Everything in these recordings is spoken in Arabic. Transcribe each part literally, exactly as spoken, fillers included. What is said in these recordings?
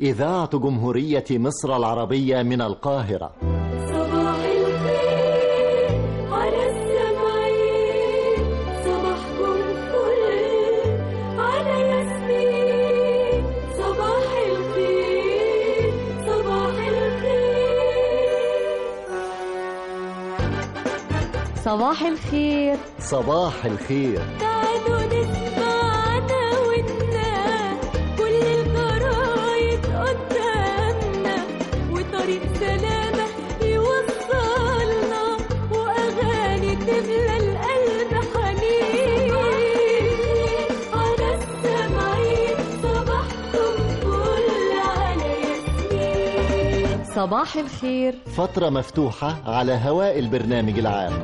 إذاعة جمهورية مصر العربية من القاهرة. صباح الخير على السمعين، صباحكم فل على ياسمين. صباح الخير صباح الخير صباح الخير صباح الخير. تعالوا نسمعنا ونا كل الجرايد قدامنا، وطريق سلامة يوصلنا، وأغاني تملى القلب حنين. على السمعين صباحكم فل على ياسمين. صباح الخير. فترة مفتوحة على هواء البرنامج العام.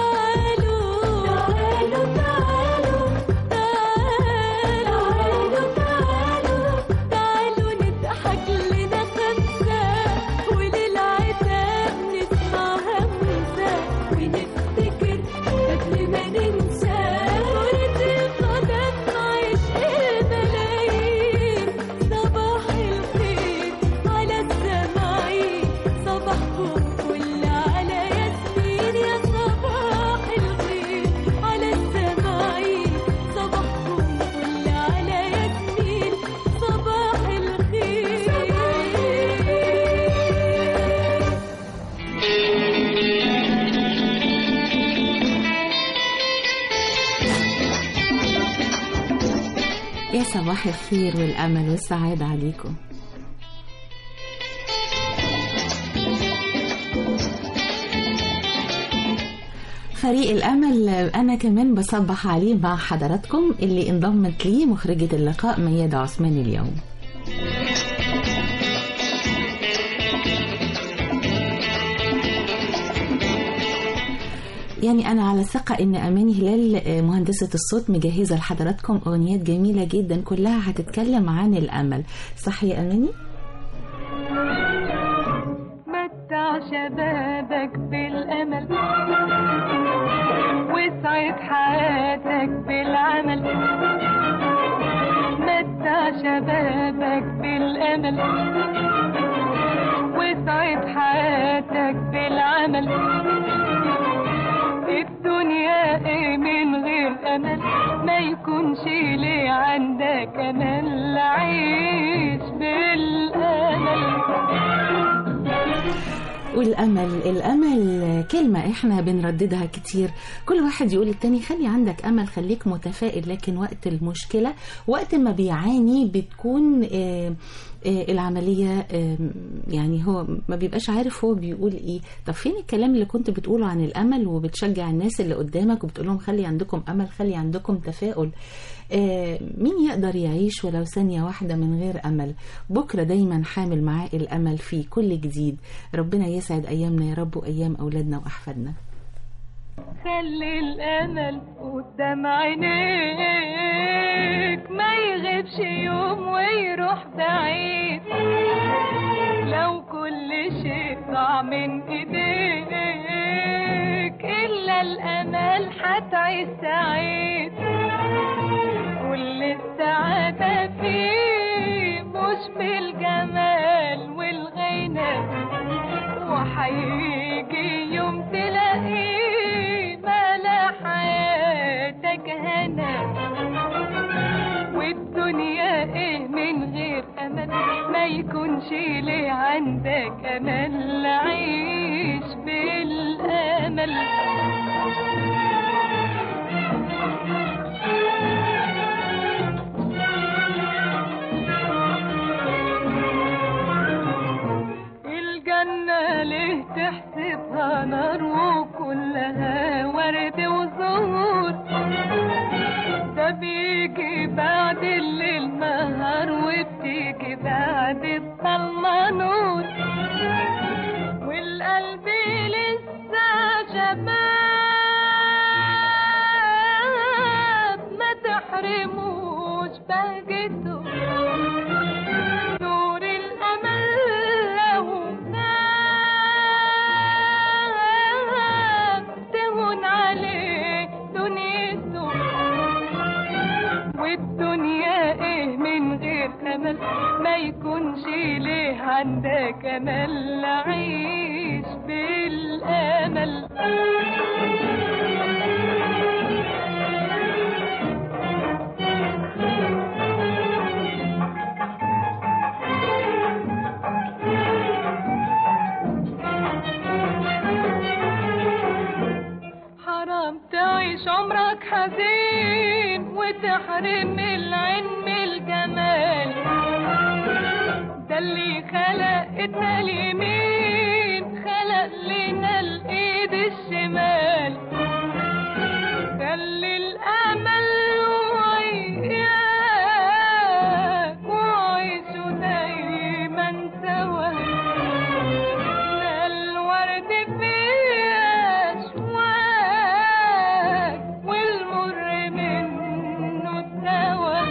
يا صباح الخير والأمل والسعادة عليكم. فريق الأمل أنا كمان بصبح عليه مع حضراتكم، اللي انضمت لي مخرجة اللقاء ميادة عثمان اليوم. يعني أنا على ثقة إن أماني هلال مهندسة الصوت مجهزة لحضراتكم أغنيات جميلة جدا كلها هتتكلم عن الأمل. صح يا أماني؟ متع شبابك بالأمل واسعد حياتك بالعمل. متع شبابك بالأمل واسعد حياتك بالعمل. الدنيا ايه من غير امل، ما يكونش ليه عندك امل. عيش بالامل. والأمل الأمل كلمة إحنا بنرددها كتير، كل واحد يقول التاني خلي عندك أمل، خليك متفائل. لكن وقت المشكلة، وقت ما بيعاني، بتكون آه آه العملية آه يعني هو ما بيبقاش عارف هو بيقول إيه. طب فين الكلام اللي كنت بتقوله عن الأمل وبتشجع الناس اللي قدامك وبتقول لهم خلي عندكم أمل، خلي عندكم تفاؤل؟ آه مين يقدر يعيش ولو ثانية واحدة من غير أمل؟ بكرة دايما حامل معاه الأمل في كل جديد. ربنا يسعد أيامنا يا رب وأيام أولادنا وأحفادنا. خلي الأمل قدام عينيك، ما يغيبش يوم ويروح بعيد. لو كل شيء ضاع من إيديك إلا الأمل حتعيش سعيد. كل السعادة فيه مش بالجمال والغنى، وحيجي يوم تلاقيه ملا حياتك هنا. والدنيا ايه من غير امل، ما يكونش ليه عندك امل. عيش بالامل. الجنة ليه تحسبها نار وكلها ورد وزهور؟ ده بيجي بعد الليل نهار وبتيجي بعد الظلمة نور. والقلب لسه شباب عندك أمل عيش بالأمل. حرام تعيش عمرك حزين وتحرم العين من الجمال، ده اللي خلقتنا اليمين خلق لنا الايد الشمال. خلي الامل وياك وعيشوا دايما سوا، ده الورد فيه اشواك والمر منه الدوا،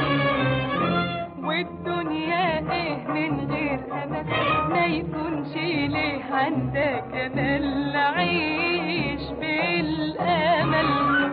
والدنيا ايه من غير امل ما يكونش ليه عندك امل عيش بالامل.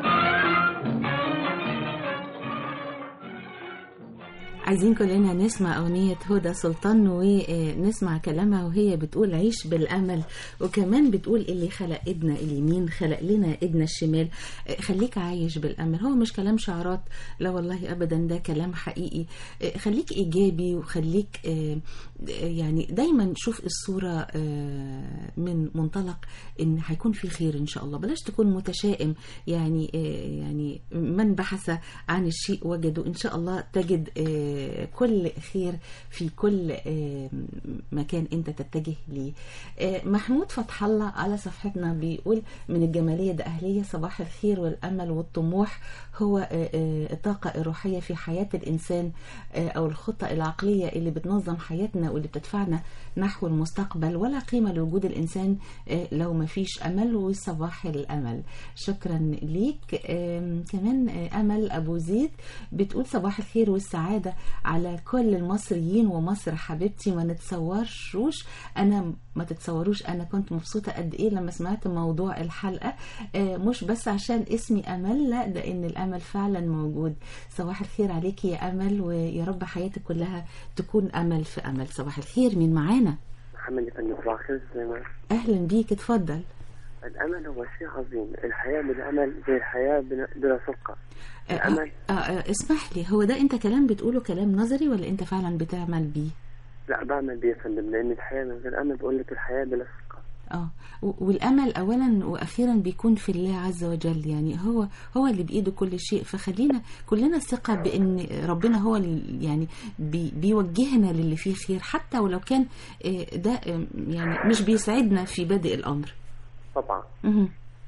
عايزين كلنا نسمع أغنية هدى سلطان ونسمع كلامها وهي بتقول عيش بالأمل، وكمان بتقول اللي خلق إيدنا اليمين خلق لنا إيدنا الشمال. خليك عايش بالأمل، هو مش كلام شعارات، لا والله أبدا، ده كلام حقيقي. خليك إيجابي وخليك يعني دايما شوف الصورة من منطلق إن هيكون في خير إن شاء الله. بلاش تكون متشائم، يعني يعني من بحث عن الشيء وجده، إن شاء الله تجد كل خير في كل مكان انت تتجه ليه. محمود فتح الله على صفحتنا بيقول من الجمالية ده أهلية، صباح الخير والأمل والطموح هو الطاقة الروحية في حياة الإنسان أو الخطة العقلية اللي بتنظم حياتنا واللي بتدفعنا نحو المستقبل، ولا قيمة لوجود الإنسان لو ما فيش أمل. وصباح الأمل، شكرا ليك. كمان أمل أبو زيد بتقول صباح الخير والسعادة على كل المصريين، ومصر حبيبتي ما نتصورش أنا ما تتصوروش أنا كنت مبسوطة قد إيه لما سمعت موضوع الحلقة، مش بس عشان اسمي أمل، لا ده إن الأمل فعلا موجود. صباح الخير عليك يا أمل، ويا رب حياتك كلها تكون أمل في أمل. صباح الخير، مين معانا؟ محمد يفندم. صباح الخير سليمان. أهلا بيك، اتفضل. الأمل هو شيء عظيم، الحياة بالأمل زي الحياة بلا سكر. الأمل آه آه اسمح لي، هو ده أنت كلام بتقوله كلام نظري ولا أنت فعلا بتعمل بيه؟ لا بعمل بيه يا فندم، لأن الحياة من غير أمل بقول لك الحياة بلا سكر. اه والامل اولا واخيرا بيكون في الله عز وجل، يعني هو هو اللي بايده كل شيء، فخلينا كلنا ثقه بان ربنا هو اللي يعني بي بيوجهنا للي فيه خير، حتى ولو كان ده يعني مش بيسعدنا في بادئ الامر. طبعا. مه.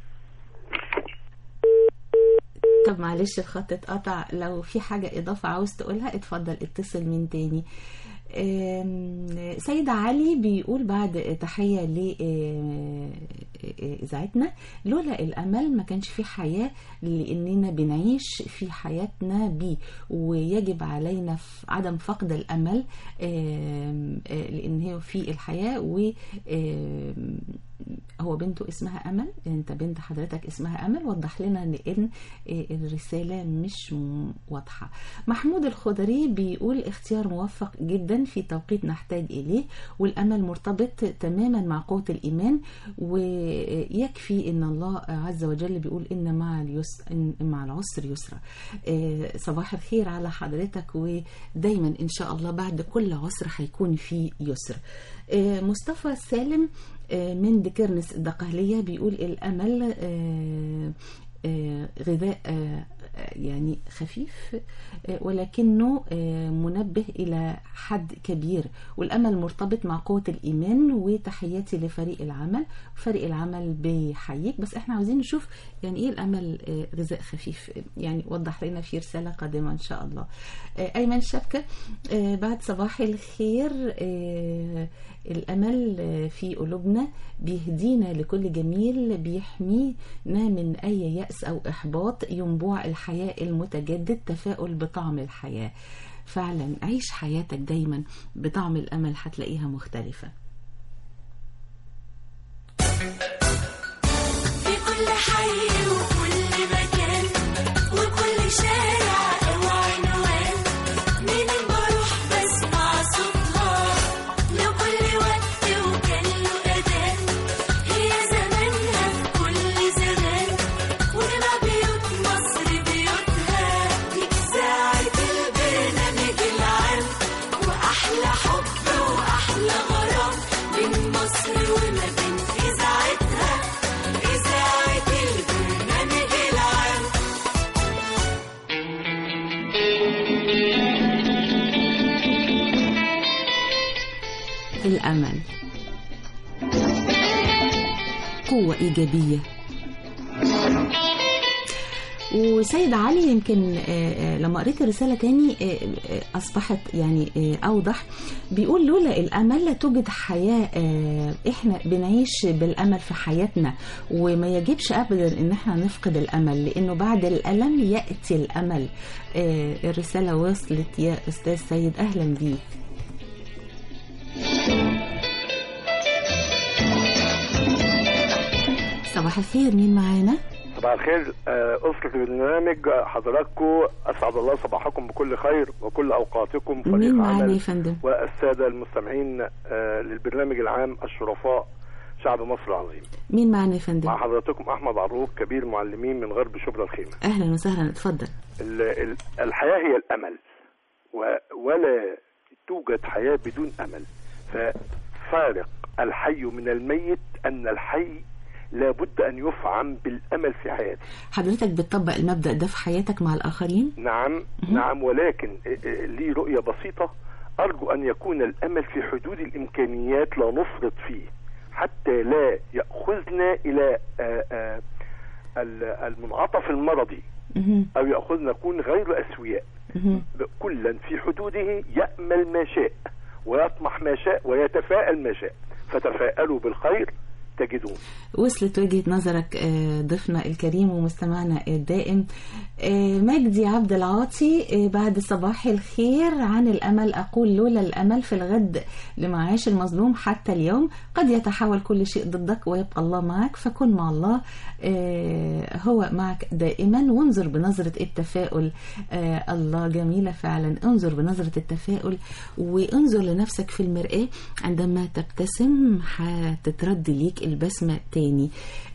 طب معلش الخط اتقطع، لو في حاجه اضافه عاوز تقولها اتفضل اتصل من تاني. سيدة علي بيقول بعد تحية لإذاعتنا، لولا الأمل ما كانش في حياة، لأننا بنعيش في حياتنا بيه، ويجب علينا عدم فقد الأمل لأن هي في الحياة. و هو بنته اسمها أمل، انت بنت حضرتك اسمها أمل، وضح لنا لأن الرسالة مش واضحة. محمود الخضري بيقول اختيار موفق جدا في توقيت نحتاج إليه، والأمل مرتبط تماما مع قوة الإيمان، ويكفي إن الله عز وجل بيقول إن مع اليسر إن مع العسر يسرا. صباح الخير على حضرتك، ودايما إن شاء الله بعد كل عسر هيكون في يسر. مصطفى سالم من دكرنس الدقهلية بيقول الأمل غذاء يعني خفيف ولكنه منبه إلى حد كبير، والأمل مرتبط مع قوة الإيمان. وتحياتي لفريق العمل، فريق العمل بيحييك، بس احنا عاوزين نشوف يعني ايه الأمل غذاء خفيف، يعني وضح لنا في رسالة قادمة إن شاء الله. أيمن شبكة بعد صباح الخير، الأمل في قلوبنا بيهدينا لكل جميل، بيحمينا من أي يأس أو إحباط، ينبوع الحياة المتجدد، تفاؤل بطعم الحياة. فعلا عيش حياتك دايما بطعم الأمل، هتلاقيها مختلفة. في كل حي وكل مكان وكل شارع أو عنوان، من المروح بسمع صوتها، لو الأمل قوة إيجابية. وسيد علي يمكن لما قريت الرسالة تاني أصبحت يعني أوضح. بيقول لولا الأمل لا توجد حياة. إحنا بنعيش بالأمل في حياتنا، وما يجبش أبدا إن إحنا نفقد الأمل، لأنه بعد الألم يأتي الأمل. الرسالة وصلت يا أستاذ سيد، أهلا بيك. صباح الخير، مين معانا؟ صباح الخير أسرة البرنامج، حضراتكم أسعد الله صباحكم بكل خير وكل أوقاتكم فريق عمل والسادة المستمعين للبرنامج العام الشرفاء شعب مصر العظيم. مين معانا يا فندم؟ مع حضراتكم أحمد عروف، كبير معلمين من غرب شبرا الخيمة. أهلا وسهلا، اتفضل. الحياة هي الأمل، ولا توجد حياة بدون أمل. ففارق الحي من الميت أن الحي لابد أن يفعم بالأمل في حياته. حضرتك بتطبق المبدأ ده في حياتك مع الآخرين؟ نعم م- نعم، ولكن لي رؤية بسيطة. أرجو أن يكون الأمل في حدود الإمكانيات، لا نفرط فيه حتى لا يأخذنا إلى المنعطف المرضي أو يأخذنا نكون غير أسوياء. كلا في حدوده يأمل ما شاء ويطمح ما شاء ويتفاءل ما شاء، فتفاءلوا بالخير تجدون. وصلت وجهة نظرك ضيفنا الكريم ومستمعنا الدائم مجدي عبد العاطي. بعد صباح الخير، عن الأمل أقول لولا الأمل في الغد لمعاش المظلوم حتى اليوم قد يتحول كل شيء ضدك ويبقى الله معك، فكن مع الله هو معك دائما، وانظر بنظرة التفاؤل. الله جميلة فعلا، انظر بنظرة التفاؤل وانظر لنفسك في المرآة، عندما تبتسم هتترد ليك البسمة تاني.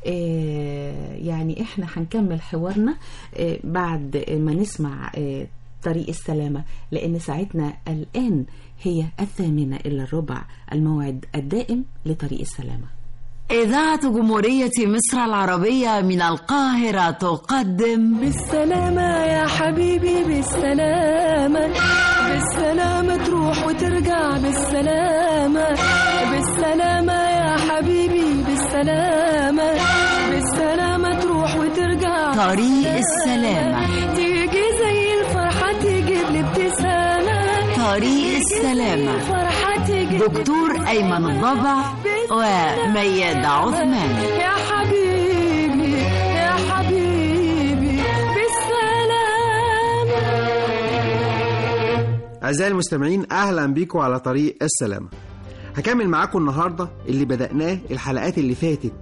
يعني احنا هنكمل حوارنا بعد ما نسمع طريق السلامة، لأن ساعتنا الآن هي الثامنة إلى الربع، الموعد الدائم لطريق السلامة. إذاعة جمهورية مصر العربية من القاهرة تقدم بالسلامة يا حبيبي، بالسلامة بالسلامة تروح وترجع، بالسلامة بالسلامة يا حبيبي، بالسلامة بالسلامة تروح وترجع. طريق السلامة تيجي زي الفرحة تجيب لي ابتسامة. طريق السلامة دكتور أيمن الضبع وميادة عثمان. يا حبيبي يا حبيبي بالسلامة. أعزائي المستمعين، أهلا بيكم على طريق السلامة. هكمل معاكم النهاردة اللي بدأناه الحلقات اللي فاتت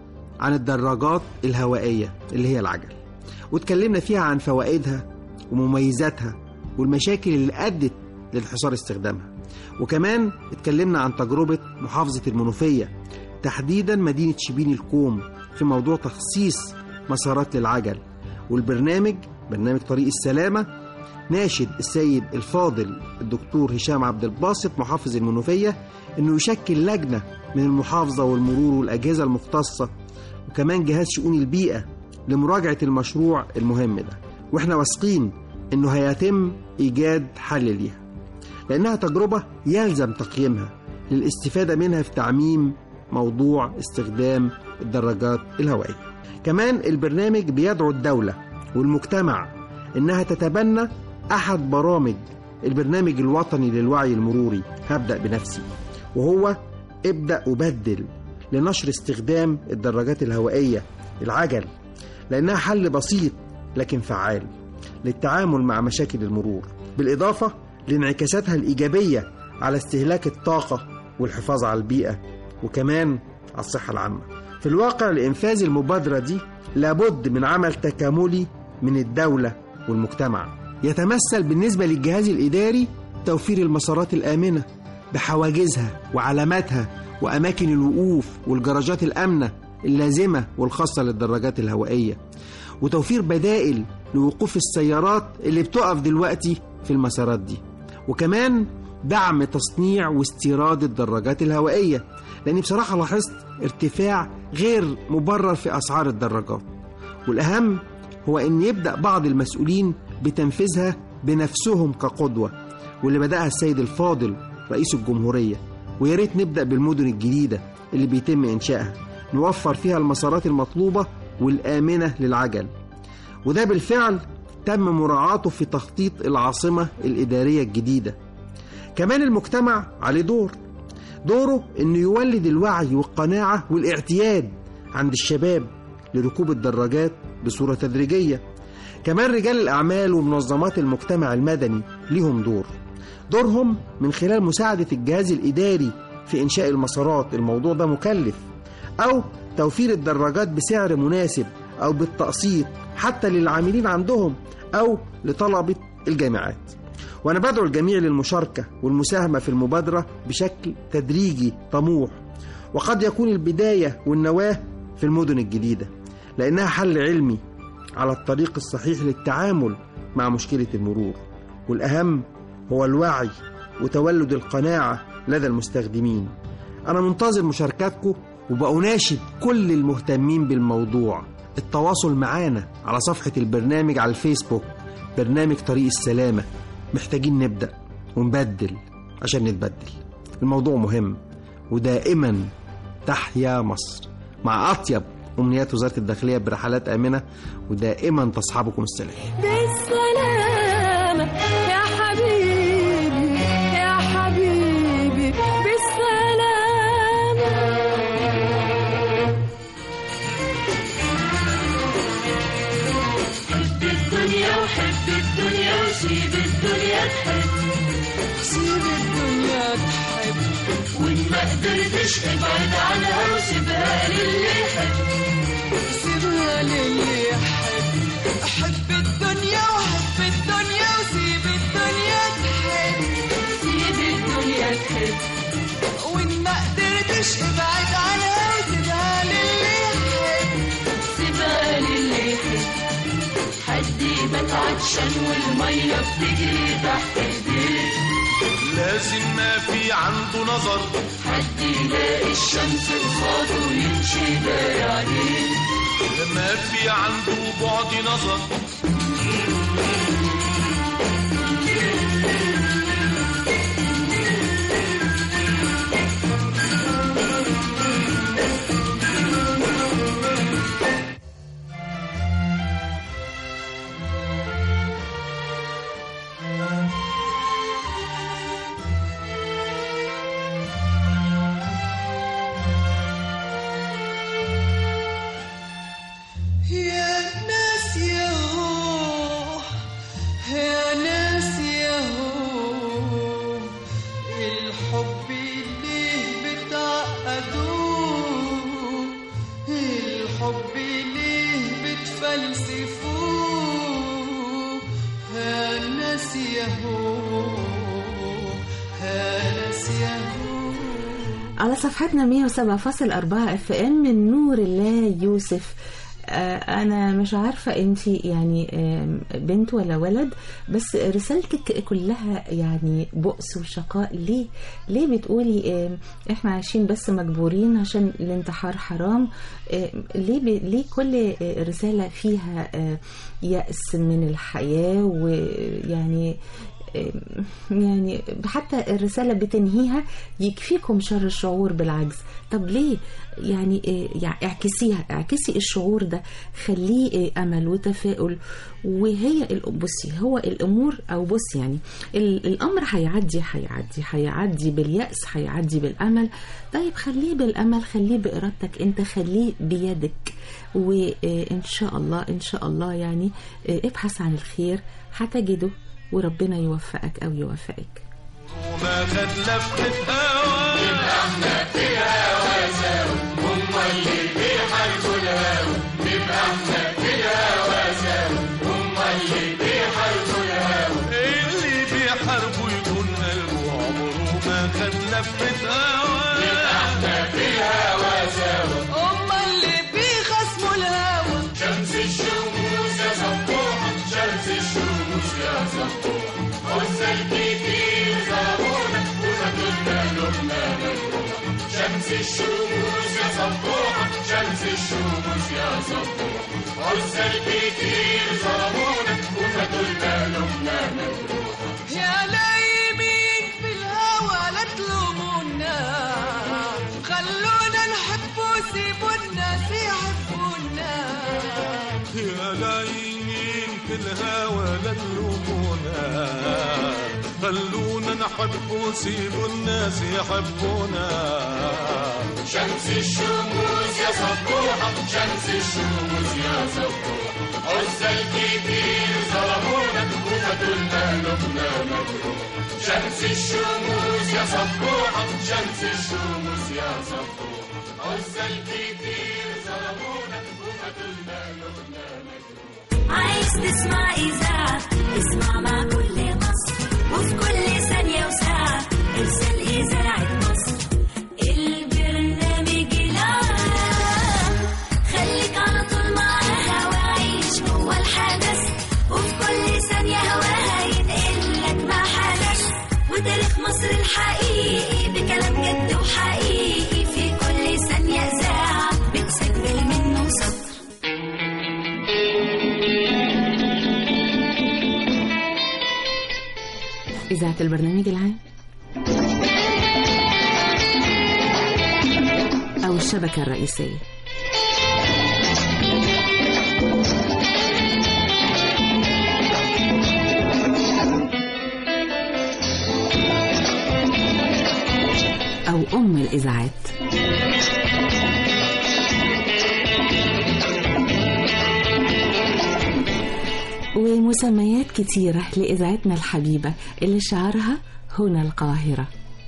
عن الدراجات الهوائية اللي هي العجل، واتكلمنا فيها عن فوائدها ومميزاتها والمشاكل اللي أدت للحصار استخدامها، وكمان اتكلمنا عن تجربة محافظة المنوفية تحديدا مدينة شبين الكوم في موضوع تخصيص مسارات للعجل. والبرنامج برنامج طريق السلامة ناشد السيد الفاضل الدكتور هشام عبد الباسط محافظ المنوفية انه يشكل لجنة من المحافظة والمرور والأجهزة المختصة وكمان جهاز شؤون البيئة لمراجعة المشروع المهم ده، واحنا واثقين انه هيتم ايجاد حل ليها، لأنها تجربة يلزم تقييمها للاستفادة منها في تعميم موضوع استخدام الدراجات الهوائية. كمان البرنامج بيدعو الدولة والمجتمع إنها تتبنى أحد برامج البرنامج الوطني للوعي المروري، هبدأ بنفسي، وهو ابدأ وبدل، لنشر استخدام الدراجات الهوائية العجل، لأنها حل بسيط لكن فعال للتعامل مع مشاكل المرور، بالإضافة لانعكاساتها الإيجابية على استهلاك الطاقة والحفاظ على البيئة وكمان على الصحة العامة. في الواقع لإنفاذ المبادرة دي لابد من عمل تكاملي من الدولة والمجتمع، يتمثل بالنسبة للجهاز الإداري توفير المسارات الآمنة بحواجزها وعلاماتها وأماكن الوقوف والجراجات الآمنة اللازمة والخاصة للدراجات الهوائية، وتوفير بدائل لوقوف السيارات اللي بتقف دلوقتي في المسارات دي، وكمان دعم تصنيع واستيراد الدراجات الهوائية، لأني بصراحة لاحظت ارتفاع غير مبرر في أسعار الدراجات، والأهم هو أن يبدأ بعض المسؤولين بتنفيذها بنفسهم كقدوة، واللي بدأها السيد الفاضل رئيس الجمهورية ويا ريت نبدأ بالمدن الجديدة اللي بيتم إنشائها، نوفر فيها المسارات المطلوبة والآمنة للعجل، وده بالفعل تم مراعاته في تخطيط العاصمة الإدارية الجديدة. كمان المجتمع عليه دور، دوره إنه يولد الوعي والقناعة والاعتياد عند الشباب لركوب الدراجات بصورة تدريجية. كمان رجال الأعمال ومنظمات المجتمع المدني ليهم دور، دورهم من خلال مساعدة الجهاز الإداري في إنشاء المسارات، الموضوع ده مكلف، أو توفير الدراجات بسعر مناسب أو بالتقسيط حتى للعاملين عندهم أو لطلبة الجامعات. وأنا بدعو الجميع للمشاركة والمساهمة في المبادرة بشكل تدريجي طموح، وقد يكون البداية والنواة في المدن الجديدة، لأنها حل علمي على الطريق الصحيح للتعامل مع مشكلة المرور، والأهم هو الوعي وتولد القناعة لدى المستخدمين. أنا منتظر مشاركاتكم، وبأناشد كل المهتمين بالموضوع التواصل معانا على صفحة البرنامج على الفيسبوك، برنامج طريق السلامة. محتاجين نبدأ ونبدل عشان نتبدل. الموضوع مهم، ودائما تحيا مصر، مع أطيب أمنيات وزارة الداخلية برحلات آمنة، ودائما تصحبكم السلام. بالسلامة يا حبيبي يا حبيبي بالسلامة. حب الدنيا وحب الدنيا وسيب الدنيا تحب، سيب الدنيا تحب، وإن ما قدرتش ابعد عنها وسيبها للي يحب، سيبها للي يحب. حب الدنيا وحب الدنيا وسيب الدنيا تحب، سيب الدنيا تحب، وإن ما قدرتش ابعد عنها وسيبها للي يحب، سيبها للي يحب. حد يبات عطشان والمية بتجري تحت ايديه، لازم ما في عنده نظر، حد يلاقي الشمس قصاده ويمشي بايع عليه، ما في عنده بعد نظر. على صفحتنا مية وسبعة فاصلة أربعة اف ام من نور الله يوسف. أنا مش عارفة أنتي يعني بنت ولا ولد، بس رسالتك كلها يعني بؤس وشقاء. ليه ليه بتقولي إحنا عايشين بس مجبورين عشان الانتحار حرام؟ ليه ب... ليه كل رسالة فيها يأس من الحياة، ويعني يعني حتى الرسالة بتنهيها يكفيكم شر الشعور بالعجز. طب ليه يعني, يعني اعكسيها، اعكسي الشعور ده، خليه أمل وتفاؤل. وهي بصي هو الأمور أو بص يعني الأمر هيعدي هيعدي هيعدي باليأس، هيعدي بالأمل. طيب خليه بالأمل، خليه بإرادتك أنت، خليه بيدك، وإن شاء الله إن شاء الله يعني ابحث عن الخير هتجده، وربنا يوفقك أو يوفقك. وما خد لفة هوا يبقى احنا في هوا سوا، هم اللي بيحاربوا الهوا. يبقى احنا في هوا سوا، هم اللي بيحاربوا الهوا. اللي بيحاربوا يكون قلبه عمره ما خد لفة هوا. يبقى احنا في هوا سوا، هم اللي بيخصموا الهوا. شمس الشموس يا صبوحة، شمس الشموس يا صبوحة، عزة الكتير ظلمونا وخدولنا لبنا مجروحة. شمس الشموس يا صبوحة، شمس الشموس يا صبوحة، عزة الكتير ظلمونا وخدولنا لبنا مجروحة. يا لايمين في الهوى لا تلومونا، وسيبوا الناس يحبوا الناس. يا لايين في الهوى لا تلومونا، خلونا نحب وسيبوا الناس يحبونا. شمس الشموس يا صبوحة، شمس الشموس يا صبوحة، عزة الكتير ظلمونا وفتولنا لبنا مجروح. شمس الشموس يا صبوحة، شمس الشموس يا صبوحة، عزة الكتير ظلمونا وفتولنا لبنا مجروح. عايز تسمع إذاعة، اسمع مع كل مصر، وفي كل ثانية وساعة ارسل إذاعة مصر. البرنامج العام خليك على طول معاها وعيش جوه الحدث، وفي كل ثانية هواها ينقلك ما حدث، وتاريخ مصر الحقيقي بكلام جد وحقيقي، في كل ثانية إذاعة بتسجل منه سطر. إذاعة البرنامج العام أو الشبكة الرئيسية. أو أم الإذاعات. ومسميات كتيرة لإذاعتنا الحبيبة اللي شعارها هنا القاهرة.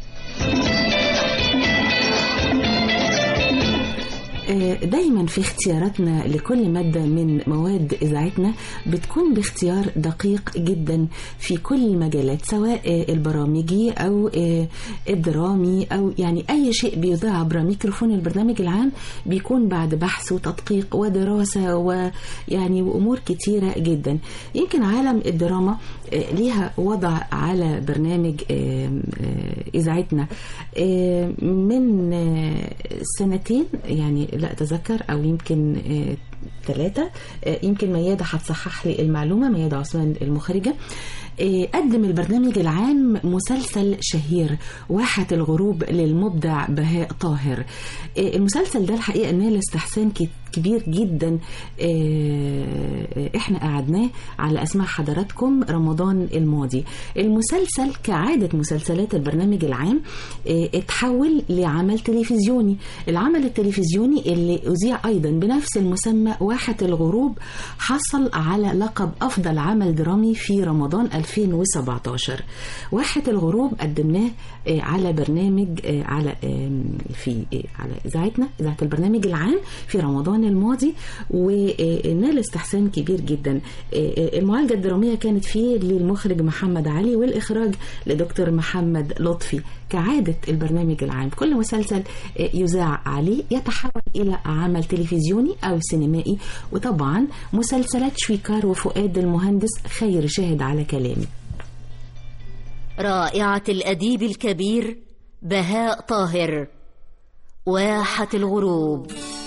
دايما في اختياراتنا لكل مادة من مواد إذاعتنا بتكون باختيار دقيق جدا في كل المجالات، سواء البرامجي أو الدرامي أو يعني أي شيء بيذاع عبر ميكروفون البرنامج العام بيكون بعد بحث وتدقيق ودراسة ويعني وأمور كتيرة جدا. يمكن عالم الدراما ليها وضع على برنامج إذاعتنا من سنتين، يعني لا أتذكر، أو يمكن ثلاثة، يمكن ميادة هتصحح لي المعلومة، ميادة عثمان المخرجة. قدم البرنامج العام مسلسل شهير واحة الغروب للمبدع بهاء طاهر. المسلسل ده الحقيقة نال استحسان كبير جدا، احنا قعدناه على اسماع حضراتكم رمضان الماضي. المسلسل كعادة مسلسلات البرنامج العام اتحول لعمل تلفزيوني. العمل التلفزيوني اللي أذيع أيضا بنفس المسمى واحة الغروب حصل على لقب أفضل عمل درامي في رمضان ألفين وسبعتاشر. واحة الغروب قدمناه على برنامج على في على إذاعتنا، إذاعة البرنامج العام في رمضان الماضي، ونال استحسان كبير جدا. المعالجة الدرامية كانت فيه للمخرج محمد علي والإخراج لدكتور محمد لطفي. كعادة البرنامج العام كل مسلسل يذاع عليه يتحول إلى عمل تلفزيوني أو سينمائي، وطبعا مسلسلات شويكار وفؤاد المهندس خير شاهد على كلامي. رائعة الأديب الكبير بهاء طاهر، واحة الغروب.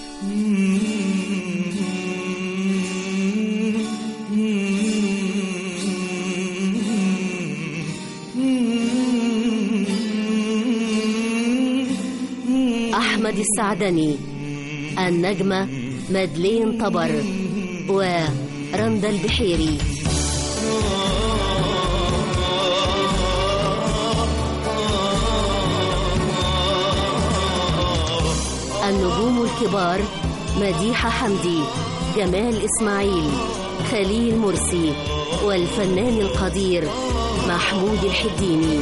أحمد السعدني، النجمة مدلين طبر ورندا البحيري. النجوم الكبار مديحة حمدي، جمال إسماعيل، خليل مرسي، والفنان القدير محمود الحديني.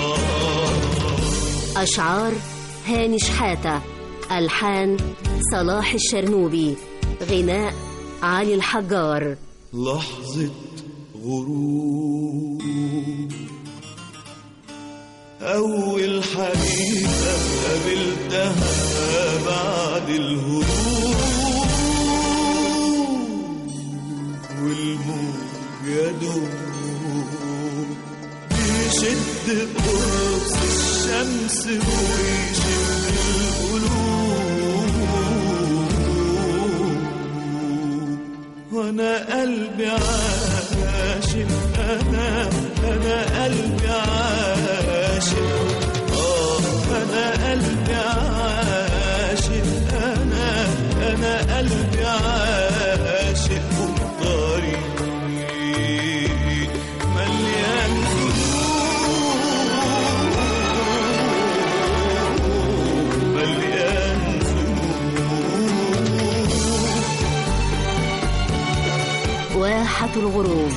أشعار هاني شحاتة، ألحان صلاح الشرنوبي، غناء علي الحجار. لحظة غروب، أول حبيبة قابلتها بعد الهروب، والموج يدوب بيشد قرص الشمس ويشد القلوب، وانا قلبي عاشق، انا انا قلبي عاشق، اه انا قلبي عاشق، انا ساعة الغروب.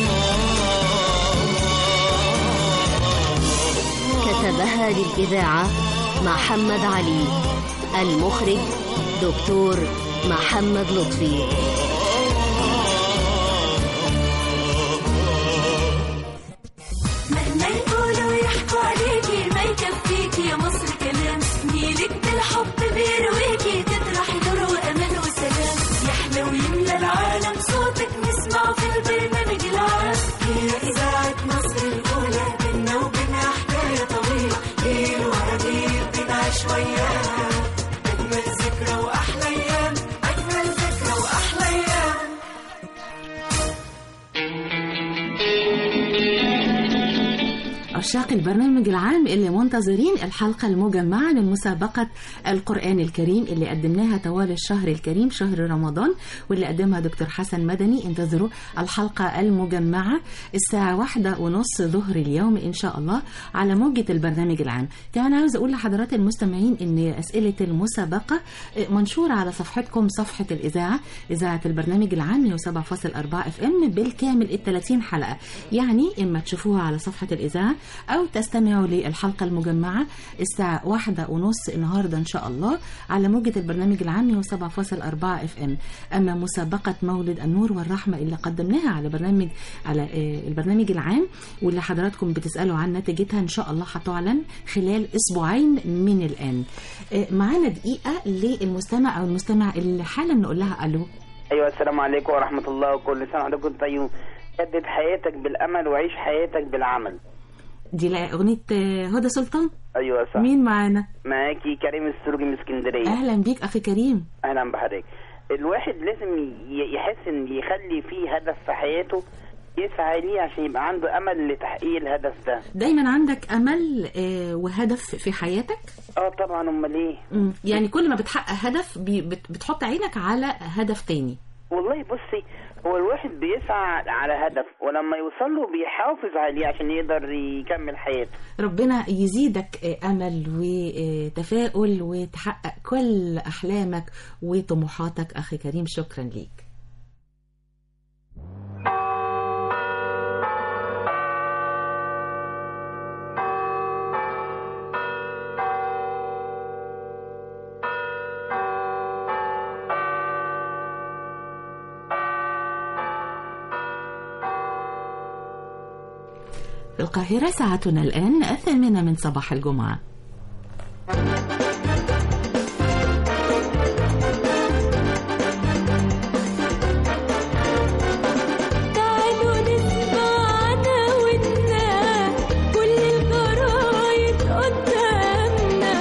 كتبها للإذاعة محمد علي. المخرج دكتور محمد لطفي. مهما يقولوا يحكوا عليكي ما يكفيكي يا مصر كلام، نيلك بالحب بيرويكي تطرحي نور وأمان وسلام، يحلى ويملى العالم صوتك نسمع في البرنامج العام. هي إذاعة مصر الأولى، بينا وبينها حكاية طويلة، ليل ورا ليل بنعيش وياها أجمل ذكرى وأحلى أيام، أجمل ذكرى وأحلى أيام. عشاق البرنامج العام اللي منتظرين الحلقة المجمعة من مسابقة القرآن الكريم اللي قدمناها طوال الشهر الكريم شهر رمضان، واللي قدمها دكتور حسن مدني. انتظروا الحلقة المجمعة الساعة واحدة ونص ظهر اليوم إن شاء الله على موجة البرنامج العام. كمان عاوز أقول لحضرات المستمعين إن أسئلة المسابقة منشورة على صفحتكم، صفحة الإذاعة، إذاعة البرنامج العام مية وسبعة فاصلة أربعة اف ام بالكامل الثلاثين حلقة، يعني إما تشوفوها على صفحة الإذاعة أو تستمعوا للحلقة المجمعة الساعة واحدة ونص النهاردة إن شاء الله على موجة البرنامج العام مية وسبعة فاصلة أربعة اف ام. أما مسابقة مولد النور والرحمة اللي قدمناها على برنامج على البرنامج العام واللي حضراتكم بتسألوا عن نتيجتها إن شاء الله هتعلن خلال أسبوعين من الآن. معانا دقيقة للمستمع أو المستمع اللي حالا نقول لها ألو. أيوة، السلام عليكم ورحمة الله، وكل سنة وحضرتك طيب. جدد حياتك بالأمل وعيش حياتك بالعمل. دي أغنية هدى سلطان. ايوه صح. مين معانا؟ معاكي كريم السروجي من اسكندريه. اهلا بيك اخي كريم. اهلا بحضرتك. الواحد لازم يحس ان يخلي فيه هدف في حياته يسعى ليه عشان يبقى عنده امل لتحقيق الهدف ده. دايما عندك امل وهدف في حياتك؟ اه طبعا، امال ايه. يعني كل ما بتحقق هدف بتحط عينك على هدف تاني. والله بصي، هو الواحد بيسعى على هدف ولما يوصل له بيحافظ عليه عشان يقدر يكمل حياته. ربنا يزيدك امل وتفاؤل وتحقق كل احلامك وطموحاتك اخي كريم. شكرا ليك. في القاهرة ساعتنا الآن الثامنة من صباح الجمعة. تعالوا نسمع عناويننا، كل الجرايد قدامنا.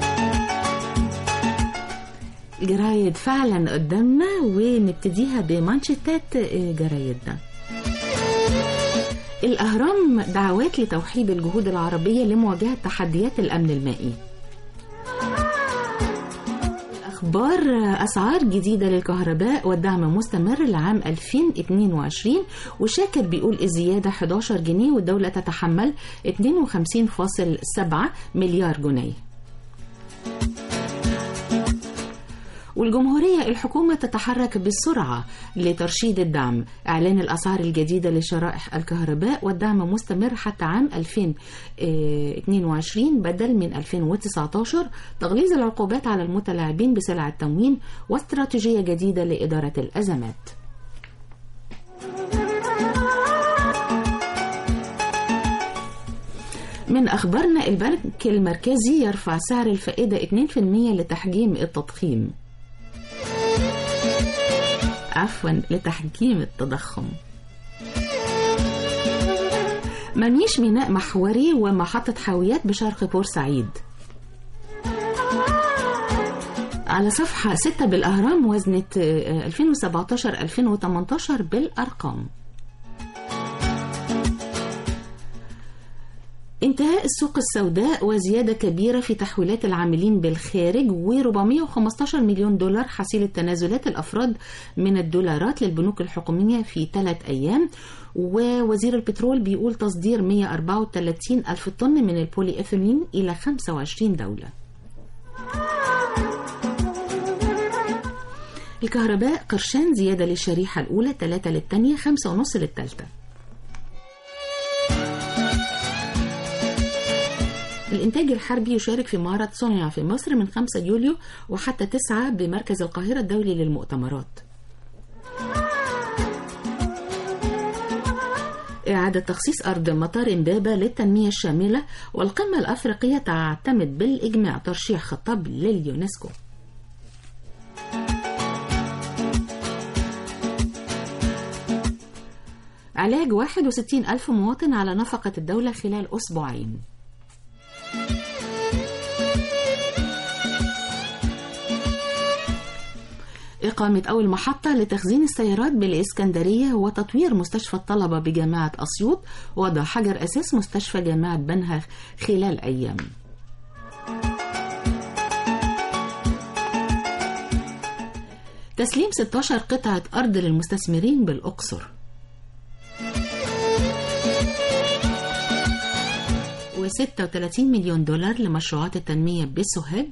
الجرايد فعلا قدامنا، ونبتديها بمانشيتات جرايدنا. الأهرام دعوات لتوحيد الجهود العربية لمواجهة تحديات الأمن المائي. أخبار أسعار جديدة للكهرباء والدعم مستمر لعام ألفين واثنين وعشرين، وشاكر بيقول الزيادة أحد عشر جنيه والدولة تتحمل اثنين وخمسين فاصلة سبعة مليار جنيه. والجمهورية الحكومة تتحرك بسرعة لترشيد الدعم. إعلان الأسعار الجديدة لشرائح الكهرباء والدعم مستمر حتى عام ألفين واثنين وعشرين بدل من ألفين وتسعة عشر. تغليظ العقوبات على المتلاعبين بسلع التموين واستراتيجية جديدة لإدارة الأزمات. من أخبارنا البنك المركزي يرفع سعر الفائدة اثنين بالمئة لتحجيم التضخيم. عفوا لتحجيم التضخم. منيش ميناء محوري ومحطة حاويات بشرق بورسعيد. على صفحة ستة بالأهرام وزنة ألفين وسبعة عشر ألفين وثمانية عشر بالأرقام. انتهاء السوق السوداء وزيادة كبيرة في تحويلات العاملين بالخارج وأربعمئة وخمسة عشر مليون دولار حصيلة تنازلات الأفراد من الدولارات للبنوك الحكومية في ثلاث أيام. ووزير البترول بيقول تصدير مئة وأربعة وثلاثين ألف طن من البولي إيثيلين إلى خمسة وعشرين دولة. الكهرباء قرشان زيادة للشريحة الأولى، ثلاثة للثانية، خمسة ونص للثالثة. الإنتاج الحربي يشارك في معرض صنع في مصر من خمسة يوليو وحتى تسعة بمركز القاهرة الدولي للمؤتمرات. إعادة تخصيص أرض مطار إمبابة للتنمية الشاملة، والقمة الأفريقية تعتمد بالإجماع ترشيح خطاب لليونسكو. علاج واحد وستين ألف مواطن على نفقة الدولة خلال أسبوعين. إقامة أول محطة لتخزين السيارات بالإسكندرية وتطوير مستشفى الطلبة بجامعة أسيوط، وضع حجر أساس مستشفى جامعة بنها خلال أيام. تسليم ستة عشر قطعة أرض للمستثمرين بالأقصر. وستة وثلاثين مليون دولار لمشروعات التنمية بسوهاج.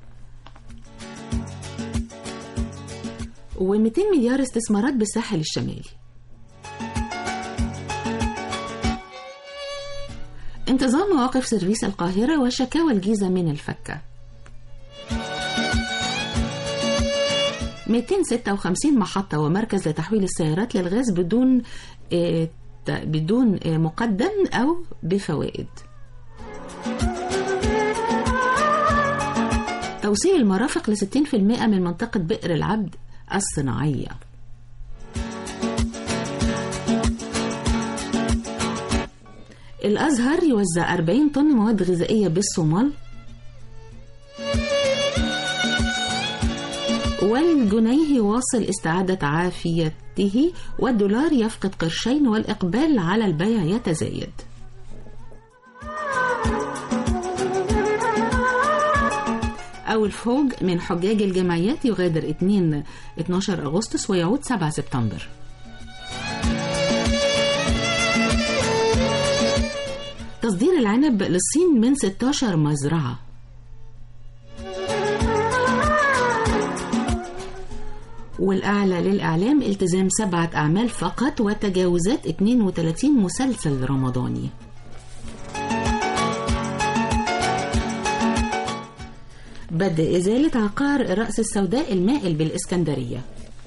ومئتين مليار استثمارات بالساحل الشمالي. انتظام مواقف سيرفيس القاهرة وشكاوى الجيزة من الفكة. مئتين وستة وخمسين محطة ومركز لتحويل السيارات للغاز بدون بدون مقدم أو بفوائد. توسيع المرافق ل ستين بالمئة من منطقة بئر العبد الصناعية. الأزهر يوزع أربعين طن مواد غذائية بالصومال. والجنيه يواصل استعادة عافيته، والدولار يفقد قرشين، والإقبال على البيع يتزايد. أول فوج من حجاج الجمعيات يغادر اثنين اثناشر أغسطس ويعود سبعة سبتمبر. تصدير العنب للصين من ستة عشر مزرعة. والأعلى للإعلام التزام سبعة أعمال فقط وتجاوزات اثنين وثلاثين مسلسل رمضاني. بدء إزالة عقار الرأس السوداء المائل بالإسكندرية.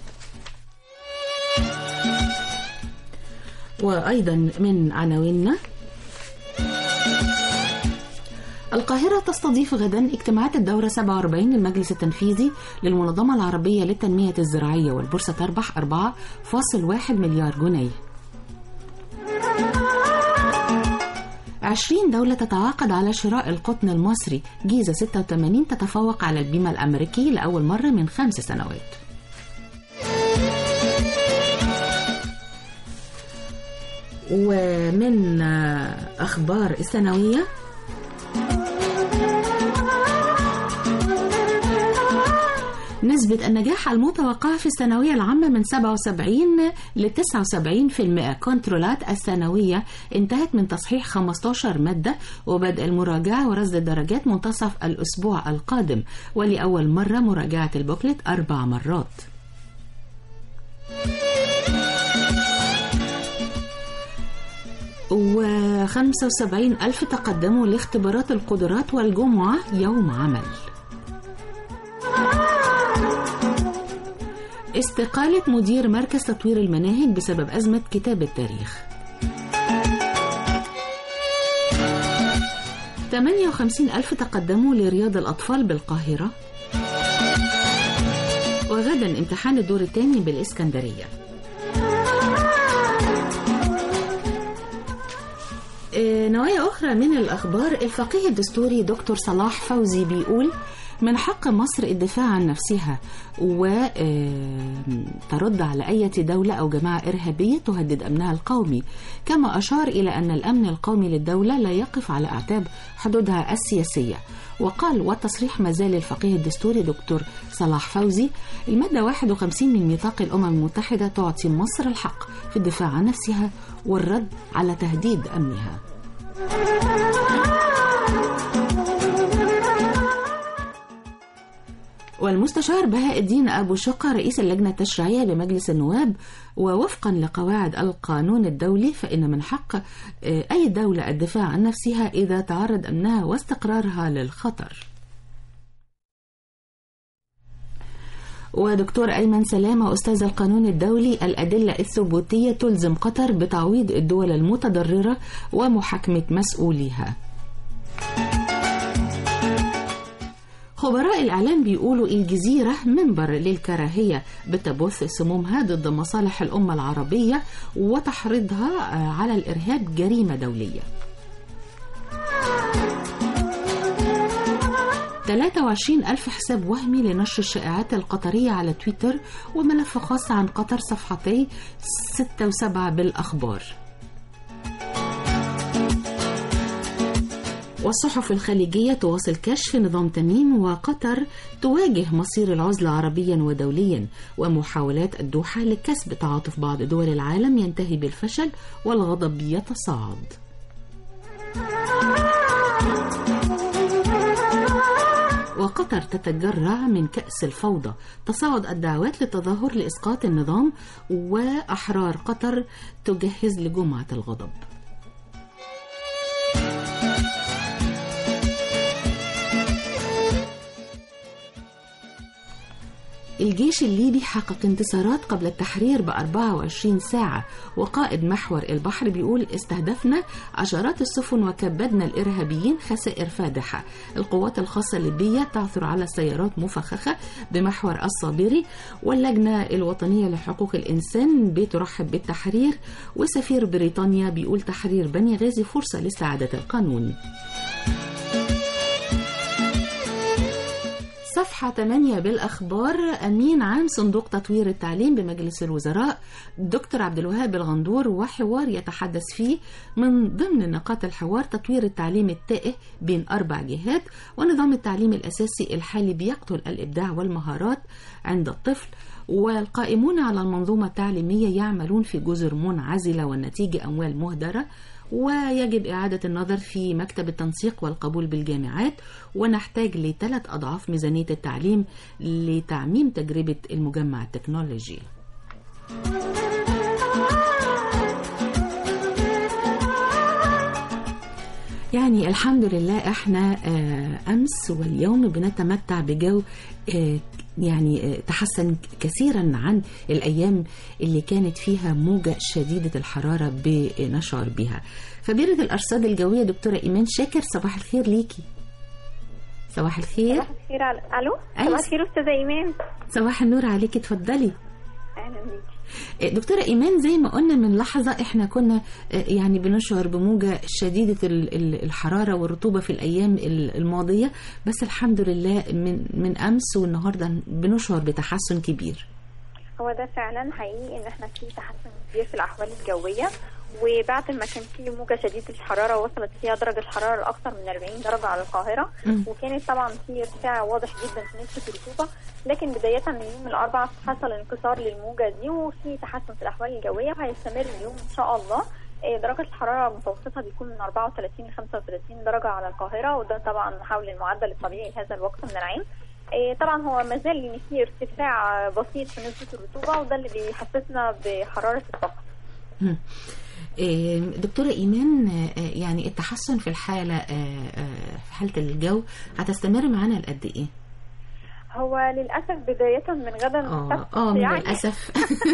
وأيضا من عناويننا: القاهرة تستضيف غدا اجتماعات الدورة سبعة وأربعين للمجلس التنفيذي للمنظمة العربية للتنمية الزراعية، والبورصة تربح أربعة فاصلة واحد مليار جنيه. عشرين دولة تتعاقد على شراء القطن المصري. جيزة ستة وثمانين تتفوق على البيمة الأمريكي لأول مرة من خمس سنوات. ومن أخبار السنوية: نسبة النجاح المتوقعة في الثانوية العامة من سبعة وسبعين ل تسعة وسبعين بالمئة. كنترولات الثانوية انتهت من تصحيح خمسة عشر مادة، وبدء المراجعة ورصد الدرجات منتصف الأسبوع القادم، ولأول مرة مراجعة البوكلت أربع مرات. وخمسة وسبعين ألف تقدموا لاختبارات القدرات، والجمعة يوم عمل. استقالة مدير مركز تطوير المناهج بسبب أزمة كتاب التاريخ. ثمانية وخمسين ألف تقدموا لرياض الأطفال بالقاهرة. وغدا امتحان الدور الثاني بالإسكندرية. نوايا أخرى من الأخبار: الفقيه الدستوري دكتور صلاح فوزي بيقول من حق مصر الدفاع عن نفسها وترد على أي دولة أو جماعة إرهابية تهدد أمنها القومي، كما أشار إلى أن الأمن القومي للدولة لا يقف على أعتاب حدودها السياسية. وقال: والتصريح ما زال الفقيه الدستوري دكتور صلاح فوزي: المادة واحد وخمسين من ميثاق الأمم المتحدة تعطي مصر الحق في الدفاع عن نفسها والرد على تهديد أمنها. والمستشار بهاء الدين أبو شقة رئيس اللجنة التشريعية بمجلس النواب، ووفقا لقواعد القانون الدولي فإن من حق أي دولة الدفاع عن نفسها إذا تعرض أمنها واستقرارها للخطر. ودكتور أيمن سلامة أستاذ القانون الدولي، الأدلة الثبوتية تلزم قطر بتعويض الدول المتضررة ومحاكمة مسؤوليها. خبراء الإعلام بيقولوا الجزيرة منبر للكراهية بتبث سمومها ضد مصالح الأمة العربية وتحريضها على الإرهاب جريمة دولية. ثلاثة وعشرين ألف حساب وهمي لنشر الشائعات القطرية على تويتر، وملف خاص عن قطر صفحتي ستة وسبعة بالأخبار. والصحف الخليجية تواصل كشف نظام تميم، وقطر تواجه مصير العزلة عربيا ودوليا، ومحاولات الدوحة لكسب تعاطف بعض دول العالم ينتهي بالفشل والغضب يتصاعد. وقطر تتجرع من كأس الفوضى، تصاعد الدعوات للتظاهر لإسقاط النظام، وأحرار قطر تجهز لجمعة الغضب. الجيش الليبي حقق انتصارات قبل التحرير ب أربعة وعشرين ساعة، وقائد محور البحر بيقول استهدفنا عشرات السفن وكبدنا الإرهابيين خسائر فادحة. القوات الخاصة الليبية تعثر على سيارات مفخخة بمحور الصابري، واللجنة الوطنية لحقوق الإنسان بترحب بالتحرير، وسفير بريطانيا بيقول تحرير بني غازي فرصة لاستعادة القانون. صفحة ثمانية بالأخبار، أمين عام صندوق تطوير التعليم بمجلس الوزراء دكتور عبد الوهاب الغندور، وحوار يتحدث فيه من ضمن نقاط الحوار تطوير التعليم التائه بين أربع جهات، ونظام التعليم الأساسي الحالي بيقتل الإبداع والمهارات عند الطفل، والقائمون على المنظومة التعليمية يعملون في جزر منعزلة والنتيجة أموال مهدرة، ويجب إعادة النظر في مكتب التنسيق والقبول بالجامعات، ونحتاج لثلاث أضعاف ميزانية التعليم لتعميم تجربة المجمع التكنولوجي. يعني الحمد لله احنا أمس واليوم بنتمتع بجو يعني تحسن كثيرا عن الأيام اللي كانت فيها موجة شديدة الحرارة بنشعر بها. خبيرة الأرصاد الجوية دكتورة إيمان شاكر، صباح الخير ليكي. صباح الخير. صباح الخير. ألو. صباح الخير أستاذة إيمان. صباح النور عليكي، اتفضلي. أهلا بيكي دكتورة إيمان. زي ما قلنا من لحظة احنا كنا يعني بنشعر بموجة شديدة الحرارة والرطوبة في الأيام الماضية، بس الحمد لله من من أمس والنهاردة بنشعر بتحسن كبير. هو ده فعلا حقيقي ان احنا في تحسن كبير في الأحوال الجوية، وبعد ما كان في موجة شديدة الحرارة وصلت فيها درجة الحرارة لأكثر من أربعين درجة على القاهرة، م. وكانت طبعا في ارتفاع واضح جدا في نسبة الرطوبة، لكن بداية من يوم الأربعاء حصل انكسار للموجة دي وفي تحسن في الأحوال الجوية، وهيستمر اليوم إن شاء الله. درجة الحرارة المتوسطة بيكون من أربعة وثلاثين ل خمسة وثلاثين درجة على القاهرة، وده طبعا حول المعدل الطبيعي لهذا الوقت من العام. طبعا هو ما زال ان في ارتفاع بسيط في نسبة الرطوبة، وده اللي بيحسسنا بحرارة الطقس. دكتورة إيمان، يعني التحسن في الحالة في حالة الجو هتستمر معنا لقد إيه؟ هو للأسف بداية من غدا اه اه يعني للأسف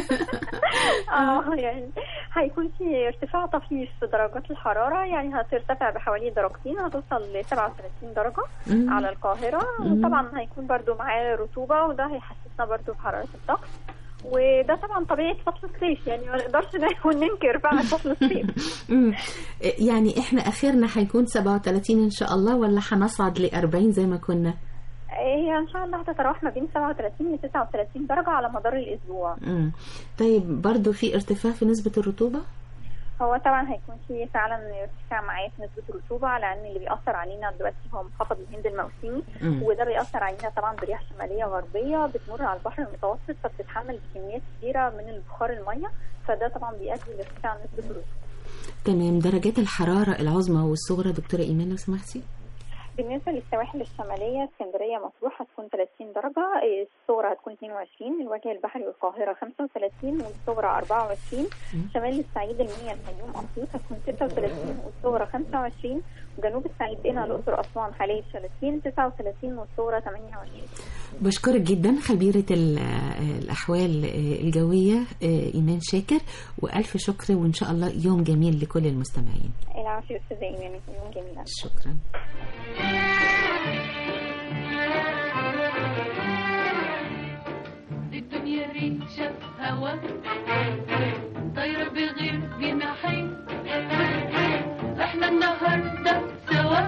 اه يعني هيكون في ارتفاع طفيف في درجات الحرارة، يعني هترتفع بحوالي درجتين، هتوصل ل سبعة وثلاثين درجة مم. على القاهرة. مم. وطبعا هيكون برضو معاه رطوبة، وده هيحسسنا برضو بحرارة الطقس، وده طبعا طبيعة فصل الصيف، يعني ما نقدرش ننكر بقى فصل الصيف. يعني احنا اخرنا هيكون سبعة وثلاثين ان شاء الله، ولا هنصعد ل أربعين زي ما كنا؟ هي ان شاء الله هتتراوح ما بين سبعة وثلاثين ل تسعة وثلاثين درجة على مدار الاسبوع. امم طيب برضو في ارتفاع في نسبة الرطوبة؟ هو طبعا هيكون في فعلا ارتفاع معايا في نسبة الرطوبة، على ان اللي بيأثر علينا دلوقتي هو منخفض الهند الموسمي، مم. وده بيأثر علينا طبعا برياح شمالية غربية بتمر على البحر المتوسط، فبتتحمل بكميات كبيرة من البخار المية، فده طبعا بيؤدي لارتفاع نسبة الرطوبة. تمام. درجات الحرارة العظمى والصغرى دكتورة إيمان لو سمحتي؟ بالنسبة للسواحل الشمالية اسكندرية مطروح هتكون ثلاثين درجة، الصغرى هتكون اثنين وعشرين، الوجه البحري والقاهرة خمسة وثلاثين والصغرى أربعة وعشرين، شمال الصعيد المنيا الفيوم أسيوط هتكون ستة وثلاثين والصغرى خمسة وعشرين، وجنوب الصعيد قنا الأقصر أسوان حلايب شلاتين تسعة وثلاثين والصغرى ثمانية وعشرين. بشكرك جدا خبيرة الأحوال الجوية إيمان شاكر، وألف شكر، وإن شاء الله يوم جميل لكل المستمعين. العافية أستاذة إيمان، يوم جميل. شكرا. الدنيا ريشة هوا طايرة بغير جناحين، احنا النهاردة سوا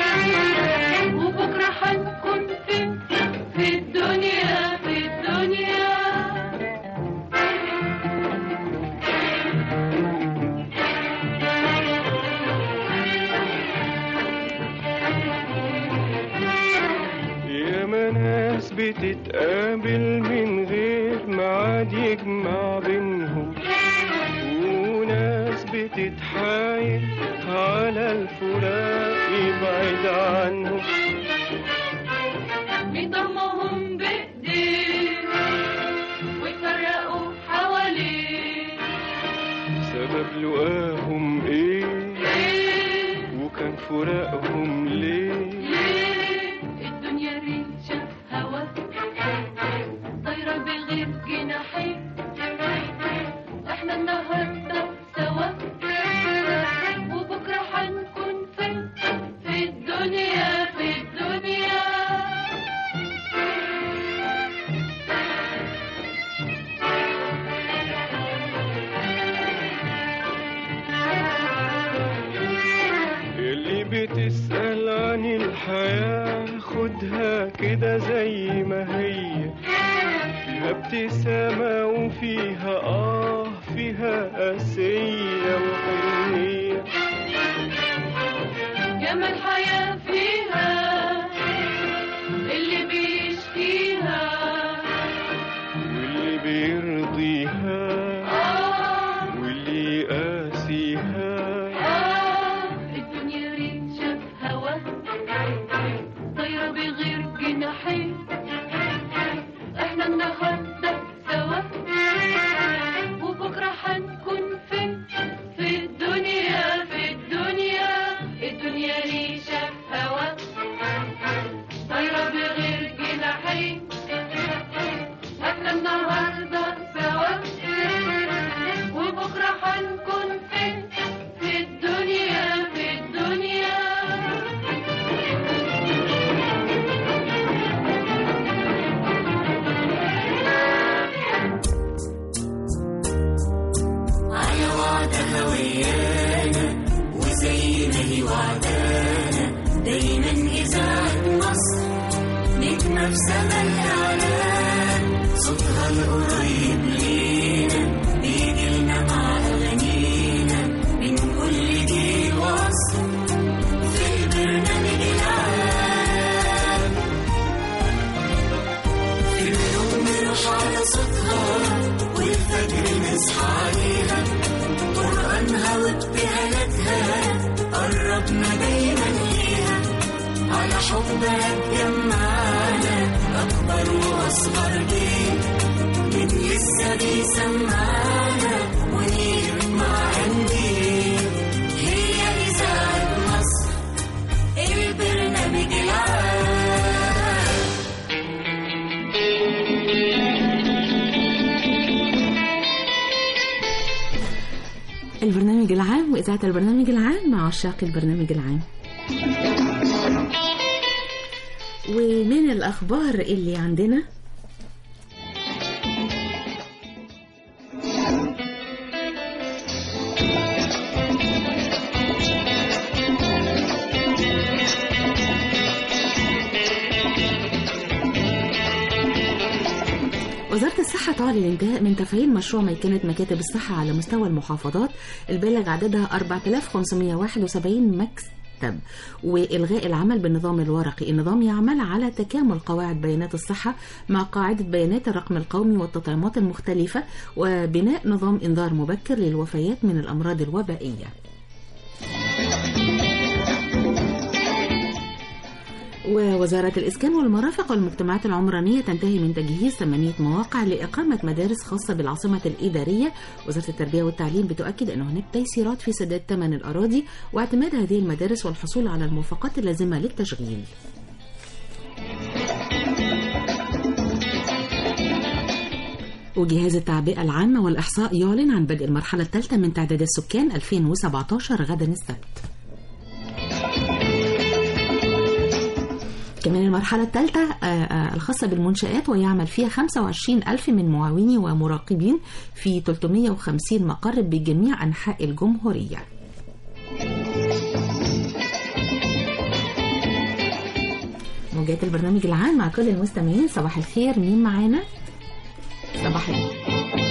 وبكرة هنكون فين في الدنيا في الدنيا. ياما ناس بتتقابل من غير ميعاد يجمع بينهم، وناس بتتحايل على الفراق يبعد عنهم، بيضمهم بإيديه ويفرقوا حواليه. سبب لقاهم ايه؟ ايه وكان فراقهم ليه؟ ليه؟ الدنيا ريشة هوا طايرة بغير جناحين، احنا النهاردة سوا وبكرة هنكون فين في الدنيا في الدنيا. اللي بتسأل عن الحياة خدها كده زي ما هي، فيها ابتسامة وفيها آه فيها قاسية وحنية، جمال الحياة فيها اللي بيشكيها واللي بيرضيها آه واللي يقاسيها. آه الدنيا ريشة هوا طايرة بغير جناحين، احنا النهاردة سوا وبكرة هنكون فين في الدنيا في الدنيا. الدنيا ريشة هوا طايرة بغير جناحين، احنا النهاردة سوا وبكرة هنكون فين في الدنيا في الدنيا. على وعدها ويانا وزي ما هي وعدانا دايما إذاعة مصر نجمة في سما الإعلام، صوتها القريب لينا بيجيلنا مع أغانينا من كل جيل وعصر في البرنامج العام. في اليوم نروح على صوتها والفجر نصحى عليها، قرآنها وابتهالاتها قربنا دايما ليها، على حبها تجمعنا أكبر وأصغر جيل، من لسه بيسمعنا ونير مع قنديل. هي إذاعة مصر البرنامج العام. البرنامج العام وإذاعة البرنامج العام مع عشاق البرنامج العام. ومن الأخبار اللي عندنا وزارة الصحة تعلن الانتهاء من تفعيل مشروع ميكنة مكاتب الصحة على مستوى المحافظات البالغ عددها أربعة آلاف وخمسمائة وواحد وسبعين مكتب، وإلغاء العمل بالنظام الورقي. النظام يعمل على تكامل قواعد بيانات الصحة مع قاعدة بيانات الرقم القومي والتطعيمات المختلفة، وبناء نظام إنذار مبكر للوفيات من الأمراض الوبائية. ووزارة الإسكان والمرافق والمجتمعات العمرانية تنتهي من تجهيز ثمانية مواقع لإقامة مدارس خاصة بالعاصمة الإدارية. وزارة التربية والتعليم بتؤكد أن هناك تيسيرات في سداد ثمن الأراضي واعتماد هذه المدارس والحصول على الموافقات اللازمة للتشغيل. وجهاز التعبئة العامة والإحصاء يعلن عن بدء المرحلة الثالثة من تعداد السكان ألفين وسبعة عشر غدا السبت. كمان المرحلة الثالثة الخاصة بالمنشآت ويعمل فيها خمسة وعشرين ألف من معاونين ومراقبين في ثلاثمائة وخمسين مقر بجميع أنحاء الجمهورية. موجات البرنامج العام مع كل المستمعين، صباح الخير. مين معانا؟ صباح الخير.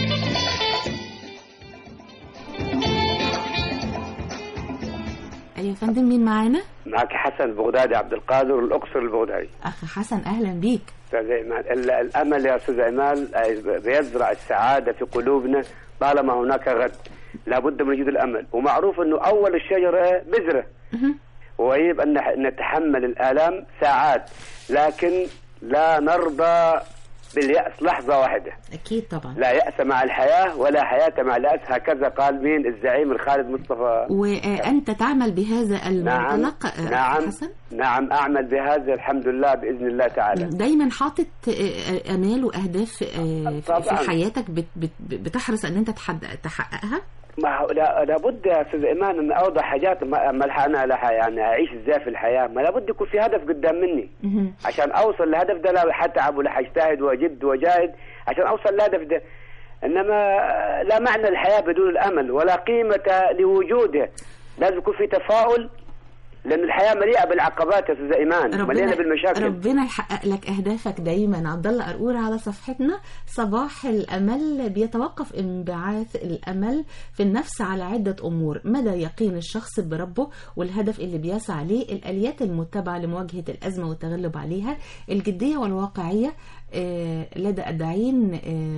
ايوه يا فندم، مين معانا؟ معك حسن البغدادي عبد القادر الأقصر البغدادي. اخ حسن اهلا بيك. استاذ ايمان، الامل يا استاذ ايمان بيزرع السعاده في قلوبنا طالما هناك غد، لابد من وجود الامل، ومعروف انه اول الشجره بذره، ويجب ان نتحمل الالام ساعات، لكن لا نرضى باليأس لحظة واحدة. أكيد طبعا. لا يأس مع الحياة ولا حياة مع اليأس، هكذا قال مين الزعيم الخالد مصطفى. وأنت تعمل بهذا المنطلق. نعم نعم, حسن؟ نعم أعمل بهذا الحمد لله بإذن الله تعالى. دايما حاطط أمال وأهداف في حياتك بتحرص أن أنت تحققها؟ ما هو لا لابد يا استاذ ايمان ان اوضح حاجات ما انا لها، يعني اعيش ازاي في الحياه، ما لابد يكون في هدف قدام مني عشان اوصل للهدف ده. لا حتعب ولا حجتهد واجد واجاهد عشان اوصل للهدف ده، انما لا معنى الحياه بدون الامل ولا قيمه لوجوده. لازم يكون في تفاؤل، لأن الحياة مليئة بالعقبات يا أستاذ إيمان، مليئة بالمشاكل. ربنا يحقق لك أهدافك دايما. عبد الله قرقور على صفحتنا، صباح الأمل بيتوقف انبعاث الأمل في النفس على عدة أمور: مدى يقين الشخص بربه والهدف اللي بيسعى ليه، الآليات المتبعة لمواجهة الأزمة والتغلب عليها، الجدية والواقعية لدى الداعين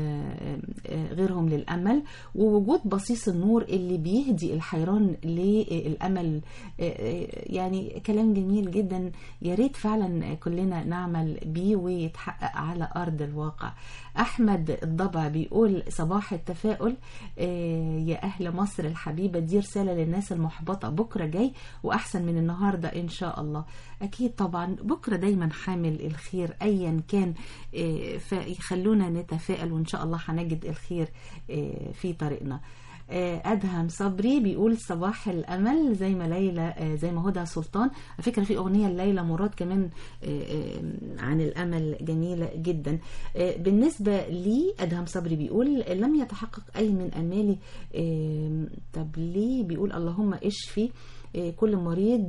غيرهم للأمل، ووجود بصيص النور اللي بيهدي الحيران للأمل. يعني كلام جميل جدا، يا ريت فعلا كلنا نعمل بيه ويتحقق على أرض الواقع. أحمد الضبع بيقول صباح التفاؤل يا أهل مصر الحبيبة، دي رسالة للناس المحبطة، بكرة جاي وأحسن من النهاردة إن شاء الله. أكيد طبعا بكرة دايما حامل الخير أيا كان، فيخلونا نتفائل وإن شاء الله هنجد الخير في طريقنا. أدهم صبري بيقول صباح الأمل زي ما ليلى زي ما هدى سلطان. على فكرة في أغنية ليلى مراد كمان عن الأمل جميلة جدا. بالنسبة لي أدهم صبري بيقول لم يتحقق أي من أمالي. طب ليه؟ بيقول اللهم اشفي كل مريض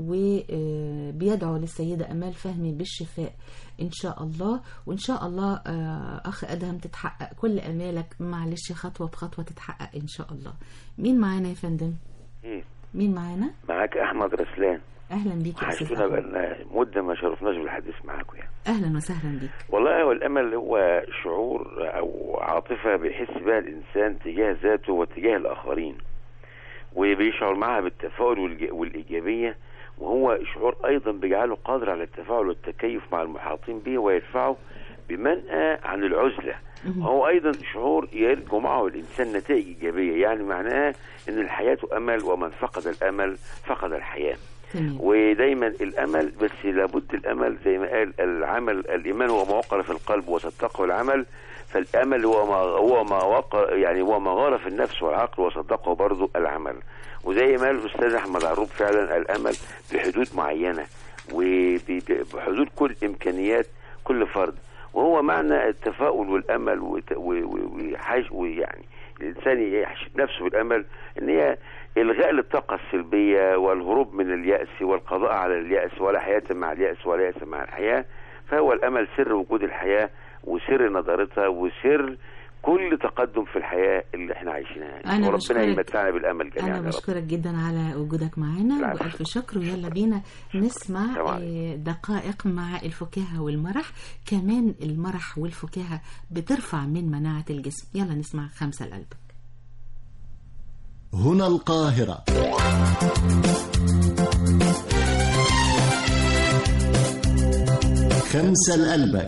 وبيدعو للسيدة أمال فهمي بالشفاء إن شاء الله. وإن شاء الله أخ أدهم تتحقق كل أمالك، معلش خطوة بخطوة تتحقق إن شاء الله. مين معانا يا فندم؟ مين معانا؟ معاك أحمد رسلان. أهلا بيك يا أستاذ. حشتونا بقالنا مدة ما شرفناش بالحديث معاكم يعني. أهلا وسهلا بيك. والله هو الأمل هو شعور أو عاطفة بيحس بها الإنسان تجاه ذاته وتجاه الآخرين، وبيشعر معها بالتفاؤل والإيجابية، وهو شعور أيضا بيجعله قادر على التفاعل والتكيف مع المحاطين به ويرفعه بمنأى عن العزلة. وهو أيضا شعور يرجو معه الإنسان نتائج إيجابية، يعني معناه أن الحياة أمل، ومن فقد الأمل فقد الحياة. ودايما الأمل، بس لابد الأمل زي ما قال العمل، الإيمان هو ما وقر في القلب وصدقه العمل، فالأمل هو ما هو ما وقر يعني هو ما غار في النفس والعقل وصدقه برضه العمل. وزي ما قال الأستاذ أحمد عروب فعلا الأمل بحدود معينة وبحدود كل إمكانيات كل فرد، وهو معنى التفاؤل والأمل وحاج ويعني الإنسان يحشد نفسه بالأمل إن هي إلغاء للطاقة السلبية والهروب من اليأس والقضاء على اليأس، ولا حياة مع اليأس ولا يأس مع الحياة. فهو الأمل سر وجود الحياة وسر نظرتها وسر كل تقدم في الحياة اللي احنا عايشينها، وربنا يمتعنا بالأمل جميعا. أنا بشكرك جدا على وجودك معنا وألف شكر. ويلا بينا نسمع دقائق مع الفكاهة والمرح. كمان المرح والفكاهة بترفع من مناعة الجسم. يلا نسمع خمسة لقلبك. هنا القاهرة. خمسة لقلبك.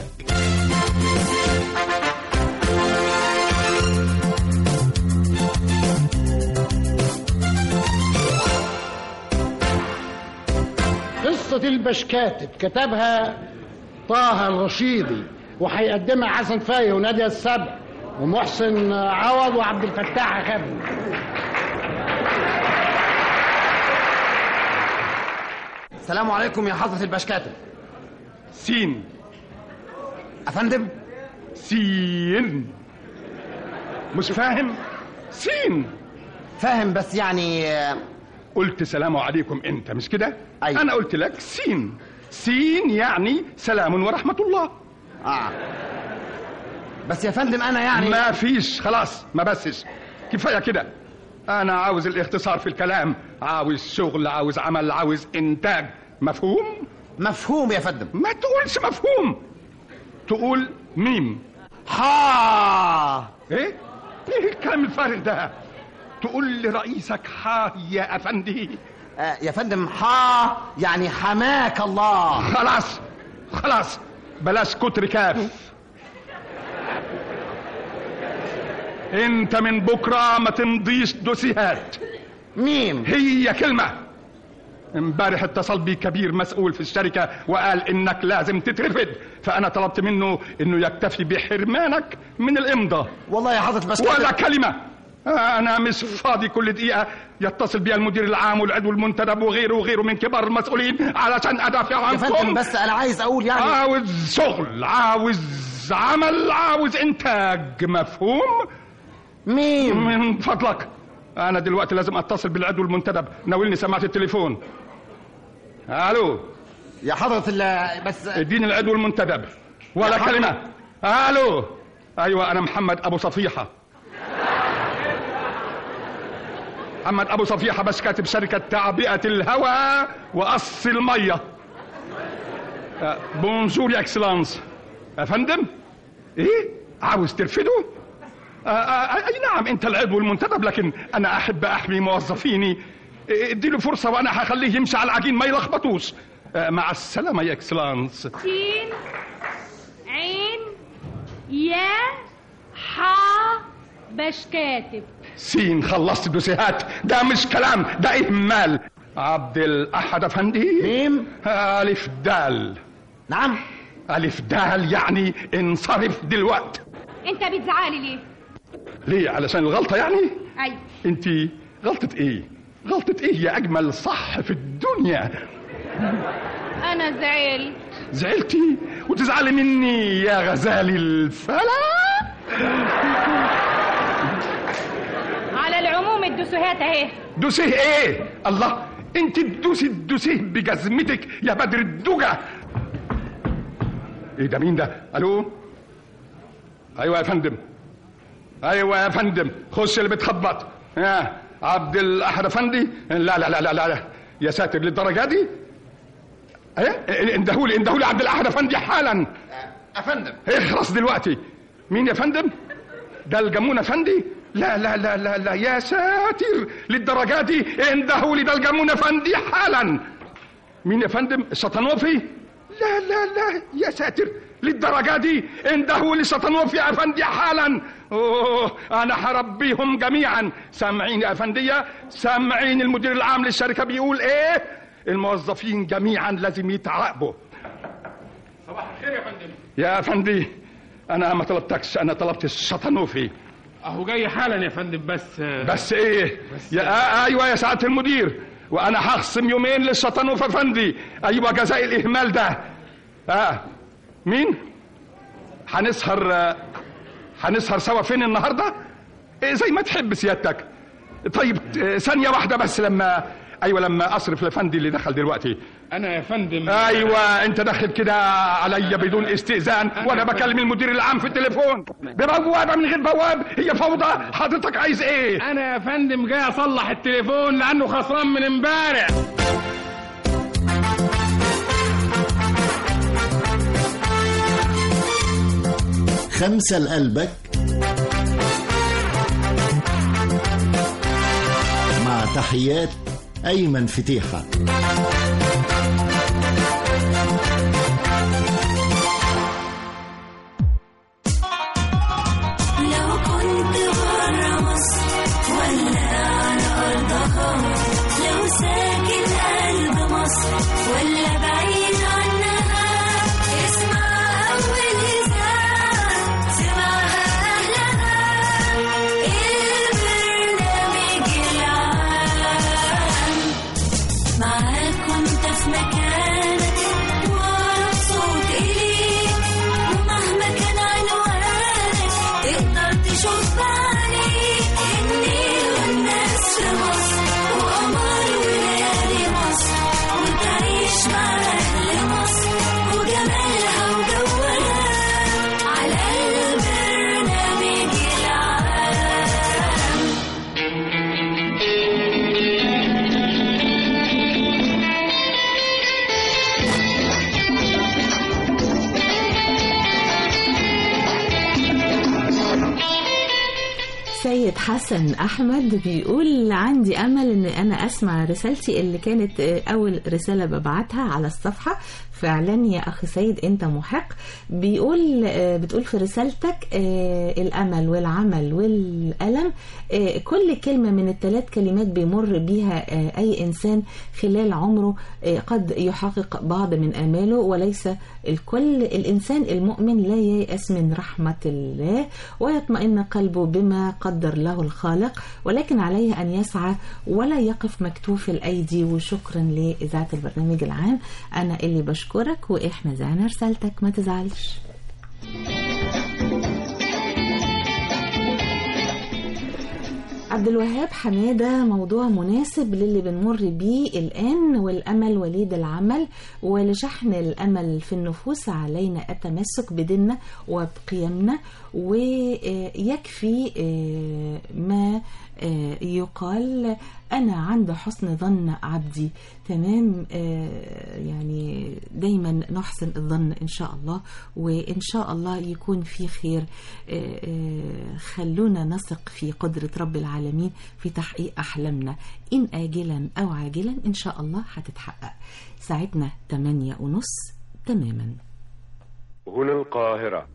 قصة البشكاتب كتبها طه الرشيدي، وهيقدمها حسن فايه ونادية السبع ومحسن عوض وعبد الفتاح خبري. السلام عليكم يا حضرة البشكاتب. سين أفندم. سين مش فاهم؟ سين فاهم بس يعني. قلت سلام عليكم انت مش كده؟ أيوة. انا قلت لك سين. سين يعني سلام ورحمة الله. اه بس يا فندم انا يعني ما فيش، خلاص ما بسش، كفاية كده. انا عاوز الاختصار في الكلام، عاوز شغل، عاوز عمل، عاوز انتاج. مفهوم؟ مفهوم يا فندم. ما تقولش مفهوم، تقول ميم. ها ايه ايه الكلام الفارغ ده؟ تقول لرئيسك ها يا افندي. آه يا فندم ها يعني حماك الله. خلاص خلاص بلاش كتر كاف. انت من بكره ما تمضيش دوسيهات. ميم هي كلمه. امبارح اتصل بي كبير مسؤول في الشركه وقال انك لازم تترفد، فانا طلبت منه انه يكتفي بحرمانك من الامضاء. والله يا حضرة بس ولا كلمه. انا مش فاضي كل دقيقه يتصل بي المدير العام والعضو المنتدب وغيره وغيره من كبار المسؤولين علشان ادافع عنكم. يا فندم بس انا عايز اقول يعني عاوز شغل، عاوز عمل، عاوز انتاج. مفهوم؟ ميم من فضلك انا دلوقتي لازم اتصل بالعضو المنتدب. ناولني سماعه التليفون. الو يا حضرة ال بس اديني العضو المنتدب. ولا كلمه. الو ايوه انا محمد ابو صفيحه. محمد ابو صفيحه بس كاتب شركه تعبئه الهواء وقص الميه. بونجور يا اكسلانس. يا فندم ايه عاوز ترفده؟ آه آه اي نعم انت العضو المنتدب، لكن انا احب احمي موظفيني. اديله فرصه وانا هخليه يمشي على العجين ما يلخبطوش. آه مع السلامه يا اكسلانس. سين عين يا حا باش كاتب. سين خلصت الدوسيهات. ده مش كلام، ده اهمال. عبد الاحد افندي. ميم الف دال. نعم الف دال يعني انصرف دلوقتي. انت بتزعلي ليه؟ ليه؟ علشان الغلطه يعني؟ ايوه. انت غلطه ايه؟ غلطه ايه يا اجمل صح في الدنيا؟ انا زعلت. زعلتي وتزعلي مني يا غزالي الفلا؟ على العموم الدسوهات اهي. دوسيه ايه؟ الله انت تدوسي الدوسيه بجزمتك يا بدر الدجى. ايه ده؟ مين ده؟ الو ايوه يا فندم. ايوه يا فندم خش اللي بتخبط. يا عبد الاحد افندي. لا لا لا لا لا يا ساتر للدرجه دي؟ ايه اندهولي اندهولي عبد الاحد افندي حالا. افندم اخلص دلوقتي. مين يا فندم؟ ده الجمون افندي؟ لا لا لا لا لا يا ساتر للدرجه دي؟ اندهولي ده الجمون افندي حالا. مين يا فندم؟ الشطنوفي؟ لا لا لا يا ساتر للدرجه دي؟ اندهولي الشطنوفي يا افندي حالا. اوه انا هربيهم جميعا. سامعين يا افنديه؟ سامعين المدير العام للشركه بيقول ايه؟ الموظفين جميعا لازم يتعاقبوا. صباح الخير يا فندم. يا افندي انا ما طلبتكش، انا طلبت الشطنوفي. اهو جاي حالا يا فندم. بس بس ايه؟ بس يا آه ايوه يا سعاده المدير، وانا هخصم يومين للشطنوف افندي. ايوه جزاء الاهمال ده. اه مين؟ هنسهر آه هنسهر سوا فين النهارده؟ إيه زي ما تحب سيادتك. طيب ثانيه واحده بس لما ايوه لما اصرف لفندي اللي دخل دلوقتي. انا يا فندم. ايوه انت داخل كده عليا بدون استئذان وانا بكلم المدير العام في التليفون ببوابه من غير بواب. هي فوضى. حضرتك عايز ايه؟ انا يا فندم جاي اصلح التليفون لانه خسران من امبارح. خمسة لقلبك مع تحيات أيمن فتيحة. ولا بعيد عنها. اسمع أول إذاعة سمعها أهلها، البرنامج العام. معاك وانت في مكانك وأقرب صوت إليك، ومهما كان عنوانك تقدر تشوف بعينيك النيل والناس في مصر وقمر وليالي مصر، وتعيش مع أهل مصر وجمالها وجوها على البرنامج العام. سيد حسن أحمد بيقول عندي أمل أن أنا أسمع رسالتي اللي كانت أول رسالة ببعتها على الصفحة. فعلا يا أخي سيد أنت محق. بيقول بتقول في رسالتك الأمل والعمل والألم، كل كلمة من الثلاث كلمات بيمر بيها أي إنسان خلال عمره قد يحقق بعض من آماله، وليس الكل. الإنسان المؤمن لا ييأس من رحمة الله ويطمئن قلبه بما قدر له الخالق، ولكن عليه أن يسعى ولا يقف مكتوف الأيدي. وشكرا لإذاعة البرنامج العام، أنا اللي بشكرك وإحنا زعنا رسالتك، ما تزعلش. عبد الوهاب حمادة، موضوع مناسب للي بنمر بيه الآن، والأمل وليد العمل، ولشحن الأمل في النفوس علينا التمسك بديننا وبقيمنا، ويكفي ما يقال أنا عند حسن ظن عبدي. تمام، يعني دايما نحسن الظن إن شاء الله، وإن شاء الله يكون في خير. خلونا نثق في قدرة رب العالمين في تحقيق أحلامنا، إن آجلا أو عاجلا إن شاء الله هتتحقق. ساعتنا تمانية ونص تماما. هنا القاهرة.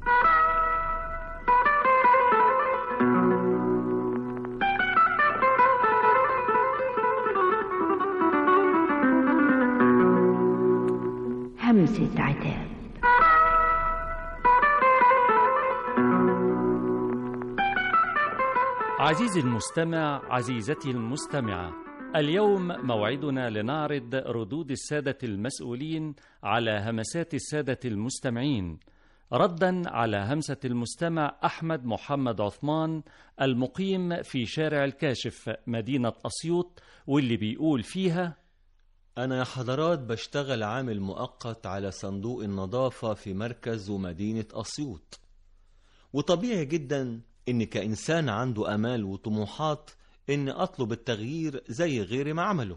همسة عتاب. عزيزي المستمع، عزيزتي المستمعة، اليوم موعدنا لنعرض ردود السادة المسؤولين على همسات السادة المستمعين، ردا على همسة المستمع أحمد محمد عثمان المقيم في شارع الكاشف مدينة أسيوط، واللي بيقول فيها: أنا يا حضرات بشتغل عامل مؤقت على صندوق النظافة في مركز ومدينة أسيوط، وطبيعي جدا إني كإنسان عنده أمال وطموحات إني أطلب التغيير زي غيري ما عمله.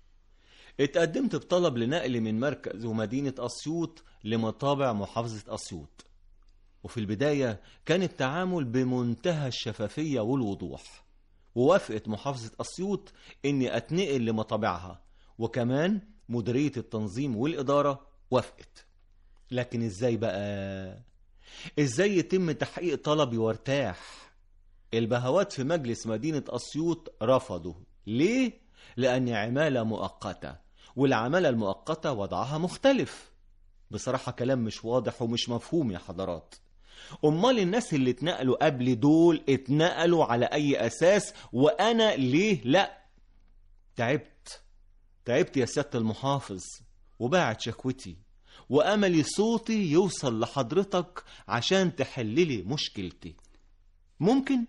اتقدمت بطلب لنقل من مركز ومدينة أسيوط لمطابع محافظة أسيوط، وفي البداية كان التعامل بمنتهى الشفافية والوضوح، ووافقت محافظة أسيوط إني أتنقل لمطابعها، وكمان مديرية التنظيم والإدارة وافقت. لكن إزاي بقى؟ إزاي يتم تحقيق طلبي وارتاح؟ البهوات في مجلس مدينة أسيوط رفضوا. ليه؟ لأن عمالة مؤقتة، والعمالة المؤقتة وضعها مختلف. بصراحة كلام مش واضح ومش مفهوم يا حضرات. أمال الناس اللي اتنقلوا قبل دول اتنقلوا على أي أساس، وأنا ليه لأ؟ تعبت تعبت يا سيادة المحافظ، وباعت شكوتي، وأملي صوتي يوصل لحضرتك عشان تحللي مشكلتي. ممكن؟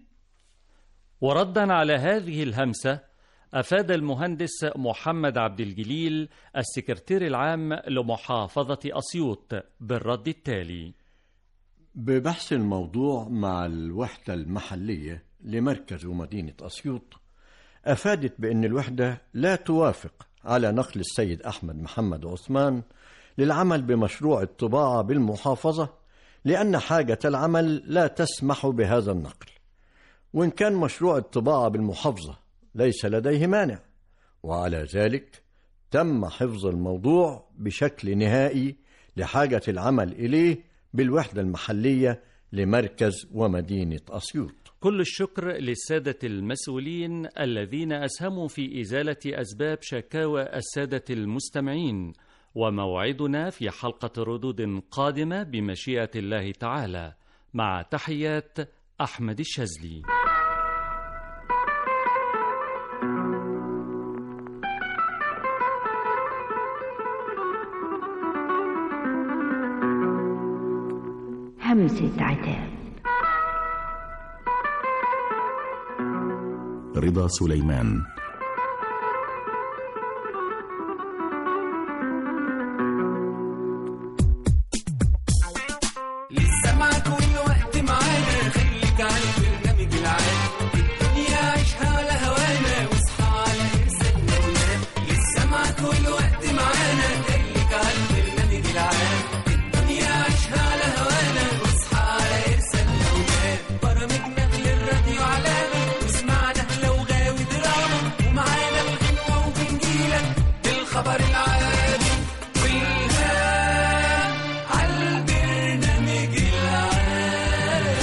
وردا على هذه الهمسة، أفاد المهندس محمد عبد الجليل السكرتير العام لمحافظة أسيوط بالرد التالي: ببحث الموضوع مع الوحدة المحلية لمركز ومدينة أسيوط، أفادت بأن الوحدة لا توافق على نقل السيد أحمد محمد عثمان للعمل بمشروع الطباعة بالمحافظة، لأن حاجة العمل لا تسمح بهذا النقل، وإن كان مشروع الطباعة بالمحافظة ليس لديه مانع، وعلى ذلك تم حفظ الموضوع بشكل نهائي لحاجة العمل إليه بالوحدة المحلية لمركز ومدينة أسيوط. كل الشكر للسادة المسؤولين الذين أسهموا في إزالة أسباب شكاوى السادة المستمعين، وموعدنا في حلقة ردود قادمة بمشيئة الله تعالى، مع تحيات أحمد الشاذلي. همسة عتاب. رضا سليمان. لسه معاك كل وقت معانا، خليك على البرنامج العام، الدنيا عيشها على هوانا واصحى على ارسالنا ونام. لسه معاك كل وقت معانا، خليك على البرنامج العام، الدنيا عيشها على هوانا واصحى على ارسالنا ونام. برامجنا للراديو علامة، واسمعنا لو غاوي دراما، ومعانا الغنوة وبنجيلك بالخبر العادي والهام على البرنامج العام.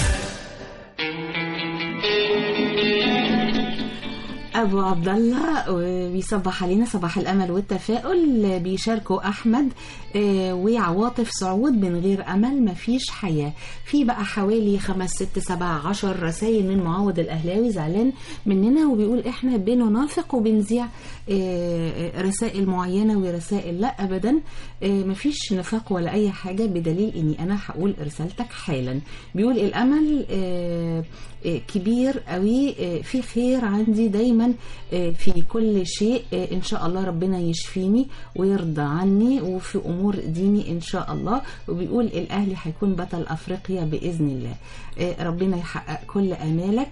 ابو عبد الله بيصبح علينا صباح الامل والتفاؤل. بيشاركوا احمد آه، وعواطف سعود. من غير امل مفيش حياه. في بقى حوالي خمس ست سبع عشر رسائل من معوض الاهلاوي زعلان مننا، وبيقول احنا بننافق وبنذيع آه، رسائل معينه ورسائل لا ابدا. آه، مفيش نفاق ولا اي حاجه، بدليل اني انا هقول رسالتك حالا. بيقول الامل آه، كبير قوي، في خير عندي دايما في كل شيء. ان شاء الله ربنا يشفيني ويرضى عني، وفي امور ديني ان شاء الله. وبيقول الاهلي هيكون بطل افريقيا باذن الله. ربنا يحقق كل امالك.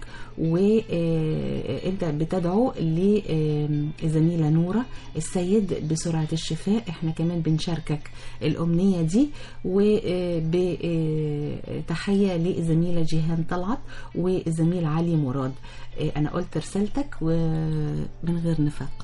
وانت بتدعو لزميله نوره السيد بسرعه الشفاء، احنا كمان بنشاركك الامنيه دي. وبتحيه لزميله جيهان طلعت والزميل علي مراد. انا قلت رسالتك ومن غير نفاق.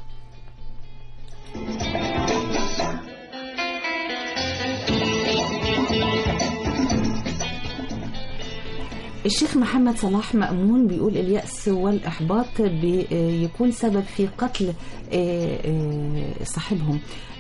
الشيخ محمد صلاح مأمون بيقول اليأس والإحباط بيكون سبب في قتل صاحبهم.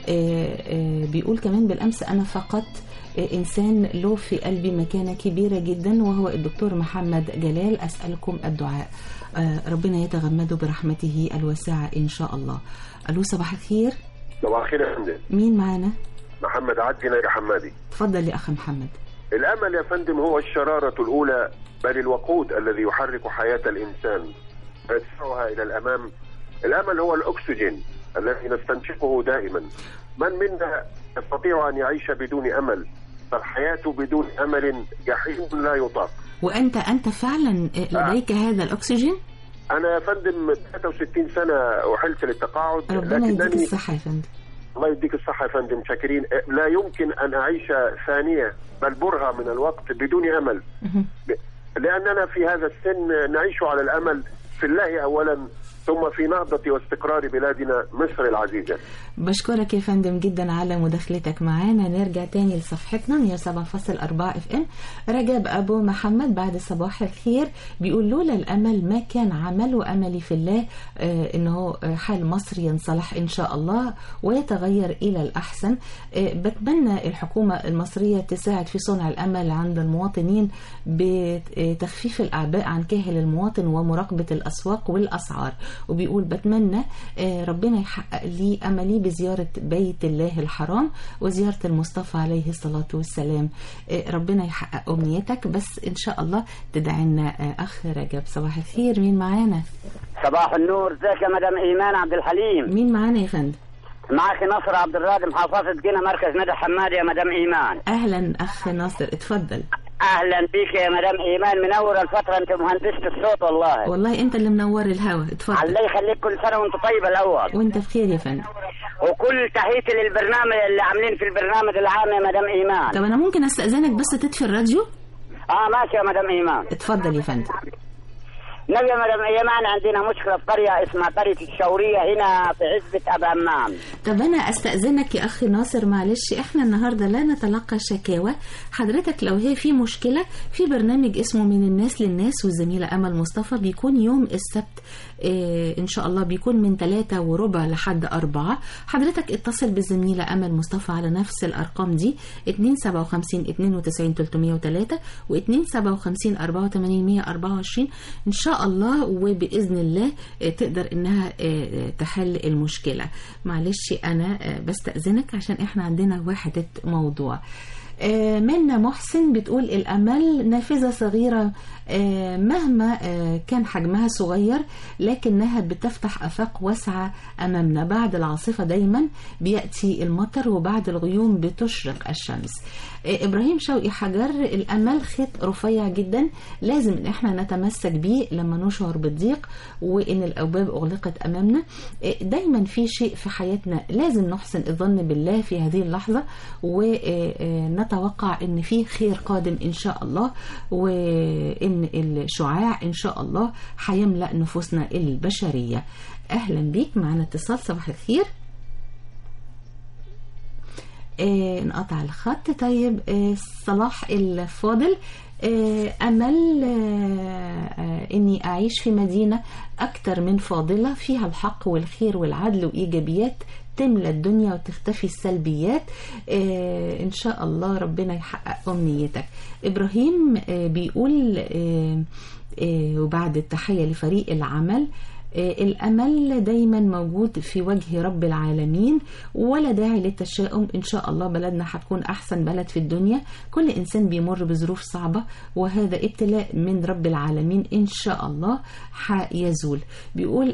بيقول كمان بالأمس أنا فقدت إنسان له في قلبي مكانة كبيرة جدا، وهو الدكتور محمد جلال. أسألكم الدعاء، ربنا يتغمده برحمته الواسعة إن شاء الله. ألو صباح الخير. صباح الخير يا فندم. مين معنا؟ محمد عدي ناجي حمادي. تفضل يا أخ محمد. الأمل يا فندم هو الشرارة الأولى، بل الوقود الذي يحرك حياة الإنسان ويدفعها إلى الأمام. الأمل هو الأكسجين الذي نستنشقه دائما. من منا يستطيع أن يعيش بدون أمل؟ فالحياة بدون أمل جحيم لا يطاق. وأنت أنت فعلا لديك آه. هذا الأكسجين؟ أنا يا فندم ثلاثة وستين سنة أحلت للتقاعد. ربنا يديك الصحة يا فندم. الله يديك الصحة يا فندم، شاكرين. لا يمكن أن أعيش ثانية بل برهة من الوقت بدون أمل، لأننا في هذا السن نعيش على الأمل في الله أولا، ثم في نهضة واستقرار بلادنا مصر العزيزة. بشكرك يا فندم جدا على مداخلتك معانا. نرجع تاني لصفحتنا مية وسبعة فاصلة أربعة اف ام. رجب أبو محمد بعد صباح الخير بيقول لولا الأمل ما كان عمل، وأملي في الله آه إنه حال مصر ينصلح إن شاء الله ويتغير إلى الأحسن. آه بتمنى الحكومة المصرية تساعد في صنع الأمل عند المواطنين بتخفيف الأعباء عن كاهل المواطن ومراقبة الأسواق والأسعار. وبيقول بتمنى ربنا يحقق لي أملي بزيارة بيت الله الحرام وزيارة المصطفى عليه الصلاة والسلام. ربنا يحقق أمنيتك، بس إن شاء الله تدعينا. أخ رجب صباح الخير. مين معانا؟ صباح النور. ازيك يا مدام إيمان عبد الحليم؟ مين معانا يا فندم؟ معك نصر عبد الرازق محافظة جنة مركز ندى حماد يا مدام إيمان. أهلا أخ ناصر، اتفضل. اهلا بيك يا مدام ايمان، منور الفتره، انت مهندسه الصوت والله. والله انت اللي منور الهوا. اتفضل. الله يخليك، كل سنه وانت طيبه الاول. وانت بخير يا فندم. وكل تحياتي للبرنامج اللي عاملين في البرنامج العام يا مدام ايمان. طب انا ممكن استاذنك بس تطفي الراديو؟ اه ماشي يا مدام ايمان. اتفضل يا فندم. نبي يا مدام ايمان عندنا مشكله في قريه اسمها قريه الشوريه هنا في عزبه ابا امام. طب انا استاذنك يا اخي ناصر، معلش احنا النهارده لا نتلقى شكاوى، حضرتك لو هي في مشكله في برنامج اسمه من الناس للناس، والزميله امل مصطفى بيكون يوم السبت إيه ان شاء الله بيكون من ثلاثة وربع لحد أربعة. حضرتك اتصل بالزميله امل مصطفى على نفس الارقام دي اتنين سبعة وخمسين اتنين وتسعين تلتمية وتلاتة واتنين سبعة وخمسين أربعة وتمانين مية وأربعة وعشرين ان شاء الله، وباذن الله تقدر انها تحل المشكله. معلش انا بستأذنك عشان احنا عندنا وحده موضوع. منا محسن بتقول الأمل نافذة صغيرة مهما كان حجمها صغير لكنها بتفتح آفاق واسعة أمامنا. بعد العاصفة دايما بيأتي المطر وبعد الغيوم بتشرق الشمس. إبراهيم شوقي حجر الأمل خيط رفيع جدا لازم إن احنا نتمسك بيه لما نشعر بالضيق وإن الأبواب أغلقت أمامنا. دايما في شيء في حياتنا لازم نحسن الظن بالله في هذه اللحظة ونتوقع إن في خير قادم إن شاء الله، وإن الشعاع إن شاء الله هيملأ نفوسنا البشرية. أهلا بيك، معنا اتصال. صباح الخير. آه نقطع الخط. طيب آه صلاح الفاضل، آه أمل آه آه إني أعيش في مدينة أكتر من فاضلة فيها الحق والخير والعدل وإيجابيات تملى الدنيا وتختفي السلبيات. آه إن شاء الله ربنا يحقق أمنيتك. إبراهيم آه بيقول آه آه وبعد التحية لفريق العمل، الأمل دايما موجود في وجه رب العالمين ولا داعي للتشاؤم. إن شاء الله بلدنا هتكون أحسن بلد في الدنيا. كل إنسان بيمر بظروف صعبة وهذا ابتلاء من رب العالمين إن شاء الله هيزول. بيقول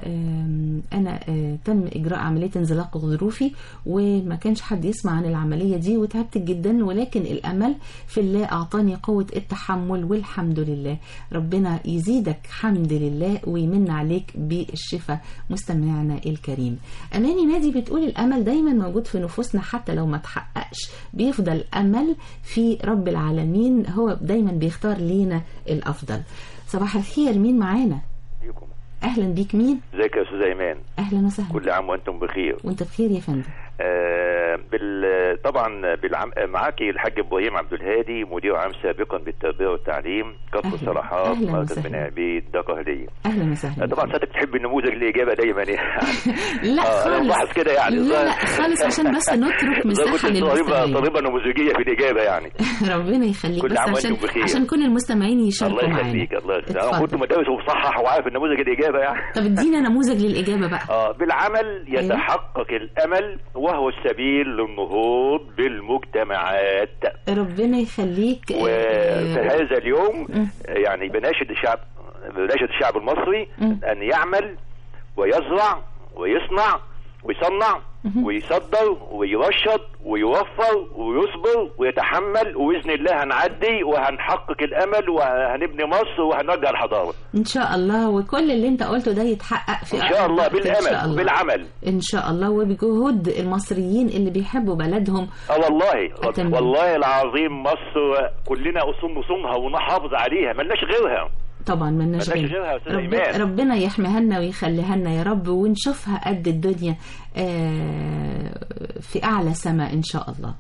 أنا تم إجراء عملية انزلاق غضروفي وما كانش حد يسمع عن العملية دي وتعبت جدا، ولكن الأمل في الله أعطاني قوة التحمل والحمد لله. ربنا يزيدك حمد لله ويمن عليك بالشفاء. مستمعنا الكريم أماني نادي بتقول الأمل دايما موجود في نفوسنا حتى لو ما تحققش، بيفضل أمل في رب العالمين، هو دايما بيختار لينا الأفضل. صباح الخير، مين معانا؟ أهلا بيك. مين؟ ازيك يا أستاذ أيمان؟ أهلا وسهلا. كل عام وأنتم بخير. وأنت بخير يا فندم. آه بال... طبعا بالعم... معاكي الحاج ابراهيم عبد الهادي مدير عام سابقا بالتربيه والتعليم كفر الصلاحات مركز بني عبيد دقهليه. اهلا وسهلا. آه طبعا سيادتك تحب النموذج الاجابه دايما يعني. لا آه خالص. انا كده يعني. لا لا خالص عشان بس نترك مساحه للمستمعين. طالبه نموذجيه في الاجابه يعني. ربنا يخليك. كل بس عشان عشان كل المستمعين يشاركوا معانا. الله يخليك. الله يخليك. انا كنت مدرس ومصحح وعارف النموذج الاجابه يعني. طب ادينا نموذج للاجابه بقى. اه بالعمل يتحقق الامل وهو السبيل للنهوض بالمجتمعات. ربنا يخليك. وفي هذا اليوم يعني بناشد الشعب بناشد الشعب المصري أن يعمل ويزرع ويصنع ويصنع ويصدر ويرشد ويوفر ويصبر ويتحمل، وبإذن الله هنعدي وهنحقق الأمل وهنبني مصر وهنرجع الحضارة إن شاء الله. وكل اللي أنت قلته ده يتحقق في إن شاء الله بالأمل بالعمل إن شاء الله وبجهود المصريين اللي بيحبوا بلدهم. اه والله أتمنى. والله العظيم مصر كلنا أصوم صومها ونحافظ عليها، ملناش غيرها طبعا. ملناش غيرها. رب ربنا يحميها لنا ويخليها لنا يا رب، ونشوفها قد الدنيا في أعلى سماء إن شاء الله.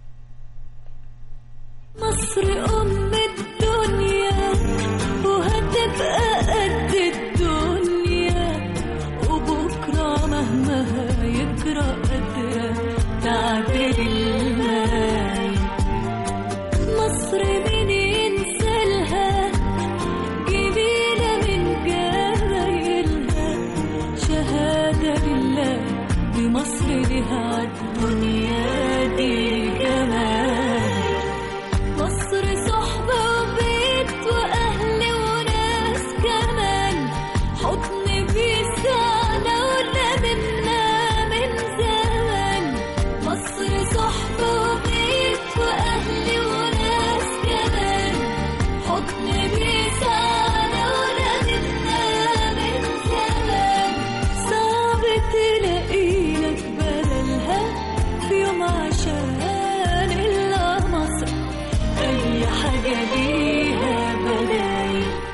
مصر أم الدنيا وهتبقى قد الدنيا، وبكرة مهما هيجرى قادرة تعدل الماي. مصر مين ينسالها جميلة من جمايلها، شهادة لله دي مصر لها عالدنيا دي جمال. مصر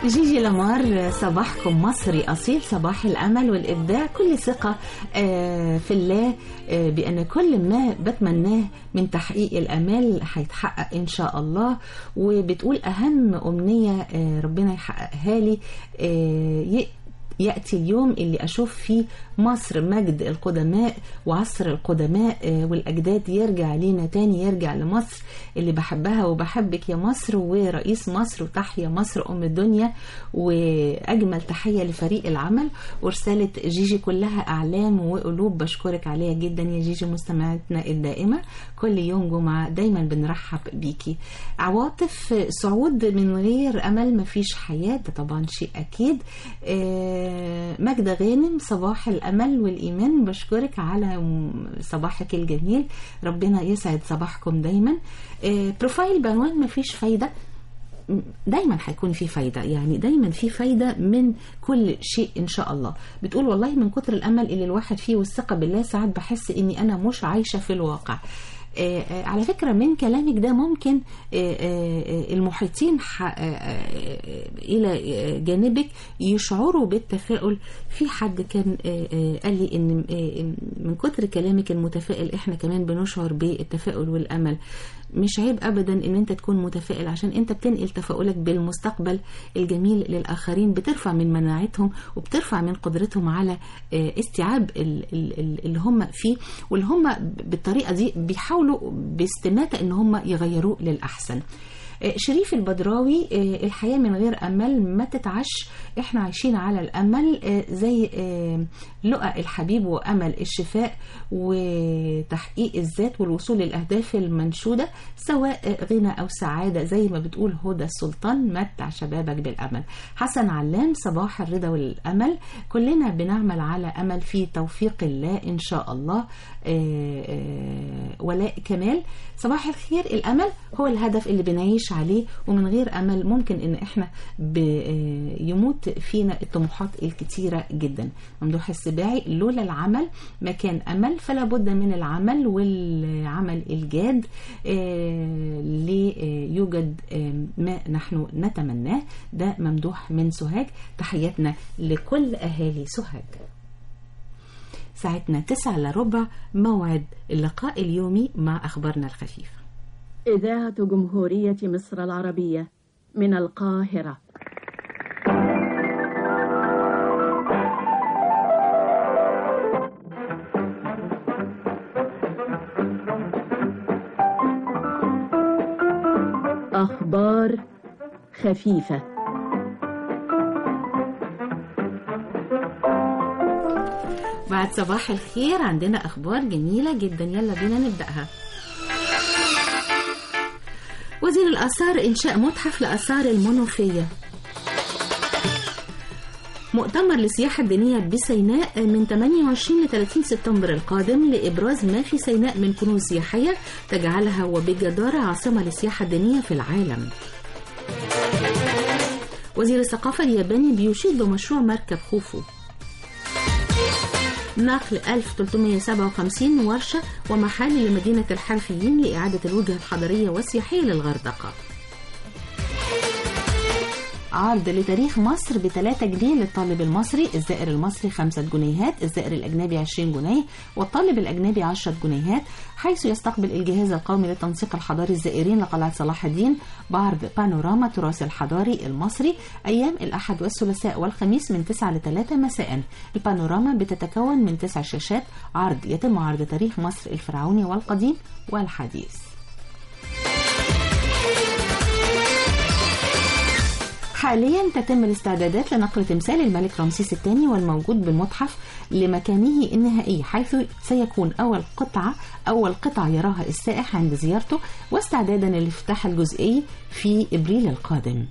جيجي لمار، صباحكم مصري أصيل، صباح الأمل والإبداع، كل ثقة في الله بأن كل ما بتمناه من تحقيق الأمال هيتحقق إن شاء الله. وبتقول أهم أمنية ربنا يحققها لي يأتي اليوم اللي أشوف فيه مصر مجد القدماء وعصر القدماء والأجداد يرجع لينا تاني، يرجع لمصر اللي بحبها وبحبك يا مصر، ورئيس مصر، وتحيا مصر أم الدنيا. وأجمل تحية لفريق العمل. ورسالة جيجي كلها أعلام وقلوب، بشكرك عليها جدا يا جيجي، مستمعتنا الدائمة كل يوم جمعة دايما بنرحب بيكي. عواطف سعود، من غير أمل مفيش حياة، ده طبعا شيء أكيد. ماجدة غانم، صباح الأمل والإيمان، بشكرك على صباحك الجميل، ربنا يسعد صباحكم دايما. بروفايل بعنوان مفيش فايدة، دايما هيكون في فايدة، يعني دايما في فايدة من كل شيء إن شاء الله. بتقول والله من كتر الأمل اللي الواحد فيه والثقة بالله ساعات بحس إني أنا مش عايشة في الواقع. آه آه على فكرة من كلامك ده ممكن آه آه المحيطين إلى جانبك يشعروا بالتفاؤل. في حد كان آه آه قال لي إن آه من كتر كلامك المتفائل إحنا كمان بنشعر بالتفاؤل والأمل. مش عيب أبدا إن أنت تكون متفائل، عشان أنت بتنقل تفاؤلك بالمستقبل الجميل للآخرين، بترفع من مناعتهم وبترفع من قدرتهم على استيعاب اللي هم فيه، واللي هم بالطريقة دي بيحاولوا باستماتة إن هم يغيروه للأحسن. شريف البدراوي، الحياة من غير أمل ما تتعش، احنا عايشين على الأمل زي لقى الحبيب وأمل الشفاء وتحقيق الذات والوصول للأهداف المنشودة، سواء غنى أو سعادة، زي ما بتقول هدى السلطان، متع شبابك بالأمل. حسن علام، صباح الرضا والأمل، كلنا بنعمل على أمل في توفيق الله إن شاء الله. ولاء كمال، صباح الخير، الأمل هو الهدف اللي بنعيش عليه، ومن غير أمل ممكن إن إحنا يموت فينا الطموحات الكتيرة جدا. ممدوح السباعي، لولا العمل ما كان أمل، فلا بد من العمل والعمل الجاد ليوجد ما نحن نتمناه. ده ممدوح من سوهاج، تحياتنا لكل أهالي سوهاج. ساعتنا تسعة إلا ربع، موعد اللقاء اليومي مع أخبارنا الخفيفة. إذاعة جمهورية مصر العربية من القاهرة. أخبار خفيفة. بعد صباح الخير عندنا أخبار جميلة جدا، يلا بينا نبدأها. وزير الآثار إنشاء متحف لآثار المنوفية. مؤتمر للسياحة الدينية بسيناء من ثمانية وعشرين ل ثلاثين سبتمبر القادم لإبراز ما في سيناء من كنوز سياحية تجعلها وبجدارة عاصمة للسياحة الدينية في العالم. وزير الثقافة الياباني بيشيد بمشروع مركب خوفو. نقل ألف وثلاثمائة وسبعة وخمسين ورشة ومحال لمدينة الحرفيين لإعادة الوجهة الحضارية والسياحية للغردقة. عرض لتاريخ مصر بثلاثة جنيه للطالب المصري، الزائر المصري خمسة جنيهات، الزائر الأجنبي عشرين جنيه، والطالب الأجنبي عشرة جنيهات، حيث يستقبل الجهاز القومي للتنسيق الحضاري الزائرين لقلعة صلاح الدين بعرض بانوراما التراث الحضاري المصري أيام الأحد والثلاثاء والخميس من تسعة ل ثلاثة مساء. البانوراما بتتكون من تسع شاشات عرض يتم عرض تاريخ مصر الفرعوني والقديم والحديث. حاليا تتم الاستعدادات لنقل تمثال الملك رمسيس الثاني والموجود بالمتحف لمكانه النهائي، حيث سيكون أول قطعة أول قطعة يراها السائح عند زيارته، واستعدادا للافتتاح الجزئي في إبريل القادم.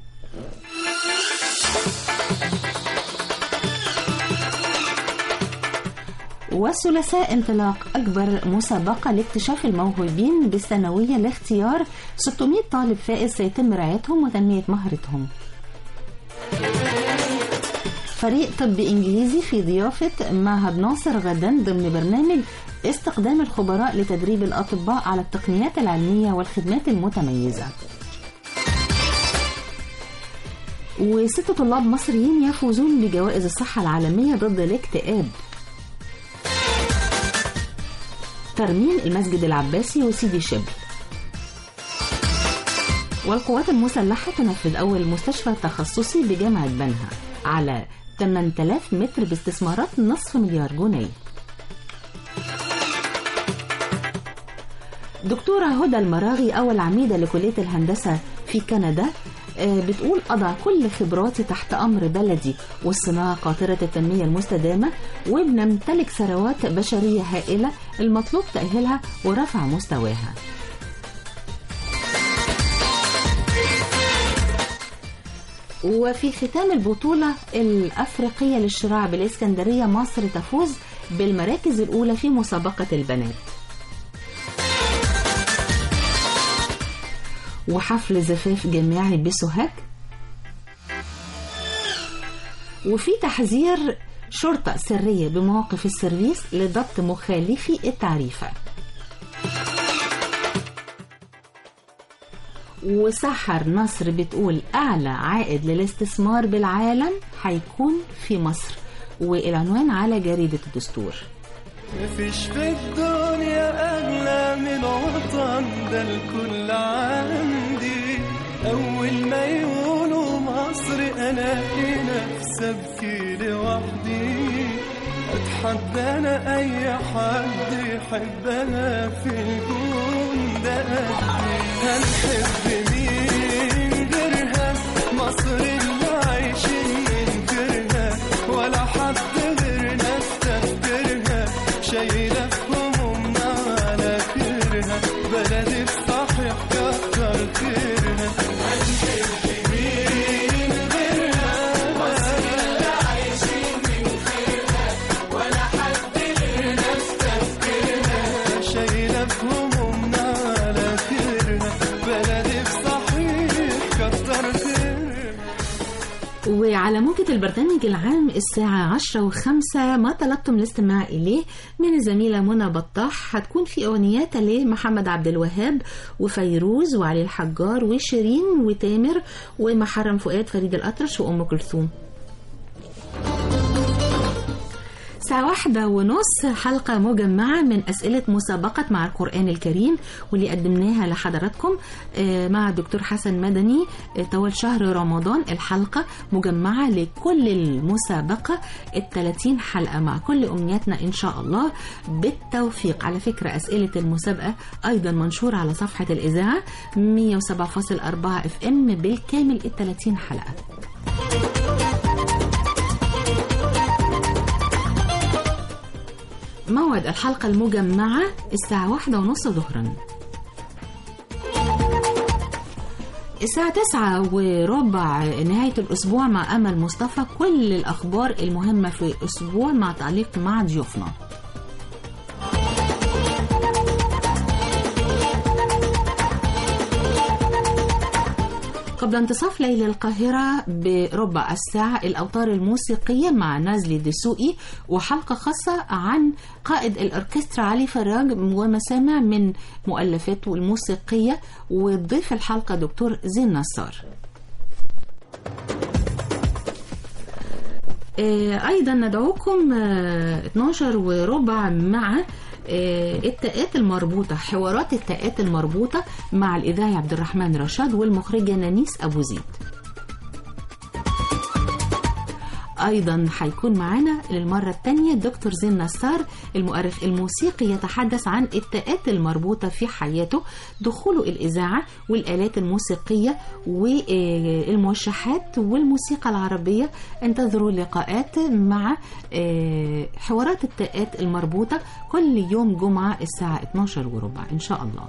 والثلاثاء انطلاق أكبر مسابقة لاكتشاف الموهوبين بالثانوية لاختيار ستمائة طالب فائز سيتم رعايتهم وتنمية مهارتهم. فريق طبي إنجليزي في ضيافة معهد ناصر غدا ضمن برنامج استخدام الخبراء لتدريب الأطباء على التقنيات العلمية والخدمات المتميزة. وست طلاب مصريين يفوزون بجوائز الصحة العالمية ضد الاكتئاب. ترميم المسجد العباسي وسيدي شبل. والقوات المسلحة تنفذ أول مستشفى تخصصي بجامعة بنها على ثمانية آلاف متر باستثمارات نصف مليار جنيه. دكتورة هدى المراغي أول عميدة لكلية الهندسة في كندا بتقول أضع كل خبراتي تحت أمر بلدي، والصناعة قاطرة التنمية المستدامة، وبنمتلك ثروات بشرية هائلة المطلوب تأهيلها ورفع مستواها. وفي ختام البطولة الأفريقية للشراع بالإسكندرية، مصر تفوز بالمراكز الأولى في مسابقة البنات. وحفل زفاف جماعي بسوهاج. وفي تحذير شرطة سرية بمواقف السيرفيس لضبط مخالفي التعريفة. وسحر نصر بتقول أعلى عائد للاستثمار بالعالم هيكون في مصر، والعنوان على جريدة الدستور. مفيش في الدنيا أغلى من وطن، ده الكل عندي. أول ما يقولوا مصر ألاقي نفسي أبكي لوحدي. أتحدى أنا أي حد يحبنا في الكون ده قدي. هنحب مين غيرها؟ مصر اللي عايشين من غيرها، ولا حد غيرنا استهترها. شايلة همومنا على كرها، بلدي بصحيح كتر خيرها. هنحب مين غيرها؟ مصر اللي عايشين من غيرها، ولا حد غيرنا استهترها. شايلة همومنا على كرها، بلدي بصحيح كتر خيرها. وعلى موجة البرنامج العام الساعة عشرة وخمسة ما طلبتم الاستماع إليه من الزميلة منى بطاح، هتكون في أغنيات لمحمد عبد الوهاب وفيروز وعلي الحجار وشيرين وتامر ومحرم فؤاد، فريد الأطرش وأم كلثوم. الساعة واحدة ونص حلقة مجمعة من أسئلة مسابقة مع القرآن الكريم، واللي قدمناها لحضراتكم مع الدكتور حسن مدني طوال شهر رمضان. الحلقة مجمعة لكل المسابقة الثلاثين حلقة مع كل أمنياتنا إن شاء الله بالتوفيق. على فكرة أسئلة المسابقة أيضا منشورة على صفحة الإذاعة مية وسبعة فاصلة أربعة اف ام بالكامل الثلاثين حلقة. موعد الحلقة المجمعة الساعة واحدة ونص ظهرا. الساعة تسعة وربع نهاية الأسبوع مع أمل مصطفى، كل الأخبار المهمة في الأسبوع مع تعليق مع ضيوفنا. قبل انتصاف ليل القاهرة بربع الساعة الأوتار الموسيقية مع نازلي دسوقي، وحلقة خاصة عن قائد الأوركسترا علي فراج ومسامع من مؤلفاته الموسيقية، وضيف الحلقة دكتور زين نصار. أيضا ندعوكم اتناشر وربع مع التاءات المربوطة، حوارات التاءات المربوطة مع الإذاعي عبد الرحمن رشاد والمخرجة نانيس أبو زيد. أيضا هيكون معنا للمرة الثانية دكتور زين نصار المؤرخ الموسيقي، يتحدث عن التاءات المربوطة في حياته، دخوله الإذاعة والآلات الموسيقية والموشحات والموسيقى العربية. انتظروا لقاءات مع حوارات التاءات المربوطة كل يوم جمعة الساعة اتناشر وربع إن شاء الله.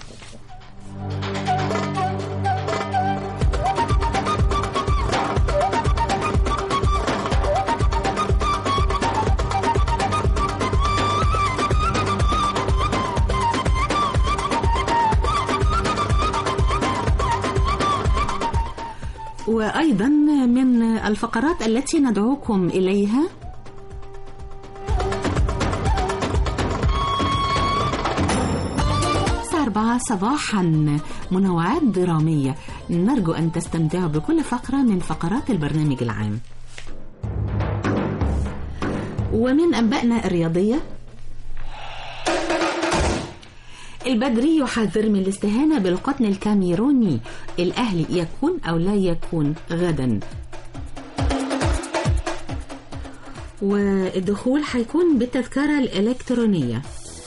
وأيضا من الفقرات التي ندعوكم إليها الساعة أربعة صباحا منوعات درامية نرجو أن تستمتعوا بكل فقرة من فقرات البرنامج العام. ومن أنبائنا الرياضية، البدري يحذر من الاستهانة بالقطن الكاميروني، الأهلي يكون أو لا يكون غدا. والدخول هيكون بالتذكرة الإلكترونية.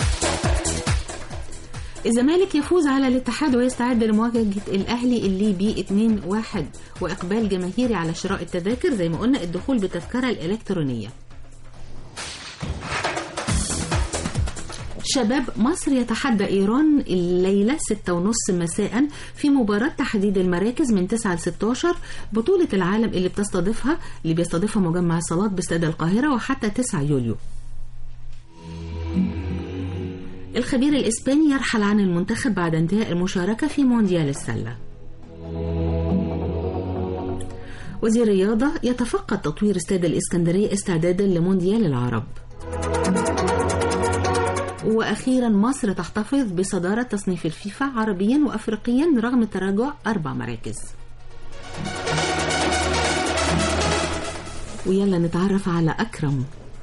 الزمالك يفوز على الاتحاد ويستعد لمواجهة الأهلي الليبي اثنين واحد، وإقبال جماهيري على شراء التذاكر. زي ما قلنا الدخول بالتذكرة الإلكترونية. شباب مصر يتحدى إيران الليلة ستة ونص مساء في مباراة تحديد المراكز من تسعة ل ستة عشر، بطولة العالم اللي بتستضيفها اللي بيستضيفها مجمع الصالات باستاد القاهرة وحتى تسعة يوليو. الخبير الإسباني يرحل عن المنتخب بعد انتهاء المشاركة في مونديال السلة. وزير الرياضة يتفقد تطوير استاد الإسكندرية استعدادا لمونديال العرب. وأخيرا مصر تحتفظ بصدارة تصنيف الفيفا عربيا وأفريقيا رغم تراجع أربع مراكز. ويلا نتعرف على أكرم.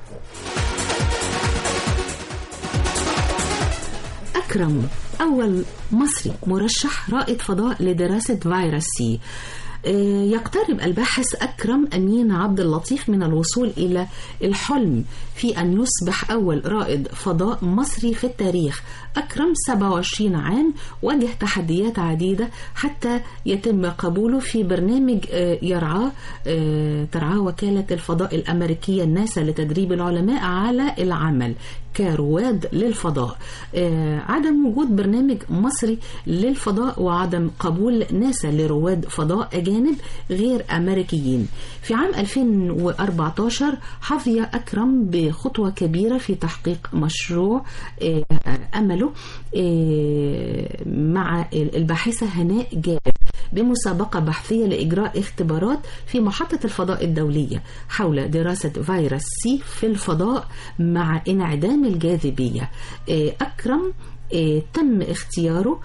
أكرم أول مصري مرشح رائد فضاء لدراسة فيروس سي. يقترب الباحث أكرم أمين عبد اللطيف من الوصول إلى الحلم في أن يصبح أول رائد فضاء مصري في التاريخ. أكرم سبعة وعشرين عام، واجه تحديات عديدة حتى يتم قبوله في برنامج يرعاه ترعاه وكالة الفضاء الأمريكية ناسا لتدريب العلماء على العمل كرواد للفضاء. عدم وجود برنامج مصري للفضاء وعدم قبول ناسا لرواد فضاء أجانب غير أمريكيين. في عام ألفين وأربعة عشر حظي أكرم بخطوة كبيرة في تحقيق مشروع أمله مع الباحثة هناء جابر بمسابقة بحثية لإجراء اختبارات في محطة الفضاء الدولية حول دراسة فيروس سي في الفضاء مع انعدام الجاذبية. أكرم تم اختياره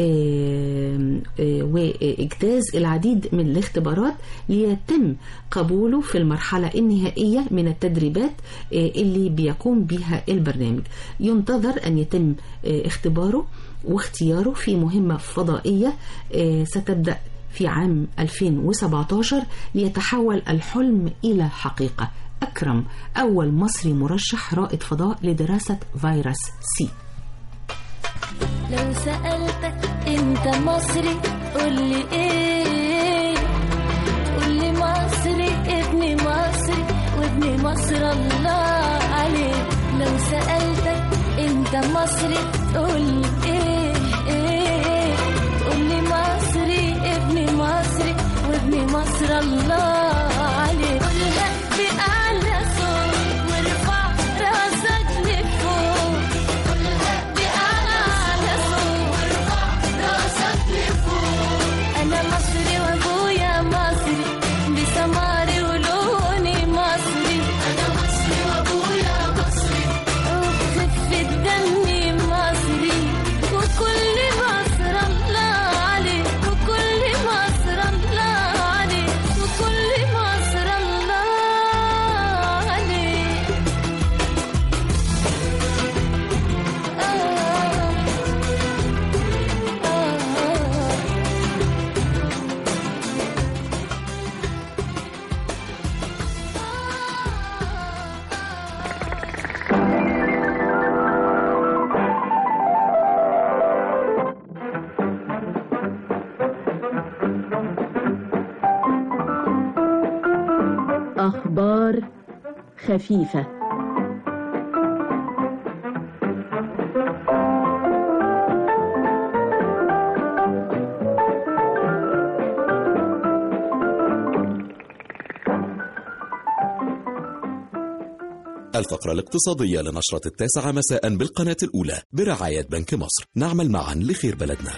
واجتاز العديد من الاختبارات ليتم قبوله في المرحلة النهائية من التدريبات اللي بيقوم بها البرنامج. ينتظر أن يتم اختباره واختياره في مهمة فضائية ستبدأ في عام ألفين وسبعة عشر ليتحول الحلم إلى حقيقة. أكرم أول مصري مرشح رائد فضاء لدراسة فيروس سي. لو سألتك انت مصري قولي ايه؟ قولي مصري ابن مصري وابن مصر الله عليه. لو سألتك انت مصري قولي ايه ايه؟ قولي مصري ابن مصري وابن مصر الله عليه. قولها بأعلى صوت وارفع راسك لفوق. قولها بأعلى صوت وارفع راسك لفوق. أنا مصري وأبويا مصري بسماري ولوني مصري. أنا مصري وأبويا مصري وبخفة دمي مصري. وكل مصر الله عليه وكل مصر الله عليه وكل مصر الله عليه. آه أخبار خفيفة. الفقرة الاقتصادية لنشرة التاسعة مساء بالقناة الأولى برعاية بنك مصر. نعمل معا لخير بلدنا.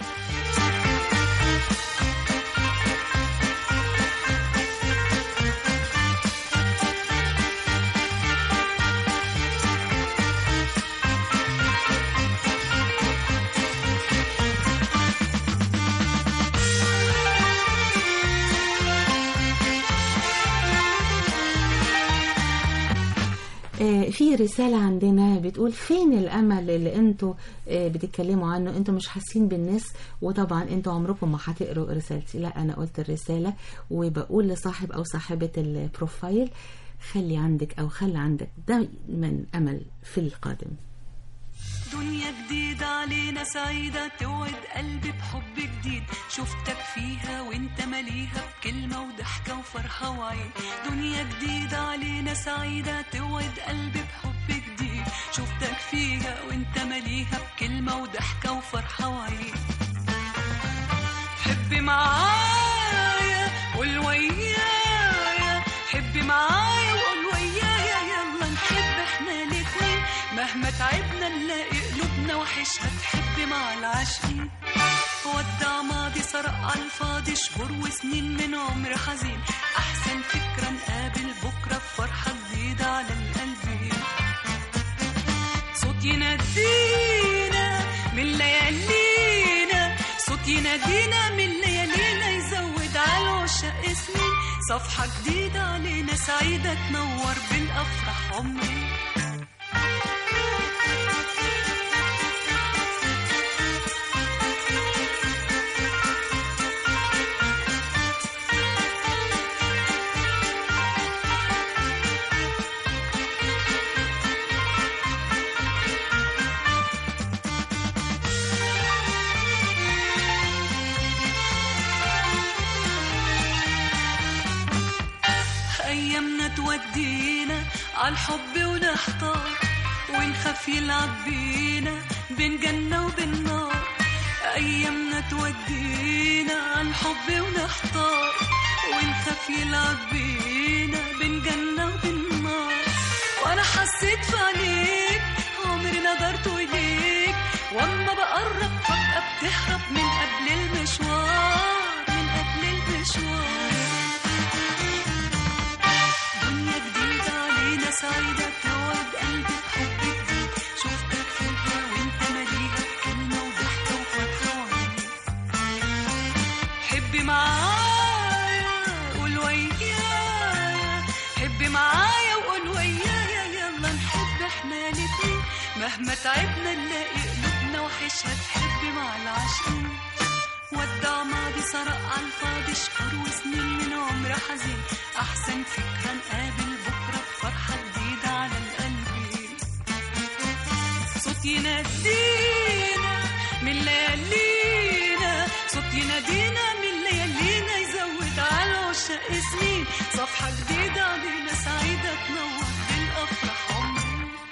آه، في رسالة عندنا بتقول فين الأمل اللي انتوا آه، بتتكلموا عنه؟ انتوا مش حاسين بالناس، وطبعا انتوا عمركم ما هتقروا رسالتي. لا، أنا قلت الرسالة وبقول لصاحب أو صاحبة البروفايل خلي عندك أو خلي عندك دايما أمل في القادم. دنيا جديدة علينا سعيدة توعد قلبي بحب جديد، شفتك فيها وانت مليها بكلمة وضحكة وفرحة وعيد. دنيا جديدة علينا سعيدة توعد قلبي بحب جديد، شفتك فيها وانت مليها بكلمة وضحكة وفرحة وعيد. حبي معايا قول ويايا، حبي معايا وقول ويايا، يلا نحب احنا الاتنين مهما تعبنا نلاقي قلوبنا وحشها تحب مع العاشقين. ودع ماضي سرق على الفاضي شهور وسنين من عمر حزين، احسن فكرة نقابل بكرة بفرحة جديدة على القلبين. صوت ينادينا من ليالينا، صوت ينادينا من ليالينا يزود على العشاق سنين، صفحة جديدة علينا سعيدة تنور بالأفراح عمري. أيامنا تودينا عالحب ونحتار، ونخاف يلعب بينا بين جنة وبين نار. أيامنا تودينا عالحب ونحتار، ونخاف يلعب بينا بين جنة وبين نار. وأنا حسيت في عينيك عمري نظرت إليك، وأما بقرب فجأة بتهرب من قبل المشوار، من قبل المشوار. سعيدة توعد قلبي بحب جديد، شفتك فيها وانت مليها بكلمة وضحكة وفرحة وعيد. حبي معايا قول ويايا، حبي معايا وقول ويايا، يلا نحب احنا الاتنين مهما تعبنا نلاقي قلوبنا وحشها تحب مع العاشقين. ودع ماضي سرق على الفاضي شهور وسنين من عمر حزين، احسن فكرة نقابل بكرة بفرحة جديدة على القلبين. صوت ينادينا من ليالينا، صوت ينادينا من ليالينا يزود على العشاق سنين، صفحة جديدة علينا سعيدة تنور بالأفراح عمري.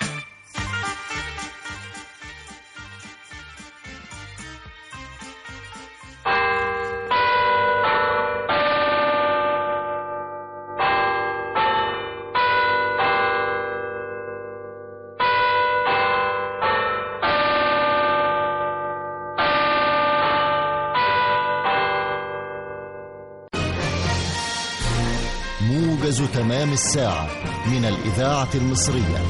موجز تمام الساعة من الإذاعة المصرية.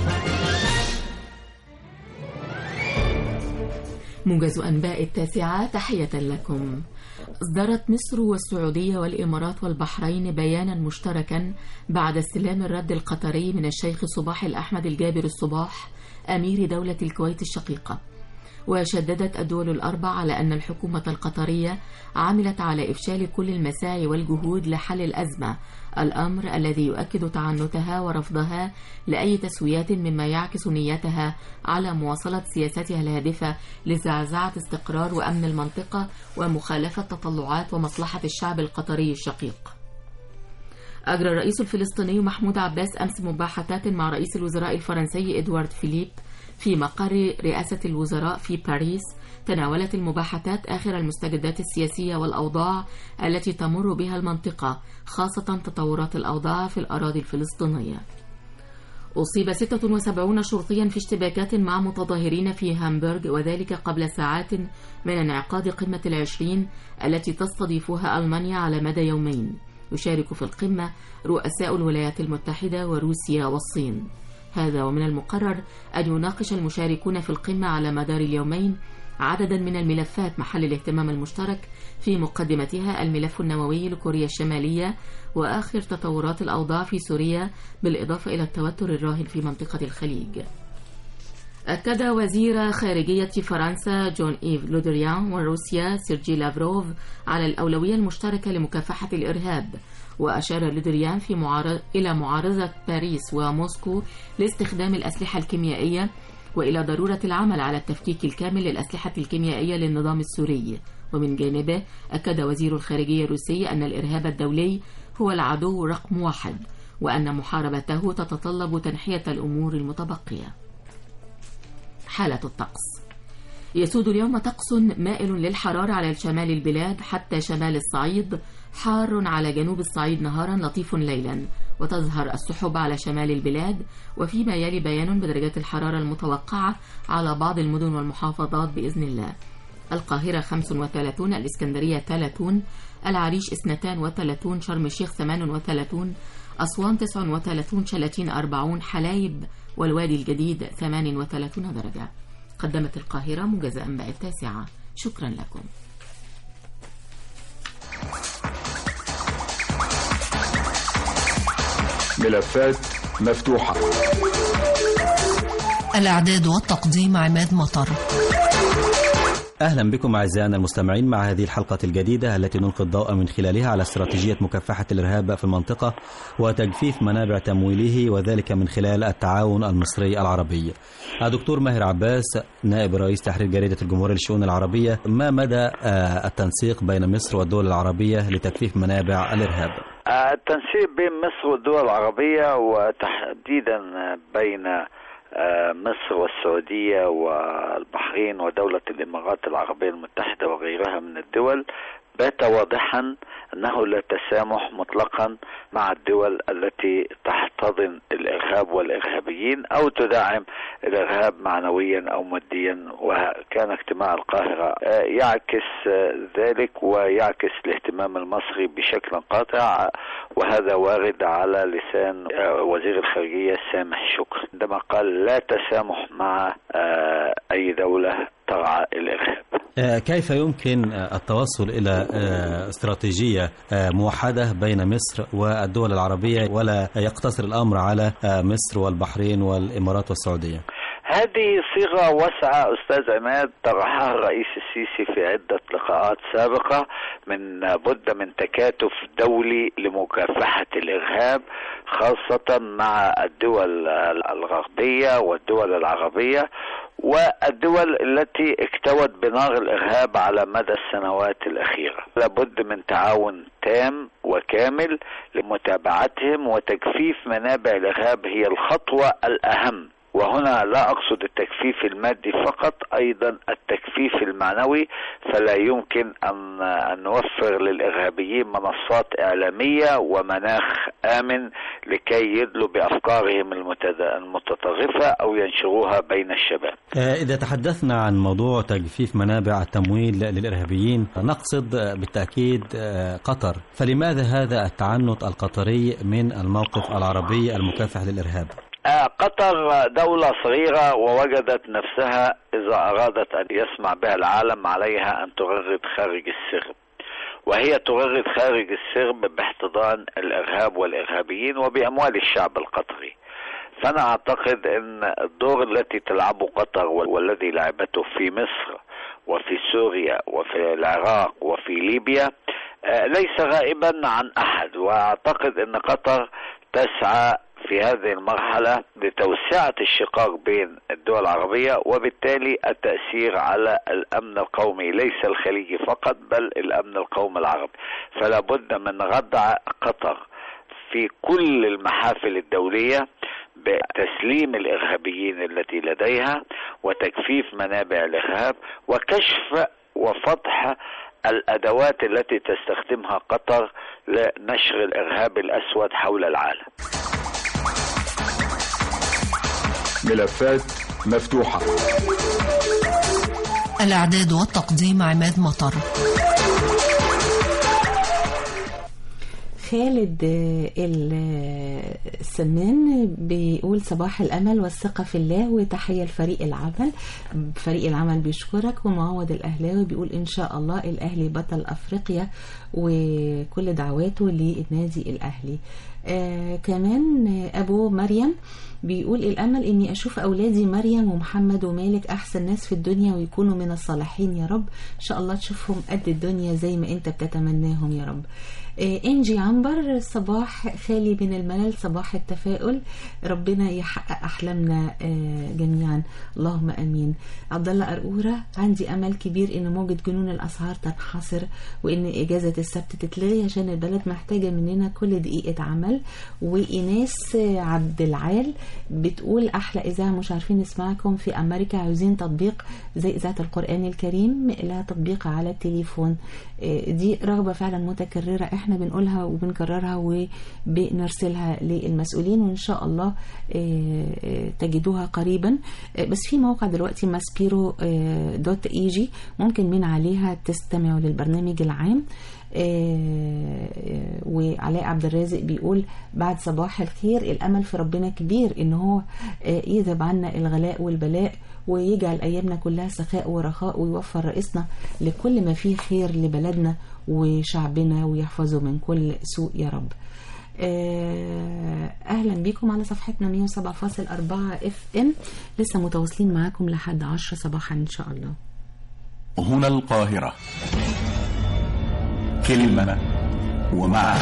موجز أنباء التاسعة، تحية لكم. أصدرت مصر والسعودية والإمارات والبحرين بيانا مشتركا بعد استلام الرد القطري من الشيخ صباح الأحمد الجابر الصباح أمير دولة الكويت الشقيقة. وشددت الدول الأربع على أن الحكومة القطرية عملت على إفشال كل المساعي والجهود لحل الأزمة، الأمر الذي يؤكد تعنتها ورفضها لأي تسويات مما يعكس نيتها على مواصلة سياستها الهادفة لزعزعة استقرار وأمن المنطقة ومخالفة تطلعات ومصلحة الشعب القطري الشقيق. أجرى الرئيس الفلسطيني محمود عباس أمس مباحثات مع رئيس الوزراء الفرنسي إدوارد فيليب في مقر رئاسة الوزراء في باريس. تناولت المباحثات آخر المستجدات السياسية والأوضاع التي تمر بها المنطقة، خاصة تطورات الأوضاع في الأراضي الفلسطينية. أصيب ستة وسبعين شرطيا في اشتباكات مع متظاهرين في هامبورغ، وذلك قبل ساعات من انعقاد قمة العشرين التي تستضيفها ألمانيا على مدى يومين. يشارك في القمة رؤساء الولايات المتحدة وروسيا والصين. هذا ومن المقرر أن يناقش المشاركون في القمة على مدار اليومين عددا من الملفات محل الاهتمام المشترك، في مقدمتها الملف النووي لكوريا الشمالية وآخر تطورات الأوضاع في سوريا، بالإضافة إلى التوتر الراهن في منطقة الخليج. أكد وزير خارجية فرنسا جون إيف لودريان وروسيا سيرجي لافروف على الأولوية المشتركة لمكافحة الإرهاب، وأشار لودريان في معارض إلى معارضة باريس وموسكو لاستخدام الأسلحة الكيميائية، وإلى ضرورة العمل على التفكيك الكامل للأسلحة الكيميائية للنظام السوري. ومن جانبه أكد وزير الخارجية الروسي أن الإرهاب الدولي هو العدو رقم واحد، وأن محاربته تتطلب تنحية الأمور المتبقية. حالة الطقس: يسود اليوم طقس مائل للحرارة على شمال البلاد حتى شمال الصعيد، حار على جنوب الصعيد نهارا، لطيف ليلا، وتظهر السحب على شمال البلاد، وفيما يلي بيان بدرجات الحرارة المتوقعة على بعض المدن والمحافظات بإذن الله. القاهرة خمسة وثلاثين، الإسكندرية ثلاثين، العريش اثنين وثلاثين، شرم الشيخ ثمانية وثلاثين، أسوان تسعة وثلاثين، شلاتين أربعين، حلايب والوادي الجديد ثمانية وثلاثين درجة. قدمت القاهرة موجز أنباء التاسعة. شكرا لكم. ملفات مفتوحة. الإعداد والتقديم عماد مطر. أهلا بكم أعزائنا المستمعين مع هذه الحلقة الجديدة التي نلقي الضوء من خلالها على استراتيجية مكافحة الإرهاب في المنطقة وتجفيف منابع تمويله، وذلك من خلال التعاون المصري العربي. دكتور ماهر عباس، نائب رئيس تحرير جريدة الجمهورية للشؤون العربية، ما مدى التنسيق بين مصر والدول العربية لتجفيف منابع الإرهاب؟ التنسيق بين مصر والدول العربية وتحديدا بين مصر والسعودية والبحرين ودولة الإمارات العربية المتحدة وغيرها من الدول بات واضحا أنه لا تسامح مطلقا مع الدول التي تحتضن الإرهاب والإرهابيين أو تدعم الإرهاب معنويا أو ماديا. وكان اجتماع القاهرة يعكس ذلك ويعكس الاهتمام المصري بشكل قاطع، وهذا وارد على لسان وزير الخارجية سامح شكري عندما قال لا تسامح مع أي دولة ترعى الإرهاب. كيف يمكن التوصل إلى استراتيجية موحدة بين مصر والدول العربية ولا يقتصر الأمر على مصر والبحرين والإمارات والسعودية؟ هذه صيغة واسعة أستاذ عماد طرحها الرئيس السيسي في عدة لقاءات سابقة، من بد من تكاتف دولي لمكافحة الإرهاب خاصة مع الدول الغربية والدول العربية والدول التي اكتوت بنار الإرهاب على مدى السنوات الأخيرة. لابد من تعاون تام وكامل لمتابعتهم وتجفيف منابع الإرهاب، هي الخطوة الأهم. وهنا لا أقصد التجفيف المادي فقط، أيضا التجفيف المعنوي، فلا يمكن أن, أن نوفر للإرهابيين منصات إعلامية ومناخ آمن لكي يدلوا بأفكارهم المتطرفة أو ينشروها بين الشباب. إذا تحدثنا عن موضوع تجفيف منابع التمويل للإرهابيين نقصد بالتأكيد قطر، فلماذا هذا التعنت القطري من الموقف العربي المكافح للإرهاب؟ قطر دولة صغيرة ووجدت نفسها إذا أرادت أن يسمع بها العالم عليها أن تغرد خارج السرب، وهي تغرد خارج السرب باحتضان الإرهاب والإرهابيين وبأموال الشعب القطري. فأنا أعتقد أن الدور التي تلعبه قطر والذي لعبته في مصر وفي سوريا وفي العراق وفي ليبيا ليس غائبا عن أحد، وأعتقد أن قطر تسعى في هذه المرحلة لتوسعة الشقاق بين الدول العربية وبالتالي التأثير على الأمن القومي ليس الخليجي فقط بل الأمن القومي العربي. فلا بد من ردع قطر في كل المحافل الدولية بتسليم الإرهابيين التي لديها وتجفيف منابع الإرهاب وكشف وفتح الأدوات التي تستخدمها قطر لنشر الإرهاب الأسود حول العالم. ملفات مفتوحة. الإعداد والتقديم عماد مطر. خالد السمان بيقول صباح الأمل والثقة في الله وتحية لفريق العمل. فريق العمل بيشكرك. ومعوض الأهلاوي بيقول إن شاء الله الأهلي بطل أفريقيا وكل دعواته للنادي الأهلي. آه كمان أبو مريم بيقول الأمل إني أشوف أولادي مريم ومحمد ومالك أحسن ناس في الدنيا ويكونوا من الصالحين يا رب. إن شاء الله تشوفهم قد الدنيا زي ما أنت بتتمناهم يا رب. آه إنجي عنبر صباح خالي من الملل، صباح التفاؤل، ربنا يحقق أحلامنا آه جميعا اللهم أمين. عبد الله أرقورة عندي أمل كبير إن موجة جنون الأسعار تنحصر وإن إجازة السبت تتلغي عشان البلد محتاجة مننا كل دقيقة عمل. وإناس عبد العال بتقول أحلى إذاعة مش عارفين نسمعكم في أمريكا، عاوزين تطبيق زي إذاعة القرآن الكريم لها تطبيق على التليفون. دي رغبة فعلا متكررة احنا بنقولها وبنكررها وبنرسلها للمسؤولين وإن شاء الله تجدوها قريبا. بس في موقع دلوقتي ماسبيرو دوت ايجي ممكن من عليها تستمعوا للبرنامج العام. آه وعلاء عبد الرازق بيقول بعد صباح الخير الأمل في ربنا كبير إن هو آه يذهب عنا الغلاء والبلاء ويجعل أيامنا كلها سخاء ورخاء ويوفر رئيسنا لكل ما فيه خير لبلدنا وشعبنا ويحفظه من كل سوء يا رب. آه أهلا بكم على صفحتنا مية وسبعة فاصل أربعة اف ام. لسه متواصلين معاكم لحد عشرة صباحا إن شاء الله. هنا القاهرة كلمة ومعنى.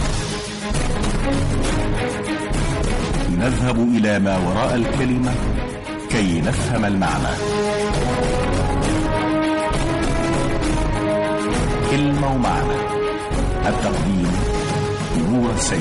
نذهب إلى ما وراء الكلمة كي نفهم المعنى. كلمة ومعنى. التقديم نور سيد.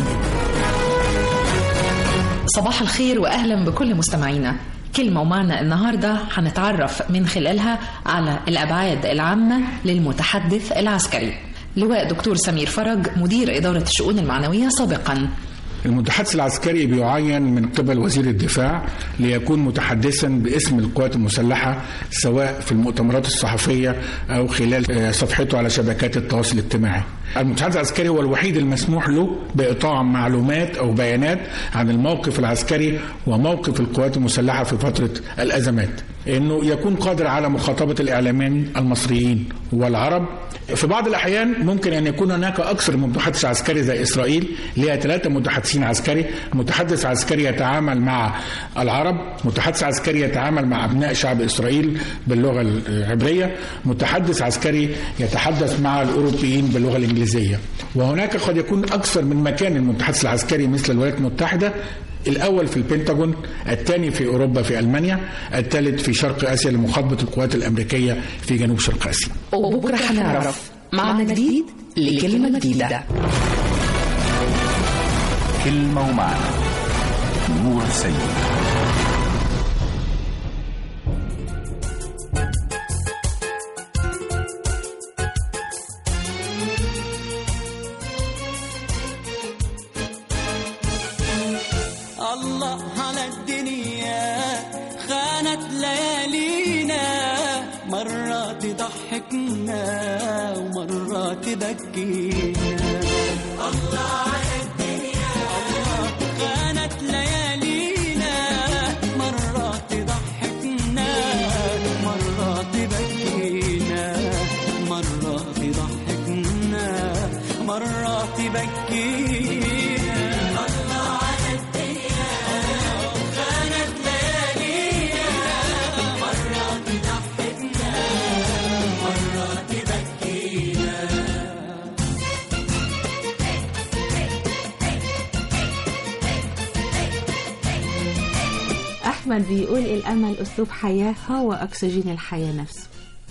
صباح الخير وأهلا بكل مستمعينا. كلمة ومعنى النهاردة هنتعرف من خلالها على الأبعاد العامة للمتحدث العسكري. لواء دكتور سمير فرج مدير إدارة الشؤون المعنوية سابقا. المتحدث العسكري بيعين من قبل وزير الدفاع ليكون متحدثا باسم القوات المسلحة سواء في المؤتمرات الصحفية أو خلال صفحته على شبكات التواصل الاجتماعي. المتحدث العسكري هو الوحيد المسموح له بإعطاء معلومات أو بيانات عن الموقف العسكري وموقف القوات المسلحة في فترة الأزمات، إنه يكون قادر على مخاطبة الإعلاميين المصريين والعرب. في بعض الأحيان ممكن أن يكون هناك أكثر من متحدث عسكري زي إسرائيل لها ثلاثة متحدثين عسكري. متحدث عسكري يتعامل مع العرب، متحدث عسكري يتعامل مع أبناء شعب إسرائيل باللغة العبرية، متحدث عسكري يتحدث مع الأوروبيين باللغة الإنجليزية. وهناك قد يكون أكثر من مكان المتحدث العسكري مثل الولايات المتحدة، الأول في البنتاغون، الثاني في أوروبا في ألمانيا، الثالث في شرق آسيا لمخاطبة القوات الأمريكية في جنوب شرق آسيا. وبكرة هنعرف معنى جديد لكلمة جديدة. كلمة ومعنى. نور سيد. الله على الدنيا خانت ليالينا، مرات تضحكنا ومرات تبكينا. الله على الدنيا خانت ليالينا، مرات تضحكنا مرات تبكينا، مرات تضحكنا مرات تبكينا. أحمد بيقول الأمل أسلوب حياة هو أكسجين الحياة نفسه.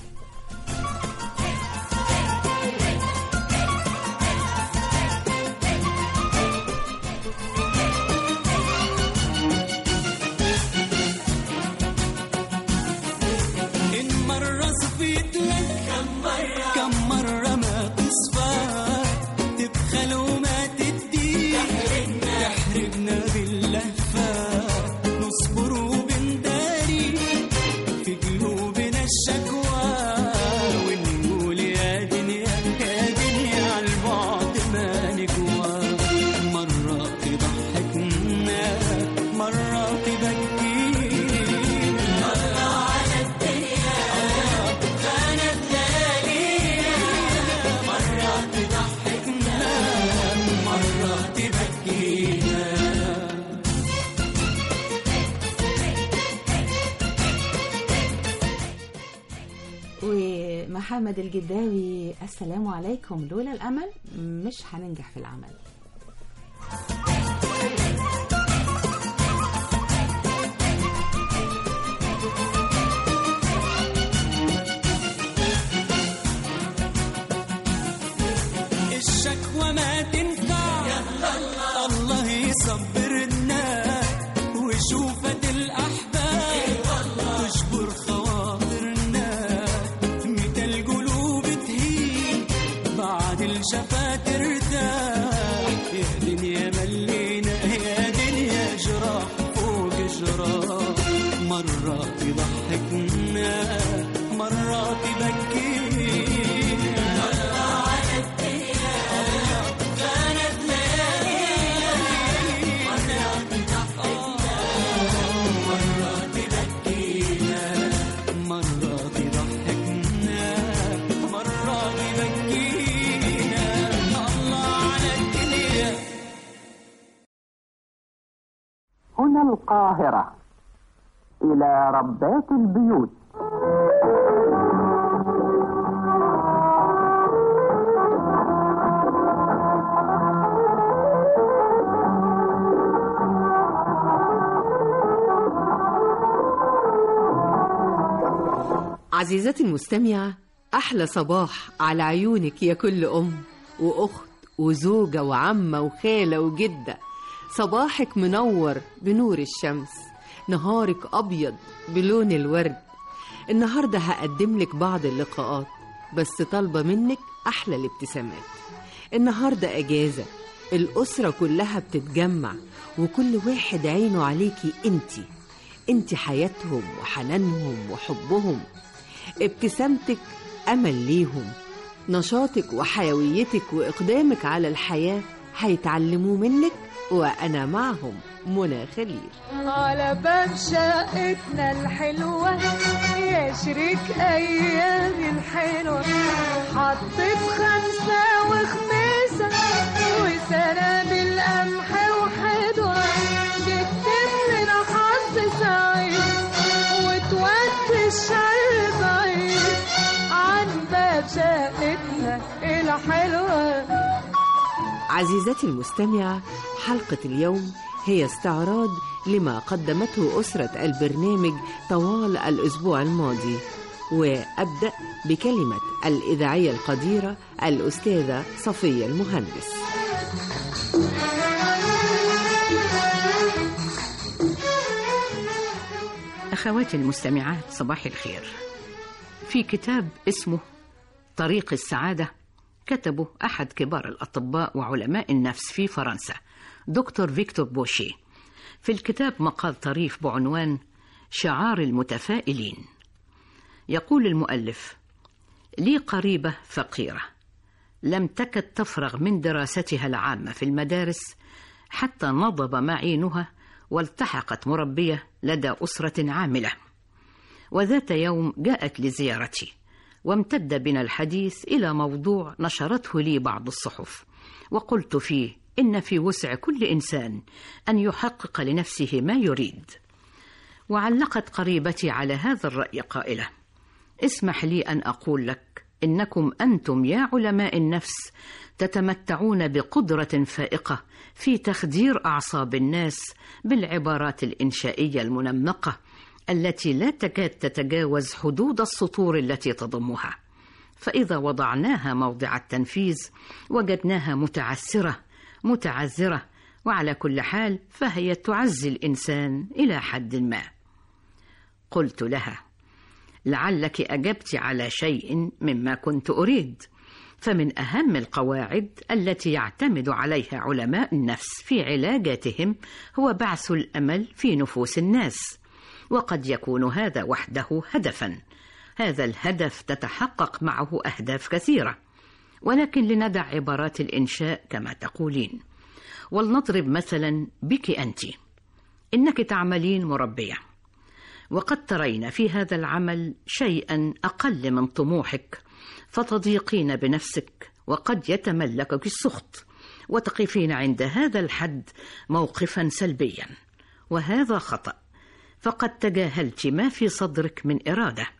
إن مرة صفيت لك كم مرة ما تصفى، تبخل وما تدي تحرجنا باللهفة، نصبر وبنداري في قلوبنا الشكوى، ونقول يا دنيا يا دنيا عالبعد ما نجوى. محمد الجداوي، السلام عليكم. لولا الأمل مش هننجح في العمل. الشكوى ما تنفع، الله يصبرنا وشوفة الأحباب تجبر خواطرنا، متى القلوب تهين بعد الجفا ترتاح، يا دنيا ملينا يا دنيا جراح فوق جراح، مرات يضحكنا مرات يبكينا. هنا القاهرة، إلى ربات البيوت. عزيزتي المستمعة، أحلى صباح على عيونك يا كل أم وأخت وزوجة وعمة وخالة وجدة. صباحك منور بنور الشمس، نهارك أبيض بلون الورد. النهاردة هقدم لك بعض اللقاءات، بس طالبة منك أحلى الابتسامات. النهاردة أجازة، الأسرة كلها بتتجمع وكل واحد عينه عليكي انتي انتي حياتهم وحنانهم وحبهم. ابتسامتك أمل ليهم، نشاطك وحيويتك وإقدامك على الحياة هيتعلموا منك، وأنا معهم منى خليل. على باب شقتنا الحلوة يا شريك أيامي الحلوة، حطيت خمسة وخميسة وسنابل قمح وحدوة، جبت لنا حظ سعيد وتودي الشر بعيد عن باب شقتنا الحلوة. عزيزتي المستمعة، حلقة اليوم هي استعراض لما قدمته أسرة البرنامج طوال الأسبوع الماضي، وأبدأ بكلمة الإذاعية القديرة الأستاذة صفية المهندس. أخواتي المستمعات، صباح الخير. في كتاب اسمه طريق السعادة كتبه أحد كبار الأطباء وعلماء النفس في فرنسا، دكتور فيكتور بوشي. في الكتاب مقال طريف بعنوان شعار المتفائلين. يقول المؤلف: لي قريبة فقيرة لم تكد تفرغ من دراستها العامة في المدارس حتى نضب معينها والتحقت مربية لدى أسرة عاملة. وذات يوم جاءت لزيارتي، وامتد بنا الحديث إلى موضوع نشرته لي بعض الصحف، وقلت فيه إن في وسع كل إنسان أن يحقق لنفسه ما يريد. وعلقت قريبتي على هذا الرأي قائلة: اسمح لي أن أقول لك إنكم أنتم يا علماء النفس تتمتعون بقدرة فائقة في تخدير أعصاب الناس بالعبارات الإنشائية المنمقة التي لا تكاد تتجاوز حدود السطور التي تضمها، فإذا وضعناها موضع التنفيذ وجدناها متعسرة متعذرة، وعلى كل حال فهي تعزي الإنسان إلى حد ما. قلت لها: لعلك أجبت على شيء مما كنت أريد، فمن أهم القواعد التي يعتمد عليها علماء النفس في علاجاتهم هو بعث الأمل في نفوس الناس، وقد يكون هذا وحده هدفا. هذا الهدف تتحقق معه أهداف كثيرة، ولكن لندع عبارات الإنشاء كما تقولين. ولنضرب مثلا بك أنت، إنك تعملين مربية، وقد ترين في هذا العمل شيئا أقل من طموحك، فتضيقين بنفسك وقد يتملكك السخط، وتقفين عند هذا الحد موقفا سلبيا، وهذا خطأ، فقد تجاهلت ما في صدرك من إرادة،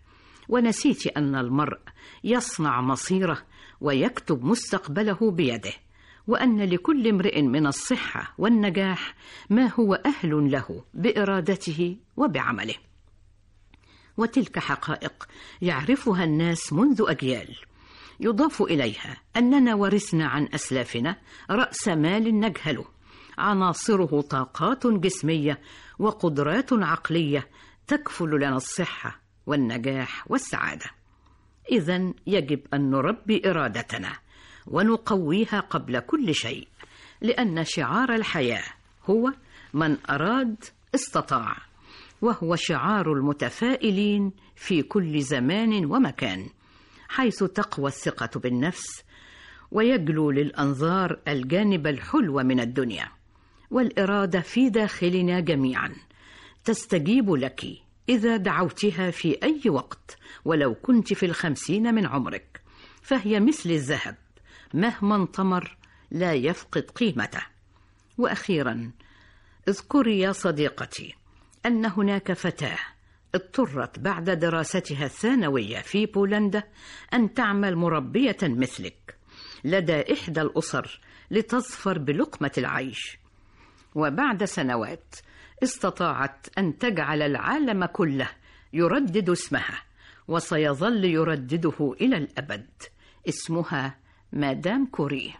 ونسيت أن المرء يصنع مصيره ويكتب مستقبله بيده، وأن لكل امرئ من الصحة والنجاح ما هو أهل له بإرادته وبعمله. وتلك حقائق يعرفها الناس منذ أجيال، يضاف إليها أننا ورثنا عن أسلافنا رأس مال نجهله، عناصره طاقات جسمية وقدرات عقلية تكفل لنا الصحة والنجاح والسعادة. إذن يجب أن نربي إرادتنا ونقويها قبل كل شيء، لأن شعار الحياة هو من أراد استطاع، وهو شعار المتفائلين في كل زمان ومكان، حيث تقوى الثقة بالنفس ويجلو للأنظار الجانب الحلو من الدنيا. والإرادة في داخلنا جميعا تستجيب لك إذا دعوتها في أي وقت، ولو كنت في الخمسين من عمرك، فهي مثل الذهب مهما انطمر لا يفقد قيمته. وأخيرا اذكري يا صديقتي أن هناك فتاة اضطرت بعد دراستها الثانوية في بولندا أن تعمل مربية مثلك لدى إحدى الأسر لتظفر بلقمة العيش، وبعد سنوات استطاعت أن تجعل العالم كله يردد اسمها، وسيظل يردده إلى الأبد. اسمها مادام كوري.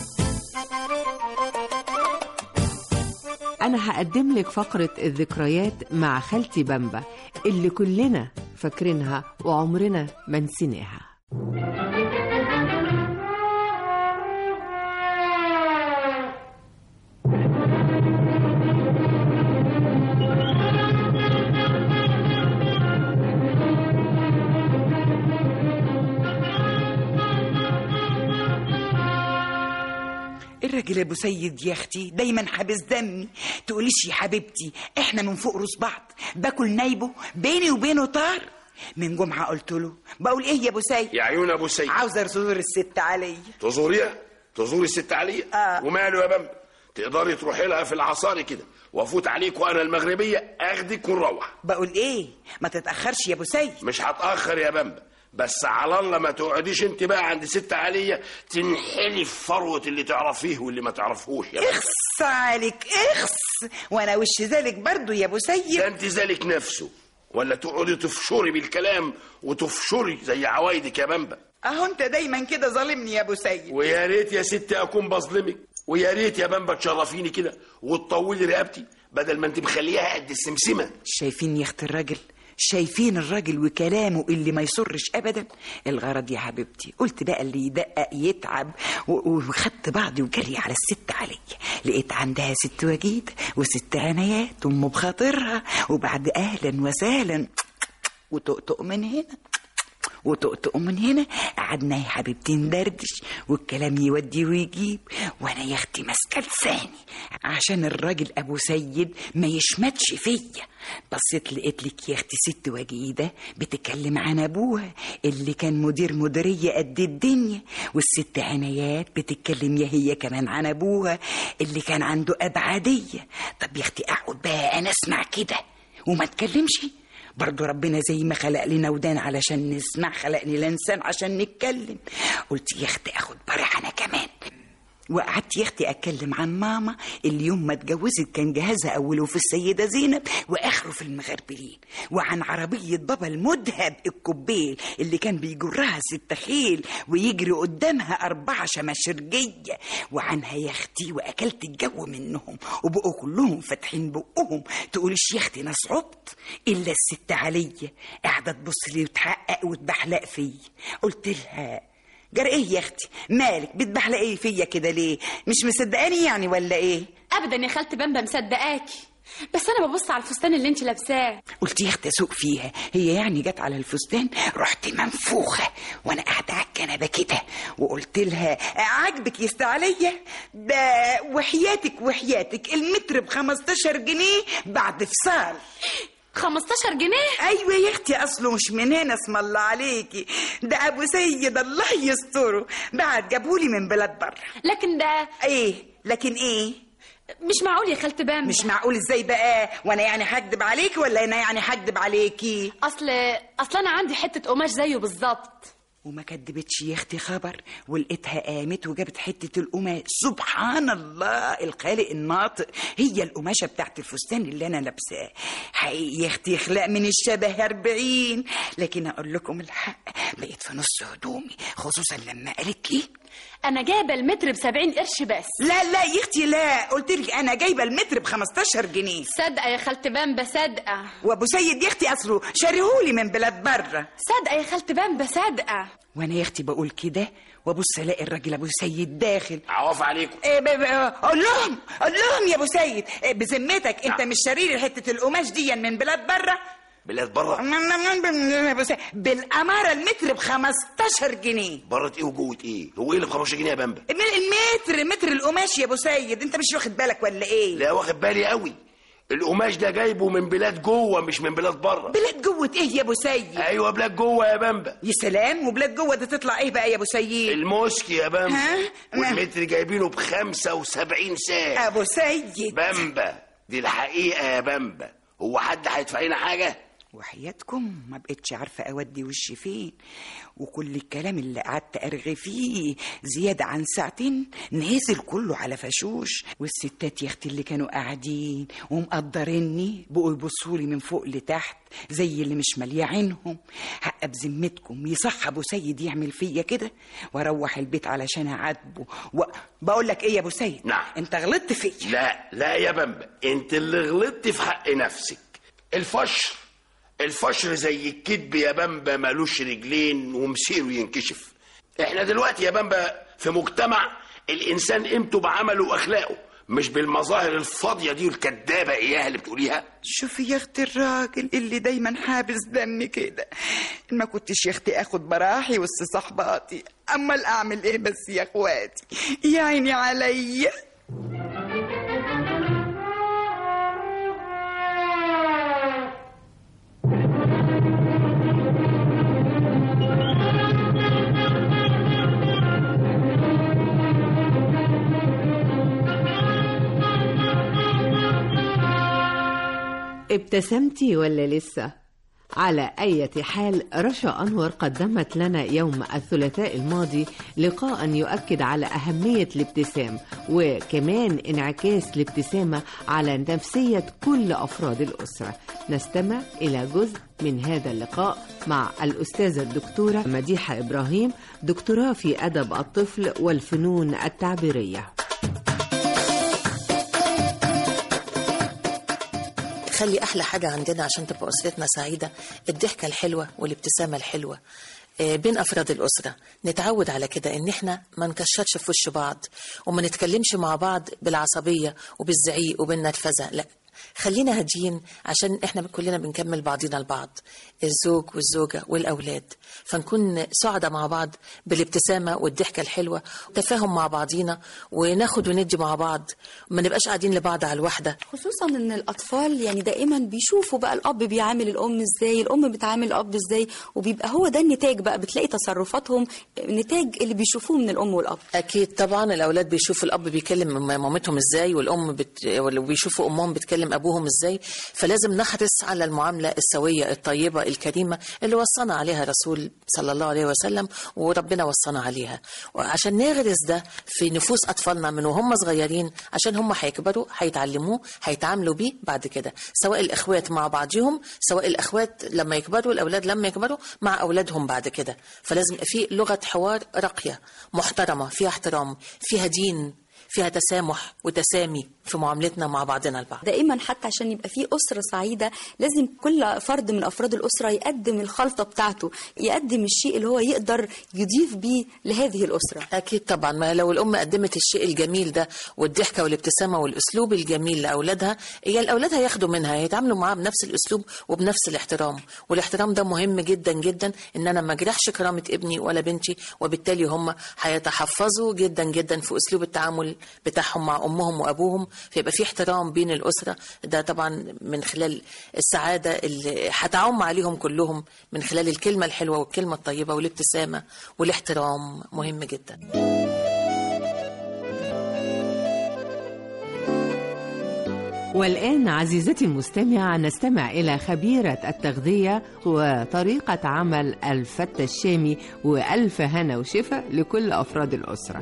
أنا هقدم لك فقرة الذكريات مع خالتي بامبا اللي كلنا فاكرينها وعمرنا ما نسيناها. الراجل ابو سيد يا اختي دايما حابس دمي، تقوليش يا حبيبتي احنا من فوق روس بعض، باكل نايبه بيني وبينه طار. من جمعه قلت له بقول ايه يا ابو سيد؟ يا عيون ابو سيد، عاوزه ازور الست عليا. تزوريها؟ تزوري الست عليا؟ آه. وماله يا بامبا، تقدري تروحي لها في العصاري كده وافوت عليك وانا المغربيه اخدك ونروح. بقول ايه ما تتاخرش يا ابو سيد. مش هتاخر يا بامبا، بس على الله ما تقعديش انت بقى عند ست عليا تنحلي في فروه اللي تعرفيه واللي ما تعرفوش يا بامبا. اخص عليك اخص، وانا وش ذلك برضو يا ابو سيد. ده انت ذلك نفسه، ولا تقعدي تفشري بالكلام وتفشري زي عوايدك يا بامبا. اهو انت دايما كده ظالمني يا ابو سيد. ويا ريت يا ستي اكون بظلمك، ويا ريت يا بامبا تشرفيني كده وتطولي رقبتي بدل ما انت مخليها قد السمسمه. شايفين يا اخت الراجل، شايفين الراجل وكلامه اللي ما يسرش ابدا. الغرض يا حبيبتي قلت بقى اللي يدقق يتعب، وخدت بعضي وجري على الست عليا. لقيت عندها ست وجيد وست عنايات ام بخاطرها، وبعد اهلا وسهلا وتقطق من هنا وتقطق من هنا قعدنا يا حبيبتي ندردش، والكلام يودي ويجيب، وانا يا اختي ماسكه لساني عشان الراجل ابو سيد ما يشمتش فيا. بصيت لقيت لك يا اختي ست وجيده بتتكلم عن ابوها اللي كان مدير مديريه قد الدنيا، والست عنايات بتتكلم يا هي كمان عن ابوها اللي كان عنده ابعاديه. طب يا اختي اقعد بقى انا اسمع كده وما اتكلمش؟ برضو ربنا زي ما خلق لنا ودان علشان نسمع خلقني لنسان عشان نتكلم. قلت يا اختي اخد برع انا كمان، وقعدت يا اختي اتكلم عن ماما اللي يوم ما اتجوزت كان جهازها اوله في السيده زينب واخره في المغربلين، وعن عربيه بابا المذهب الكوبيل اللي كان بيجرها ست خيل ويجري قدامها اربعه شماشرجيه، وعنها يا اختي واكلت الجو منهم وبقوا كلهم فاتحين بقهم. تقوليش يا اختي انا صعبت الا الست عليا قاعده تبص لي وتحقق وتبحلق فيا. قلت لها جرى ايه يا اختي مالك بتبحلق ايه فيا كده ليه؟ مش مصدقاني يعني ولا ايه؟ ابدا يا خالتي بامبا مصدقاكي، بس انا ببص على الفستان اللي انت لابساه. قلت يا اختي اسوق فيها، هي يعني جت على الفستان رحت منفوخه وانا قاعده على الكنبه كده، وقلت لها عاجبك يا ست عليا؟ ده وحياتك وحياتك المتر ب خمستاشر جنيه بعد فصال. خمستاشر جنيه؟ ايوه يا اختي اصله مش من هنا اسم الله عليكي، ده ابو سيد الله يستره بعد جابولي من بلاد بره. لكن ده ايه لكن ايه؟ مش معقول يا خالتي بامبا. مش معقول ازاي بقى؟ وانا يعني هكدب عليكي ولا انا يعني هكدب عليكي؟ اصل اصل انا عندي حته قماش زيه بالظبط. وما كدبتش يا اختي خبر، ولقيتها قامت وجابت حته القماش. سبحان الله الخالق الناطق، هي القماشه بتاعت الفستان اللي انا لابساه. حقيقي يا اختي يخلق من الشبه أربعين، لكن اقول لكم الحق بقيت في نص هدومي، خصوصا لما قالت لي انا جايبه المتر بسبعين قرش بس. لا لا يا اختي لا، قلت لك انا جايبه المتر بخمستاشر جنيه. صادقه يا خالتي بامبا صادقه. وابو سيد يا اختي اصله شاريهولي من بلاد بره. صادقه يا خالتي بامبا صادقه. وانا يا اختي بقول كده وابص الاقي الراجل ابو سيد داخل. عواف عليكم. إيه قول لهم قول لهم يا ابو سيد، إيه بذمتك انت مش شاري حته القماش دي من بلاد بره؟ بلاد بره؟ بالاماره المتر ب خمستاشر جنيه. بره ايه وجوه ايه؟ هو ايه اللي ب خمستاشر جنيه يا بامبا؟ المتر متر القماش يا ابو سيد، انت مش واخد بالك ولا ايه؟ لا واخد بالي قوي. القماش ده جايبه من بلاد جوه مش من بلاد بره. بلاد جوه ايه يا ابو سيد؟ ايوه بلاد جوه يا بامبا. يا سلام، وبلاد جوه دي تطلع ايه بقى يا ابو سيد؟ الموسك يا بامبا. والمتر جايبينه ب خمسة وسبعين ساعة ابو سيد. بامبا دي الحقيقه يا بامبا، هو حد هيدفع لنا حاجه؟ وحياتكم ما بقتش عارفه اودي وشي فين، وكل الكلام اللي قعدت ارغي فيه زياده عن ساعتين نازل كله على فشوش. والستات يا اختي اللي كانوا قاعدين ومقدريني بقوا يبصوا لي من فوق لتحت زي اللي مش ماليه عينهم. حق بذمتكم يصح ابو سيد يعمل فيا كده واروح البيت علشان اعاتبه؟ وبقول لك ايه يا ابو سيد؟ نعم. انت غلطت فيا. لا لا يا بامبا، انت اللي غلطت في حق نفسك. الفشر الفشر زي الكذب يا بامبا، مالوش رجلين ومسيره ينكشف. احنا دلوقتي يا بامبا في مجتمع الانسان قيمته بعمله واخلاقه، مش بالمظاهر الفاضيه دي والكدابه اياها اللي بتقوليها. شوفي يا اختي الراجل اللي دايما حابس دمي كده، ما كنتش يا اختي اخد براحي وسط صحباتي، امال اعمل ايه بس يا اخواتي؟ يا عيني عليا. ابتسمتي ولا لسه؟ على أي حال رشا أنور قدمت لنا يوم الثلاثاء الماضي لقاء يؤكد على أهمية الابتسام، وكمان انعكاس الابتسامة على نفسية كل أفراد الأسرة. نستمع إلى جزء من هذا اللقاء مع الأستاذة الدكتورة مديحة إبراهيم، دكتوراه في أدب الطفل والفنون التعبيرية. خلي أحلى حاجة عندنا عشان تبقى أسرتنا سعيدة الضحكة الحلوة والابتسامة الحلوة بين أفراد الأسرة. نتعود على كده إن إحنا ما نكشرش في وش بعض وما نتكلمش مع بعض بالعصبية وبالزعيق وبالنرفزة، لا خلينا هاديين عشان احنا كلنا بنكمل بعضينا البعض، الزوج والزوجة والأولاد، فنكون سعداء مع بعض بالابتسامة والضحكة الحلوة وتفاهم مع بعضينا وناخد وندي مع بعض، ما نبقاش قاعدين لبعض على الوحدة. خصوصا ان الأطفال يعني دائما بيشوفوا بقى الأب بيعامل الأم ازاي، الأم بتعامل الأب ازاي، وبيبقى هو ده النتاج بقى، بتلاقي تصرفاتهم نتاج اللي بيشوفوه من الأم والأب. أكيد طبعا الأولاد بيشوفوا الأب بيكلم مامتهم ازاي، والأم بت... وبيشوفوا أمهم بتكلم أبوهم ازاي، فلازم نحرص على المعاملة السوية الطيبة الكريمة اللي وصانا عليها رسول صلى الله عليه وسلم وربنا وصانا عليها، وعشان نغرس ده في نفوس أطفالنا من وهم صغيرين عشان هم هيكبروا هيتعلموه هيتعاملوا بيه بعد كده، سواء الإخوات مع بعضهم، سواء الأخوات لما يكبروا، الأولاد لما يكبروا مع أولادهم بعد كده. فلازم في لغة حوار راقية محترمة فيها احترام، فيها دين، فيها تسامح وتسامي في معاملتنا مع بعضنا البعض. دائما حتى عشان يبقى في أسرة سعيدة لازم كل فرد من أفراد الأسرة يقدم الخلطة بتاعته، يقدم الشيء اللي هو يقدر يضيف بيه لهذه الأسرة. أكيد طبعا، ما لو الأم قدمت الشيء الجميل ده والضحكة والابتسامة والأسلوب الجميل لأولادها، هي الأولاد هياخدوا منها، هيتعاملوا معاها بنفس الأسلوب وبنفس الاحترام، والاحترام ده مهم جدا جدا، إن أنا ما أجرحش كرامة ابني ولا بنتي، وبالتالي هم هيتحفظوا جدا جدا في أسلوب التعامل بتاعهم مع أمهم وأبوهم، فيبقى في احترام بين الأسرة. ده طبعا من خلال السعادة اللي هتعم عليهم كلهم من خلال الكلمة الحلوة والكلمة الطيبة والابتسامة والاحترام، مهم جدا. والآن عزيزتي المستمعة نستمع إلى خبيرة التغذية وطريقة عمل الفتة الشامي، وألف هنا وشفا لكل أفراد الأسرة.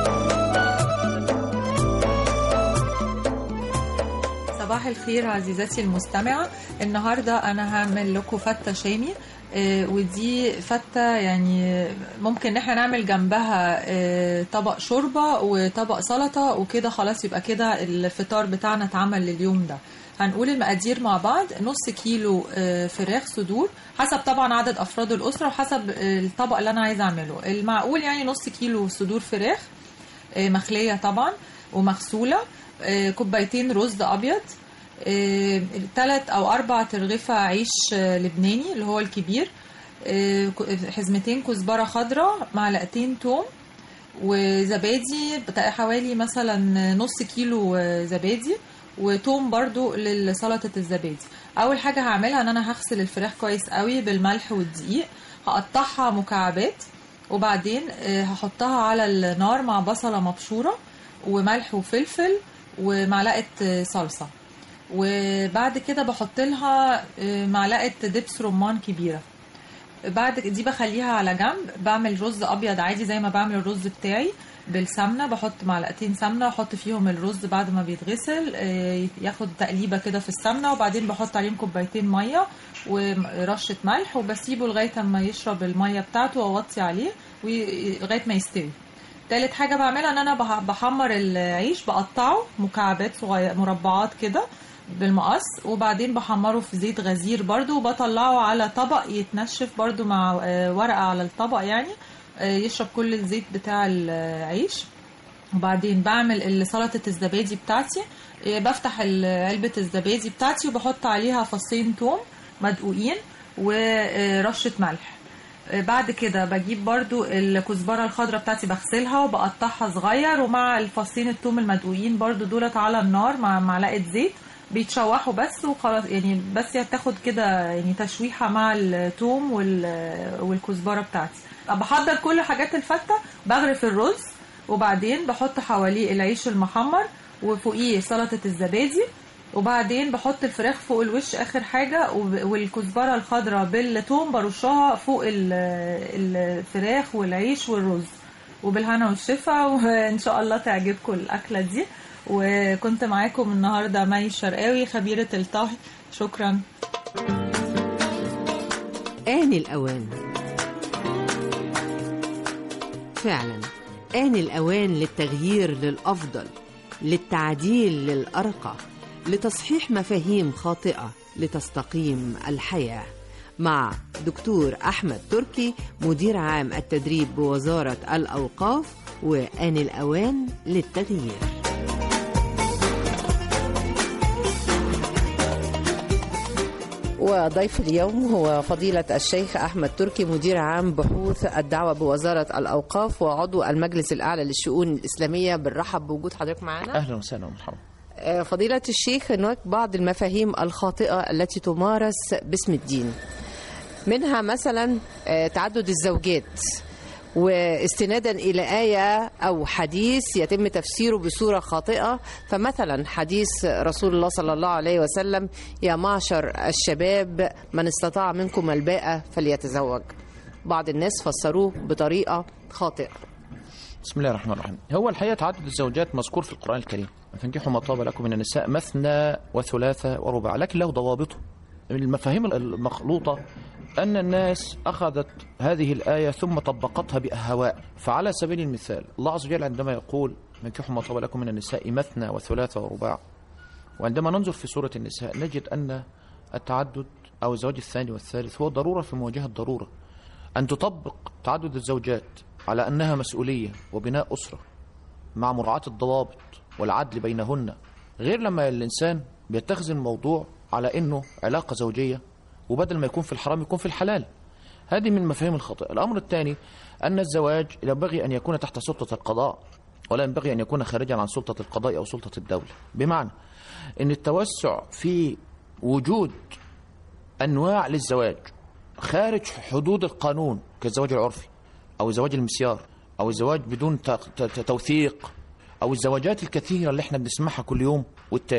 صباح الخير عزيزتي المستمعة. النهاردة أنا هعمل لكم فتة شامي، آه ودي فتة يعني ممكن احنا نعمل جنبها آه طبق شوربة وطبق سلطة وكده خلاص يبقى كده الفطار بتاعنا اتعمل لليوم ده. هنقول المقادير مع بعض. نص كيلو آه فراخ صدور حسب طبعا عدد أفراد الأسرة وحسب آه الطبق اللي أنا عايزة أعمله. المعقول يعني نص كيلو صدور فراخ آه مخلية طبعا ومغسولة، آه كوبايتين رز أبيض، ثلاث او اربع ترغيفه عيش لبناني اللي هو الكبير، حزمتين كزبره خضراء، معلقتين توم، وزبادي حوالي مثلا نص كيلو زبادي، وتوم برضو لسلطه الزبادي. اول حاجه هعملها ان انا هغسل الفراخ كويس قوي بالملح والدقيق، هقطعها مكعبات وبعدين هحطها على النار مع بصله مبشوره وملح وفلفل ومعلقه صلصه، وبعد كده بحط لها معلقه دبس رمان كبيره. بعد دي بخليها على جنب. بعمل رز ابيض عادي زي ما بعمل الرز بتاعي بالسمنه، بحط معلقتين سمنه واحط فيهم الرز بعد ما بيتغسل ياخد تقليبه كده في السمنه، وبعدين بحط عليهم كوبايتين ميه ورشه ملح وبسيبه لغايه ما يشرب الميه بتاعته واوطي عليه لغايه ما يستوي. تالت حاجه بعملها ان انا بحمر العيش، بقطعه مكعبات صغيره مربعات كده بالمقص، وبعدين بحمره في زيت غزير برضو وبطلعه على طبق يتنشف برضو مع ورقة على الطبق يعني يشرب كل الزيت بتاع العيش. وبعدين بعمل سلطة الزبادي بتاعتي، بفتح علبة الزبادي بتاعتي وبحط عليها فصين توم مدقوقين ورشة ملح. بعد كده بجيب برضو الكزبرة الخضراء بتاعتي بغسلها وبقطعها صغير، ومع الفصين التوم المدقوقين برضو دولت على النار مع معلقة زيت بيتشوحوا بس وخلاص، يعني بس هتاخد كده يعني تشويحه مع الثوم والكزبره بتاعتي. بحضر كل حاجات الفته، بغرف الرز وبعدين بحط حواليه العيش المحمر وفوقيه سلطه الزبادي، وبعدين بحط الفراخ فوق الوش اخر حاجه، والكزبره الخضراء بالثوم برشها فوق الفراخ والعيش والرز، وبالهنا والشفا، وان شاء الله تعجبكم الاكله دي. وكنت معاكم النهاردة مي الشرقاوي خبيرة الطهي. شكرا. آن الأوان، فعلا آن الأوان للتغيير للأفضل، للتعديل للأرقى، لتصحيح مفاهيم خاطئة لتستقيم الحياة. مع دكتور أحمد تركي مدير عام التدريب بوزارة الأوقاف، وآن الأوان للتغيير. وضيف اليوم هو فضيلة الشيخ أحمد تركي مدير عام بحوث الدعوة بوزارة الأوقاف وعضو المجلس الأعلى للشؤون الإسلامية. بالرحب بوجود حضرتك معنا. أهلا وسهلا ومرحبا. فضيلة الشيخ، هناك بعض المفاهيم الخاطئة التي تمارس باسم الدين، منها مثلا تعدد الزوجات، واستنادا إلى آية أو حديث يتم تفسيره بصورة خاطئة. فمثلا حديث رسول الله صلى الله عليه وسلم: يا معشر الشباب من استطاع منكم الباءة فليتزوج. بعض الناس فسروه بطريقة خاطئة. بسم الله الرحمن الرحيم. هو الحقيقة تعدد الزوجات مذكور في القرآن الكريم: فانكحوا ما طاب لكم من النساء مثنى وثلاثة ورباع، لكن له ضوابطه. المفاهيم المخلوطة أن الناس أخذت هذه الآية ثم طبقتها بأهواء. فعلى سبيل المثال الله عز وجل عندما يقول فانكحوا ما طاب لكم من النساء مثنى وثلاثة ورباع، وعندما ننظر في سورة النساء نجد أن التعدد أو الزواج الثاني والثالث هو ضرورة في مواجهة ضرورة. أن تطبق تعدد الزوجات على أنها مسؤولية وبناء أسرة مع مراعاة الضوابط والعدل بينهن، غير لما الإنسان بيتخذ الموضوع على أنه علاقة زوجية وبدل ما يكون في الحرام يكون في الحلال. هذه من المفاهيم الخاطئة. الأمر الثاني أن الزواج ينبغي أن يكون تحت سلطة القضاء، ولا ينبغي أن يكون خارجا عن سلطة القضاء أو سلطة الدولة، بمعنى أن التوسع في وجود أنواع للزواج خارج حدود القانون كالزواج العرفي أو الزواج المسيار أو الزواج بدون توثيق أو الزواجات الكثيرة اللي احنا بنسمعها كل يوم، والتاني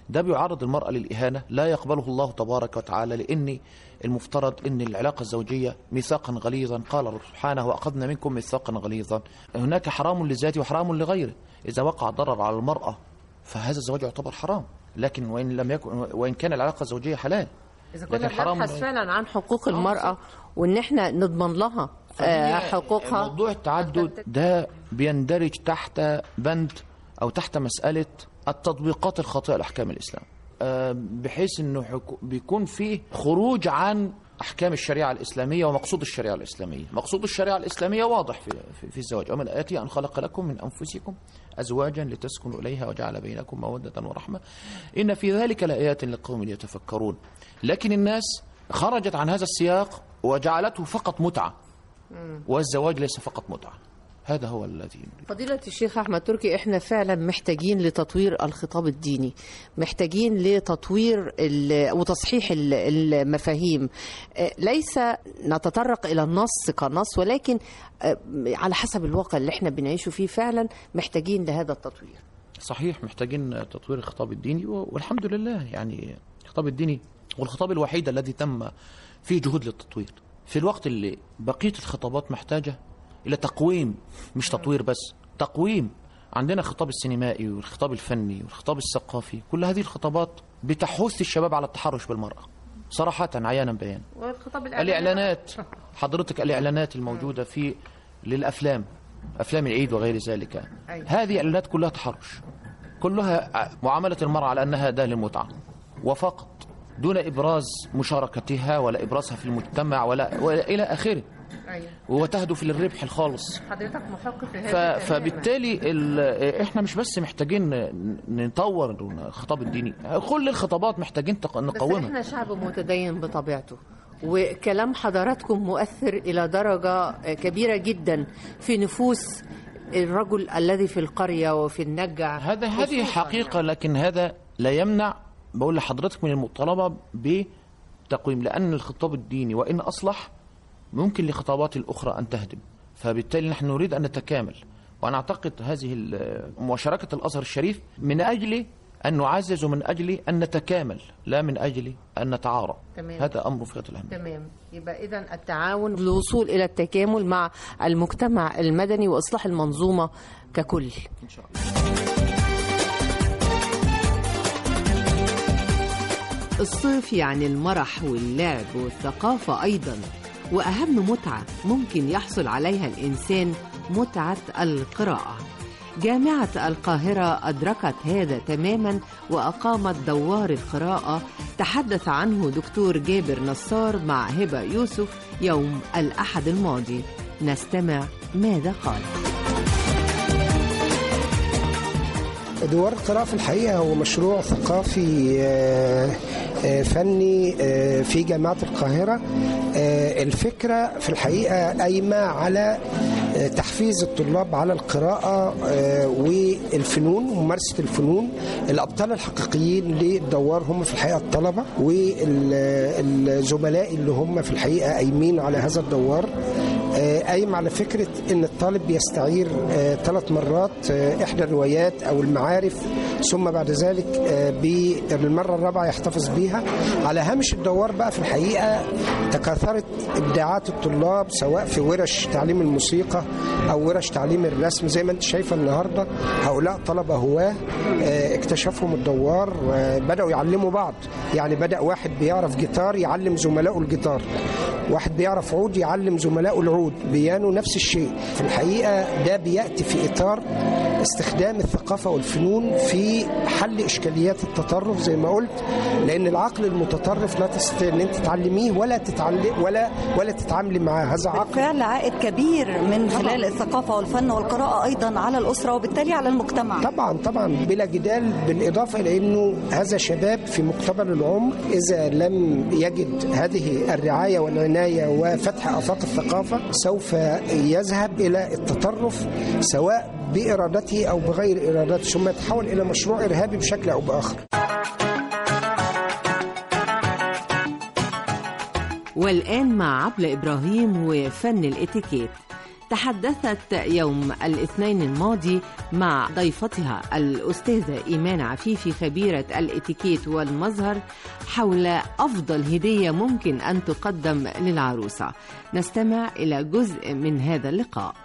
ده بيعرض المرأة للإهانة لا يقبله الله تبارك وتعالى، لأن المفترض أن العلاقة الزوجية ميثاقا غليظا، قال سبحانه وأخذنا منكم ميثاقا غليظا. هناك حرام لذاته وحرام لغيره، إذا وقع ضرر على المرأة فهذا الزواج يعتبر حرام، لكن وإن لم يكن وإن كان العلاقة الزوجية حلال. إذا كنا بنبحث فعلا عن حقوق المرأة وإن احنا نضمن لها حقوقها، موضوع التعدد ده بيندرج تحت بند أو تحت مسألة التطبيقات الخاطئة لأحكام الإسلام، بحيث أنه بيكون فيه خروج عن أحكام الشريعة الإسلامية ومقصود الشريعة الإسلامية. مقصود الشريعة الإسلامية واضح في, في, في الزواج: ومن آياته أن خلق لكم من أنفسكم أزواجا لتسكنوا إليها وجعل بينكم مودة ورحمة إن في ذلك لآيات لقوم يتفكرون. لكن الناس خرجت عن هذا السياق وجعلته فقط متعة، والزواج ليس فقط متعة. هذا هو الذي فضيلة الشيخ أحمد تركي، إحنا فعلا محتاجين لتطوير الخطاب الديني، محتاجين لتطوير وتصحيح المفاهيم، ليس نتطرق إلى النص كنص، ولكن على حسب الواقع اللي احنا بنعيشه فيه فعلا محتاجين لهذا التطوير. صحيح، محتاجين تطوير الخطاب الديني، والحمد لله يعني الخطاب الديني والخطاب الوحيد الذي تم فيه جهود للتطوير في الوقت اللي بقية الخطابات محتاجة إلى تقويم، مش تطوير بس، تقويم. عندنا الخطاب السينمائي والخطاب الفني والخطاب الثقافي، كل هذه الخطابات بتحث الشباب على التحرش بالمرأة صراحة عيانا بيانا. والخطاب الإعلانات، حضرتك الإعلانات الموجودة في للأفلام، أفلام العيد وغير ذلك، أيوة. هذه إعلانات كلها تحرش، كلها معاملة المرأة على أنها أداة للمتعة وفقط، دون إبراز مشاركتها ولا إبرازها في المجتمع ولا, ولا إلى آخره. أيوة. وتهدف للربح الخالص. حضرتك محقق في هذا. فبالتالي احنا مش بس محتاجين نطور الخطاب الديني، كل الخطابات محتاجين نقومها. بس احنا شعب متدين بطبيعته، وكلام حضراتكم مؤثر إلى درجة كبيرة جدا في نفوس الرجل الذي في القرية وفي النجع. هذا هذه حقيقة، لكن هذا لا يمنع، بقول لحضرتك، من المطالبة بتقويم، لأن الخطاب الديني وإن أصلح ممكن لخطابات الأخرى أن تهدم، فبالتالي نحن نريد أن نتكامل. وأنا أعتقد هذه مشاركة الأزهر الشريف من أجل أن نعزز ومن أجل أن نتكامل، لا من أجل أن نتعارى. تمام. هذا أمر في غاية الأهمية. تمام. يبقى إذن التعاون للوصول إلى التكامل مع المجتمع المدني وإصلاح المنظومة ككل إن شاء الله. الصيف يعني المرح واللعب والثقافة أيضا، وأهم متعة ممكن يحصل عليها الإنسان متعة القراءة. جامعة القاهرة أدركت هذا تماما وأقامت دوار القراءة تحدث عنه دكتور جابر نصار مع هبة يوسف يوم الأحد الماضي. نستمع ماذا قال. دوار القراءة في الحقيقة هو مشروع ثقافي فني في جامعة القاهرة. الفكرة في الحقيقة قايمة على تحفيز الطلاب على القراءة والفنون وممارسة الفنون. الأبطال الحقيقيين للدوار هم في الحقيقة الطلبة والزملاء اللي هم في الحقيقة قايمين على هذا الدوار، قايم على فكرة ان الطالب بيستعير ثلاث مرات احدى الروايات او المعارف، ثم بعد ذلك بالمرة الرابعة يحتفظ بيها. على هامش الدوار بقى في الحقيقة تكاثرت ابداعات الطلاب، سواء في ورش تعليم الموسيقى او ورش تعليم الرسم. زي ما انت شايفة النهاردة هؤلاء طلبة هواة اكتشفهم الدوار، بدأوا يعلموا بعض. يعني بدأ واحد بيعرف جيتار يعلم زملائه الجيتار، واحد بيعرف عود يعلم زملائه العود، بيانو نفس الشيء. في الحقيقة ده بيأتي في إطار استخدام الثقافة والفنون في حل إشكاليات التطرف زي ما قلت، لأن العقل المتطرف لا تستطيع أن أنت تعلميه ولا تتعلم ولا ولا تتعاملي معاه. هذا عقل بالفعل عائد كبير من خلال الثقافة والفن والقراءة أيضا على الأسرة وبالتالي على المجتمع. طبعا طبعا بلا جدال، بالإضافة إلى أنه هذا شباب في مقتبل العمر إذا لم يجد هذه الرعاية والعناية وفتح آفاق الثقافة سوف يذهب إلى التطرف، سواء بإرادته أو بغير إرادته، ثم يتحول إلى مشروع إرهابي بشكل أو بآخر. والآن مع عبلة إبراهيم وفن الإتيكيت. تحدثت يوم الاثنين الماضي مع ضيفتها الأستاذة إيمان عفيفي خبيرة الاتيكيت والمظهر حول أفضل هدية ممكن أن تقدم للعروسة. نستمع إلى جزء من هذا اللقاء.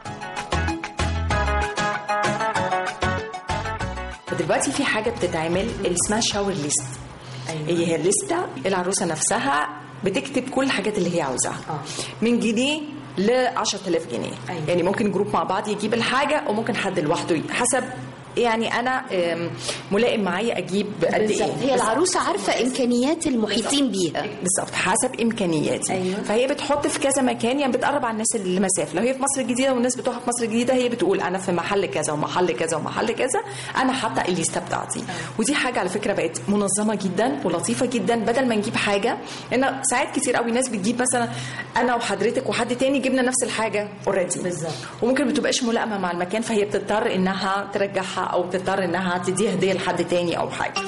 دلوقتي في حاجة بتتعمل اللي اسمها شاور ليست. أيوة. هي لستة العروسة نفسها بتكتب كل الحاجات اللي هي عاوزاها آه. من جنيه ل عشرة آلاف جنيه. أيوة. يعني ممكن جروب مع بعض يجيب الحاجة وممكن حد لوحده حسب يعني انا ملائم معايا اجيب قد ايه. هي العروسه عارفه امكانيات المحيطين بيها بالظبط حسب امكانياتي. أيوة. فهي بتحط في كذا مكان يعني بتقرب على الناس اللي مسافه. لو هي في مصر الجديده والناس بتوعها في مصر الجديده هي بتقول انا في محل كذا ومحل كذا ومحل كذا انا حاطه الليسته بتاعتي. أيوة. ودي حاجه على فكره بقت منظمه جدا ولطيفه جدا بدل ما نجيب حاجه لان ساعات كتير قوي ناس بتجيب مثلا انا وحضرتك وحد تاني جبنا نفس الحاجه اوريدي بالظبط وممكن ما تبقاش ملائمه مع المكان فهي بتضطر انها ترجعها او بتضطر انها تدي هديه لحد تاني او حاجه.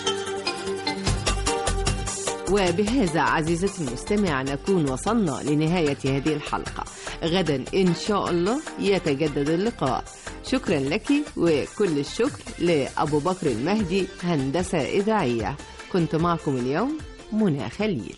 وبهذا عزيزتي المستمع نكون وصلنا لنهاية هذه الحلقة. غدا إن شاء الله يتجدد اللقاء. شكرا لك وكل الشكر لأبو بكر المهدي هندسة إذاعية. كنت معكم اليوم منى خليل.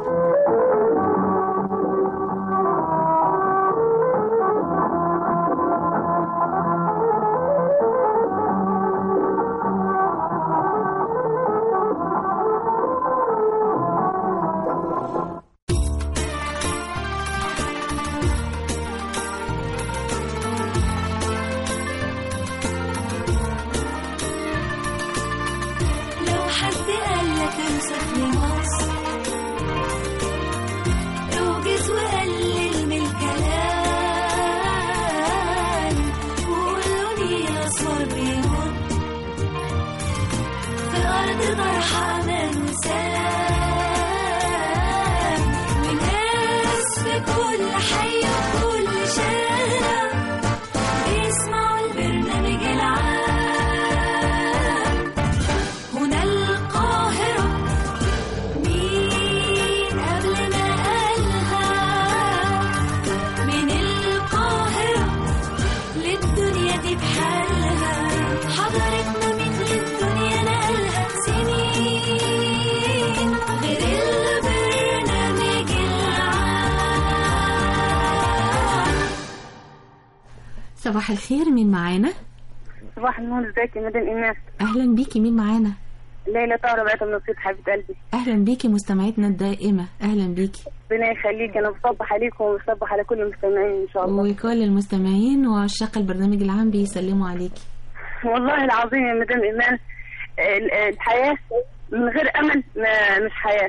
صباح الخير، مين معانا؟ صباح النور، ازيك يا مدام ايمان؟ اهلا بيكي، مين معانا؟ ليلى طاهر بعت من نصيب حبيبه قلبي. اهلا بيكي مستمعتنا الدائمه، اهلا بيكي. ربنا يخليك، انا بصبح عليكم وبصبح على كل المستمعين ان شاء الله. وكل المستمعين وعشاق البرنامج العام بيسلموا عليكي. والله العظيم يا مدام ايمان الحياه من غير امل مش حياه.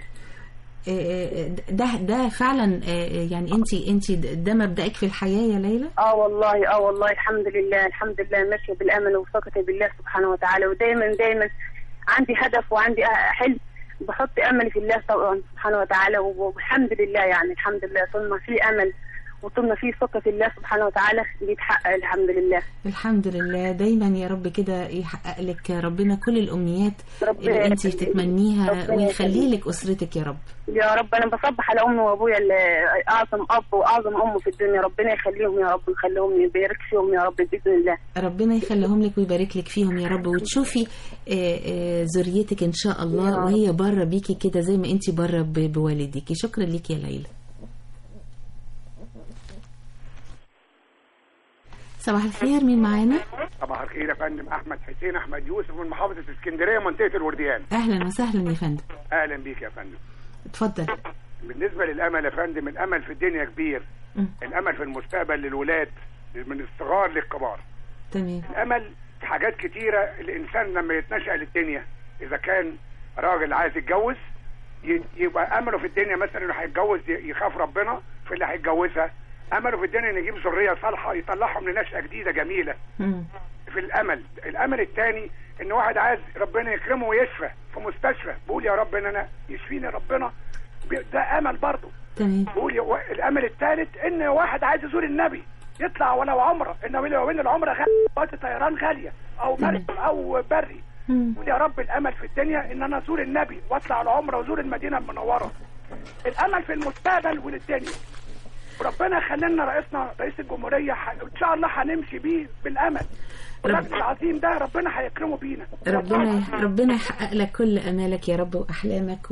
ده ده فعلا يعني انت انت ده مبدأك في الحياه يا ليلى؟ اه والله اه والله الحمد لله الحمد لله ماشيه بالامل وثقتي بالله سبحانه وتعالى، ودايما دايما عندي هدف وعندي حلم بحط املي في الله طبعا سبحانه وتعالى، والحمد لله يعني الحمد لله طول ما في امل وطول ما في ثقه في الله سبحانه وتعالى بيتحقق الحمد لله. الحمد لله دايما يا رب كده يحقق لك ربنا كل الامنيات اللي انت تتمنيها ويخلي لك اسرتك يا رب. يا رب انا بصبح على امي وابويا اعظم اب واعظم ام في الدنيا، ربنا يخليهم يا رب ويخليهم يبارك فيهم يا رب باذن الله. ربنا يخليهم لك ويبارك لك فيهم يا رب، وتشوفي ذريتك ان شاء الله وهي بره بيكي كده زي ما انت بره بوالديكي. شكرا لك يا ليلى. صباح الخير، مين معانا؟ صباح الخير يا فندم، احمد حسين احمد يوسف من محافظه اسكندريه منطقه الورديان. اهلا وسهلا يا فندم. اهلا بيك يا فندم. اتفضل. بالنسبه للامل يا فندم، الامل في الدنيا كبير. م. الامل في المستقبل للولاد من الصغار للكبار. تمام. الامل في حاجات كتيره. الانسان لما يتنشأ للدنيا اذا كان راجل عايز يتجوز يبقى امله في الدنيا مثلا انه هيتجوز يخاف ربنا في اللي هيتجوزها. امله في الدنيا ان يجيب ذريه صالحه يطلعهم لنشأة جديده جميله. مم. في الامل. الامل الثاني ان واحد عايز ربنا يكرمه ويشفى في مستشفى، بقول يا رب ان انا يشفيني ربنا، ده امل برضه. تمام. بقول الامل الثالث ان واحد عايز يزور النبي يطلع ولو عمره، ان وين العمره غاليه، طيران غاليه او مركب او بري. بقول يا رب الامل في الدنيا ان انا ازور النبي واطلع العمره وازور المدينه المنوره. الامل في المستقبل وللدنيا. وربنا يخلينا رئيسنا رئيس الجمهوريه ح... ان شاء الله هنمشي بيه بالامل. الراجل العظيم ده ربنا هيكرمه بينا. ربنا ربنا يحقق لك كل امالك يا رب واحلامك،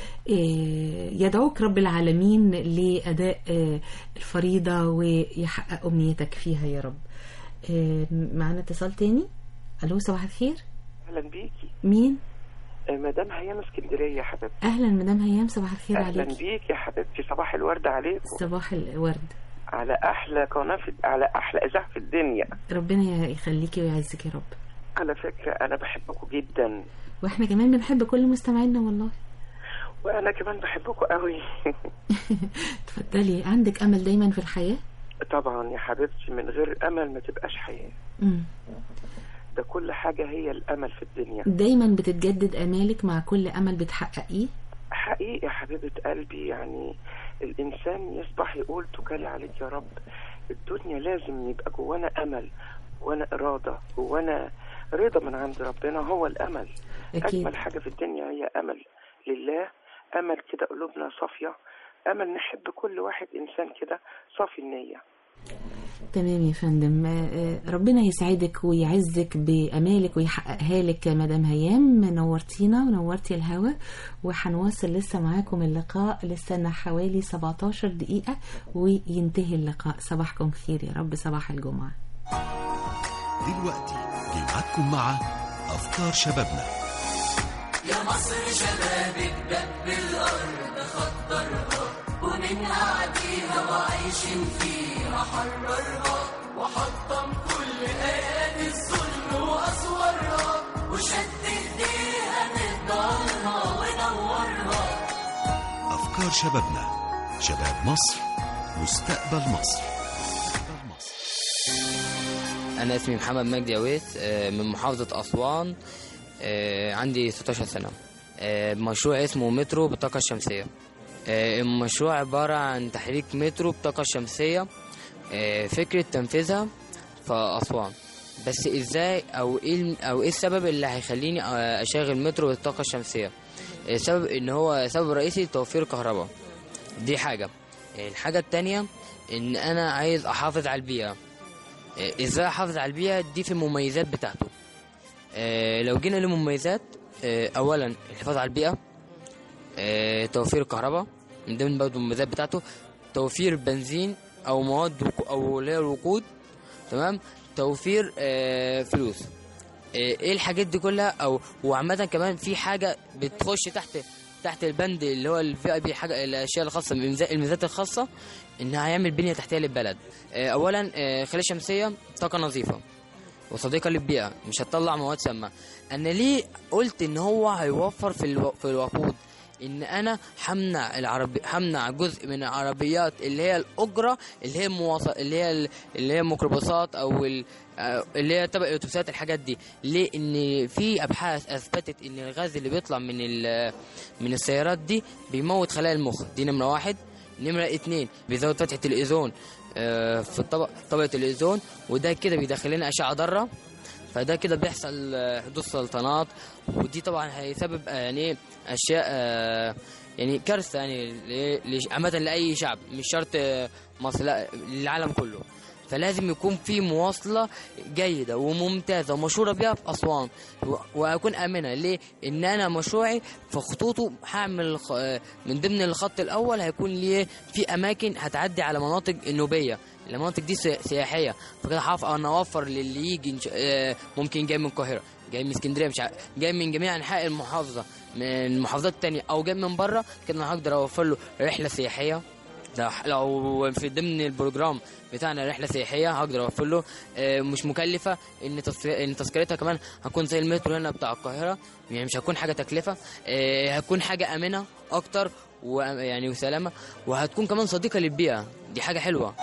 ويدعوك رب العالمين لاداء الفريضه ويحقق امنيتك فيها يا رب. معنا اتصال تاني. الو صباح الخير. اهلا بيكي. مين؟ مدام هيام اسكندريه يا حبيبتي. اهلا مدام هيام، صباح الخير عليك. اهلا بيك يا حبيبتي، صباح الورد عليكم. صباح الورد على احلى قناه في على احلى اذاعه في الدنيا. ربنا يخليكي ويعزك يا رب. على فكره انا بحبكم جدا، واحنا كمان بنحب كل مستمعينا والله. وانا كمان بحبكم قوي. اتفضلي. عندك امل دايما في الحياه؟ طبعا يا حبيبتي، من غير امل ما تبقاش حياه. امم ده كل حاجه هي الامل في الدنيا. دايما بتتجدد امالك مع كل امل بتحققيه؟ حقيقي يا حبيبه قلبي، يعني الانسان يصبح يقول توكلي عليك يا رب. الدنيا لازم يبقى جوانا امل، جوانا اراده، جوانا رضا من عند ربنا، هو الامل. أكيد. اجمل حاجه في الدنيا هي امل لله، امل كده قلوبنا صافيه، امل نحب كل واحد انسان كده صافي النيه. تمام يا فندم. ربنا يسعدك ويعزك بأمالك ويحققها لك مدام هيام. نورتينا ونورتي الهوا، وحنواصل لسه معاكم اللقاء. لسه حوالي سبعتاشر دقيقة وينتهي اللقاء. صباحكم خير يا رب، صباح الجمعة. دلوقتي جمعتكم مع أفكار شبابنا. يا مصر شبابك دب الأرض خطرها، ومنها عديها وعايشين فيها حررها، وحطم كل آيات الظلم وأسوارها، وشد ايديها نضالها ونورها. أفكار شبابنا، شباب مصر، مستقبل مصر. أنا اسمي محمد مجدي عويس من محافظة أسوان، عندي ستاشر سنة. مشروع اسمه مترو بالطاقة الشمسية. المشروع عبارة عن تحريك مترو بالطاقة الشمسية. فكرة تنفيذها في أسوان، بس إزاي أو إيه أو إيه السبب اللي هيخليني أشغل مترو بالطاقة الشمسية؟ السبب إن هو سبب رئيسي توفير كهرباء، دي حاجة. الحاجة التانية إن أنا عايز أحافظ على البيئة. إزاي أحافظ على البيئة؟ دي في المميزات بتاعته. لو جينا للمميزات، أولا الحفاظ على البيئة، توفير كهرباء من ضمن برضه المميزات بتاعته، توفير بنزين او مواد او اللي هي الوقود، تمام، توفير آه فلوس. آه ايه الحاجات دي كلها؟ او وعامه كمان في حاجه بتخش تحت تحت البند اللي هو الفئه بي حاجه الاشياء الخاصه بالميزات الخاصه، انها هيعمل بنيه تحتيه للبلد. آه اولا آه خلايا شمسيه طاقه نظيفه وصديقه للبيئه، مش هتطلع مواد سامه. انا ليه قلت ان هو هيوفر في الو... في الوقود؟ ان انا همنع العربي همنع جزء من العربيات اللي هي الاجره، اللي هي المواصل اللي هي اللي هي الميكروباصات او اللي هي تبع الاتوبيسات، الحاجات دي. ليه؟ ان في ابحاث اثبتت ان الغاز اللي بيطلع من من السيارات دي بيموت خلايا المخ، دي نمره واحد. نمره اتنين بيزود فتحه الاوزون في الطبق طبقه الاوزون، وده كده بيدخل لنا اشعه ضاره، فده كده بيحصل حدوث سرطانات، ودي طبعا هيسبب يعني اشياء يعني كارثه يعني عامه لاي شعب، مش شرط مصر، لا للعالم كله. فلازم يكون في مواصله جيده وممتازه ومشهوره بيها في اسوان، واكون امنه. ليه؟ ان انا مشروعي في خطوطه هعمل من ضمن الخط الاول هيكون ليه في اماكن هتعدي على مناطق النوبيه، المناطق دي سياحيه، فكده هعرف انا اوفر للي يجي ممكن جاي من القاهره، جاي من اسكندريه، مش جاي من جميع انحاء المحافظه، من المحافظات الثانيه، او جاي من بره، كده انا هقدر اوفر له رحله سياحيه. لو في ضمن البروجرام بتاعنا رحله سياحيه هقدر اوفر له مش مكلفه، ان ان تذكرتها كمان هتكون زي المترو هنا بتاع القاهره، يعني مش هتكون حاجه تكلفه، هتكون حاجه امنه اكتر ويعني وسلامه، وهتكون كمان صديقه للبيئه، دي حاجه حلوه.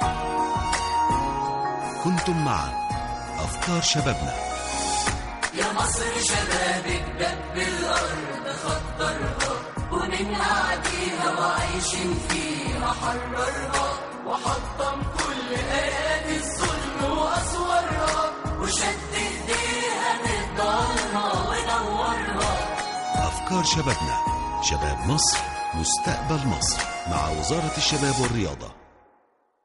كنتم مع افكار شبابنا. يا مصر شبابك دب الارض خطرها، ومنها عديها وعايشين فيها حررها، وحطم كل آيات الظلم وأسوارها، وشد ايديها نضالها ونورها. أفكار شبابنا، شباب مصر، مستقبل مصر، مع وزارة الشباب والرياضة.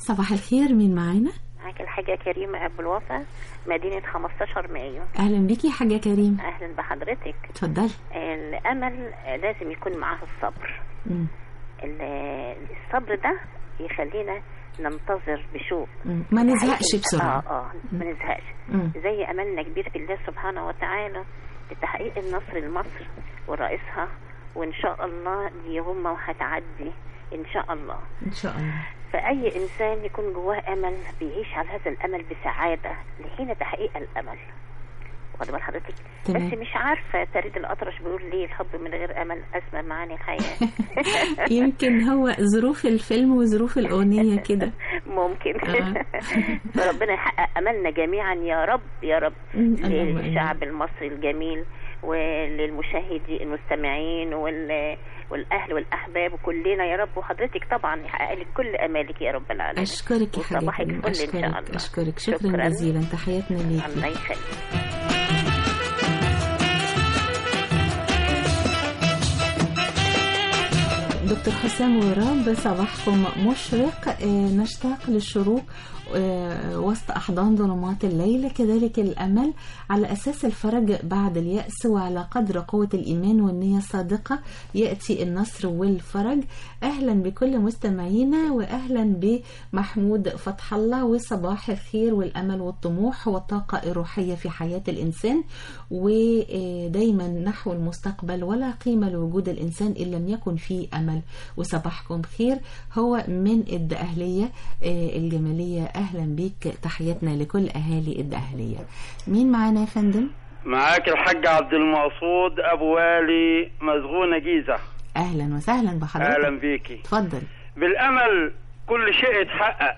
صباح الخير، مين معانا؟ معاك الحاجة كريمة أبو الوفا، مدينة خمستاشر مايو. أهلا بيكي يا حاجة كريم. أهلا بحضرتك. اتفضلي. الأمل لازم يكون معاه الصبر. م. الصبر ده يخلينا ننتظر بشوق، ما نزهقش بسرعة. اه اه ما نزهقش، زي أملنا كبير في الله سبحانه وتعالى لتحقيق النصر لمصر ورئيسها، وإن شاء الله دي غمة وهتعدي إن شاء الله. إن شاء الله. فأي إنسان يكون جواه أمل بيعيش على هذا الأمل بسعادة لحين تحقيق الأمل. واخد بال حضرتك؟ بس مش عارفة فريد الأطرش بيقول ليه الحب من غير أمل أسمى معاني الحياة. يمكن هو ظروف الفيلم وظروف الأغنية كده. ممكن. فربنا يحقق أملنا جميعا يا رب يا رب، للشعب المصري الجميل وللمشاهدين المستمعين وال والاهل والاحباب وكلنا يا رب، وحضرتك طبعا يحقق لك كل امالك يا رب العالمين. اشكرك يا حبيبتي، اشكرك ان شاء الله. اشكرك شكرا, شكرا جزيلا، تحياتنا ليكي. الله يخليك. دكتور حسام وراب، صباحكم مشرق. نشتاق للشروق وسط أحضان ظلمات الليل، كذلك الأمل على أساس الفرج بعد اليأس، وعلى قدر قوة الإيمان والنية الصادقة يأتي النصر والفرج. أهلا بكل مستمعينا، وأهلا بمحمود فتح الله، وصباح الخير والأمل والطموح والطاقة الروحية في حياة الإنسان، ودايما نحو المستقبل، ولا قيمة لوجود الإنسان إن لم يكن فيه أمل. وصباحكم خير. هو من الدقهلية الجمالية. أهلا بيك، تحياتنا لكل أهالي الدقهلية. مين معانا يا فندم؟ معاك الحاج عبد المقصود أبو والي مسغونة جيزة. أهلا وسهلا بحضرتك. أهلا بيكي. اتفضل. بالأمل كل شيء يتحقق.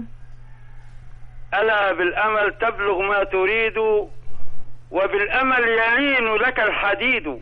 ألا بالأمل تبلغ ما تريد، وبالأمل يلين لك الحديد.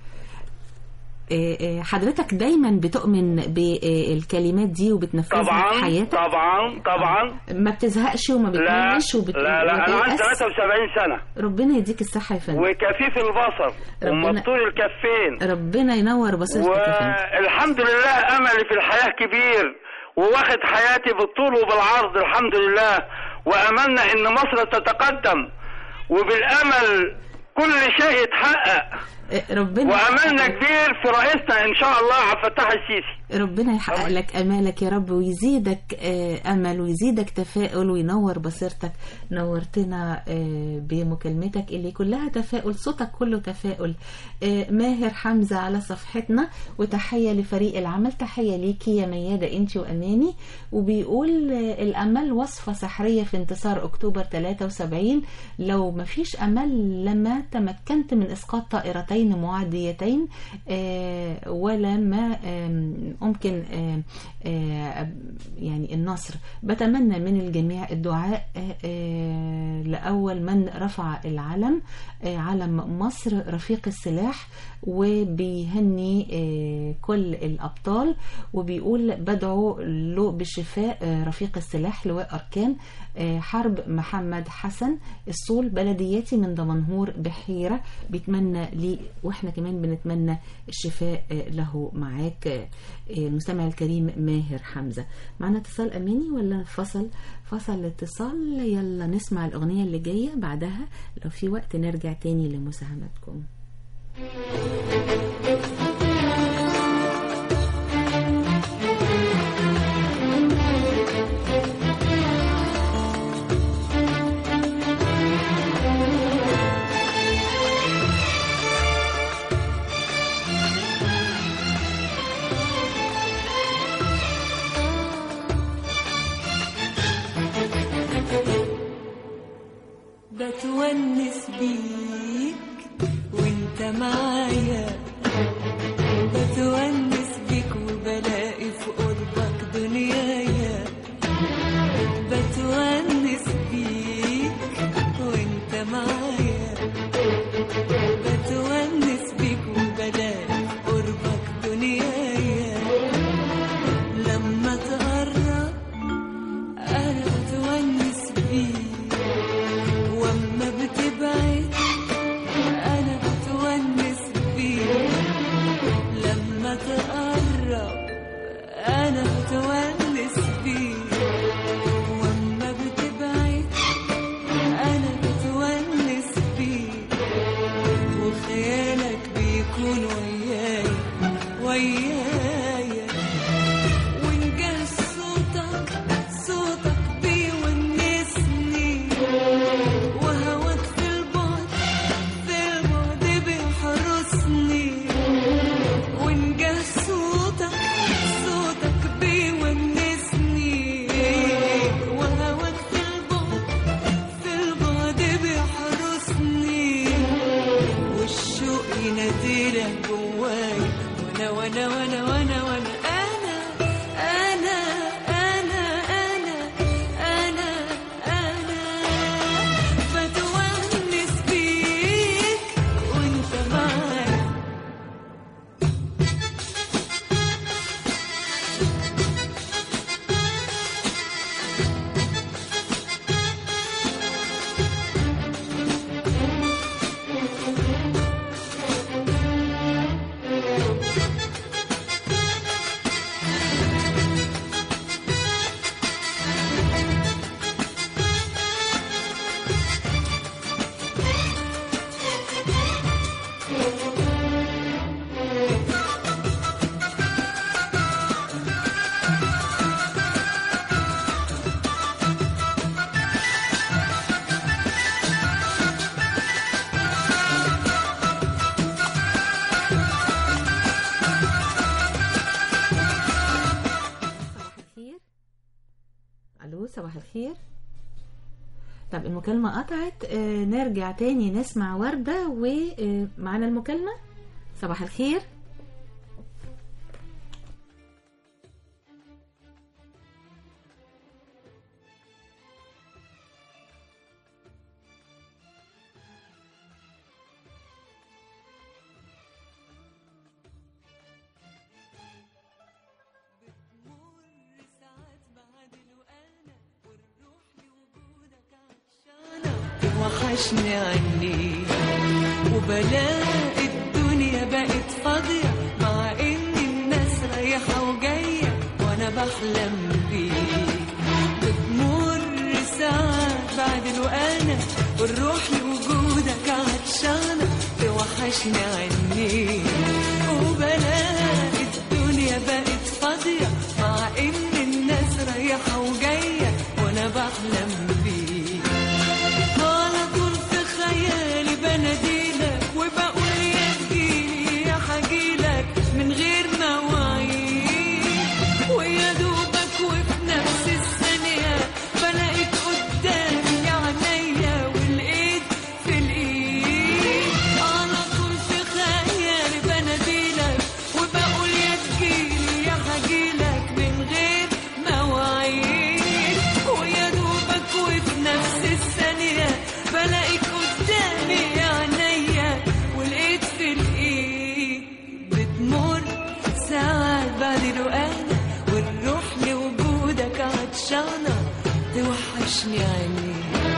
حضرتك دايما بتؤمن بالكلمات دي وبتنفذها في حياتك؟ طبعا طبعا. ما بتزهقش وما بتملش وبت... لا لا انا عندي ثلاثة وسبعين سنة. ربنا يديك الصحة يا فندم. وكفيف البصر ومطول الكفين. ربنا ينور بصيرتك يا فندم. والحمد لله املي في الحياة كبير، وواخد حياتي بالطول وبالعرض الحمد لله، واملنا ان مصر تتقدم، وبالامل كل شيء يتحقق. ربنا وأملنا كبير في رئيسنا إن شاء الله عبد الفتاح السيسي. ربنا يحقق لك أمالك يا رب، ويزيدك أمل ويزيدك تفاؤل وينور بصيرتك. نورتنا بمكالمتك اللي كلها تفاؤل، صوتك كله تفاؤل. ماهر حمزة على صفحتنا، وتحية لفريق العمل. تحية ليكي يا ميادة انتي وأماني. وبيقول الأمل وصفة سحرية في انتصار أكتوبر ثلاثة وسبعين. لو مفيش أمل لما تمكنت من إسقاط طائرتين معاديتين، آه ولا ما آه ممكن آه آه يعني النصر. بتمنى من الجميع الدعاء آه آه لأول من رفع العلم، آه علم مصر رفيق السلاح، وبيهني آه كل الأبطال، وبيقول بدعو له بالشفاء آه رفيق السلاح لواء أركان آه حرب محمد حسن الصول، بلدياتي من دمنهور بحيرة. بيتمنى لي واحنا كمان بنتمنى الشفاء له. معاك المستمع الكريم ماهر حمزة. معنا اتصال أماني ولا فصل؟ فصل الاتصال. يلا نسمع الأغنية اللي جاية، بعدها لو في وقت نرجع تاني لمساهمتكم. بتونس بيك وانت معايا بيكون ويايا ويايا وإن جه صوتك صوتك بيونسني وهواك في البعد في البعد بيحرسني وإن جه صوتك صوتك بيونسني وهواك في البعد في البعد بيحرسني والشوق يناديلك جواي وانا وانا وانا وانا وانا انا انا انا انا انا انا بتونس بيك وانت معايا الو صباح الخير. طب المكالمة قطعت، آه نرجع تاني نسمع وردة ومعنا المكالمة. صباح الخير. وحشني عني وبلاقي الدنيا بقت فاضية مع ان الناس رايحة وجاية وانا بحلم بيك بتمر ساعات بعد الوقانة والروح لوجودك عطشانة توحشني عني وبلاقي الدنيا بقت فاضية مع ان الناس رايحة وجاية وانا بحلم بيك بناديلك وبقول يا تجيلي يا حجيلك من غير مواعيد ويا دوبك وفي نفس الثانية بلاقيك قدامي يا عينيا والايد في الايد على طول في خيالي بناديلك وبقول يا تجيلي يا حجيلك من غير مواعيد ويا دوبك وفي نفس الثانية بلاقيك قدامي يا عينيا والايد في الايد بتمر ساعات بعد الوقانة والروح لوجودك عطشانة توحشني عيني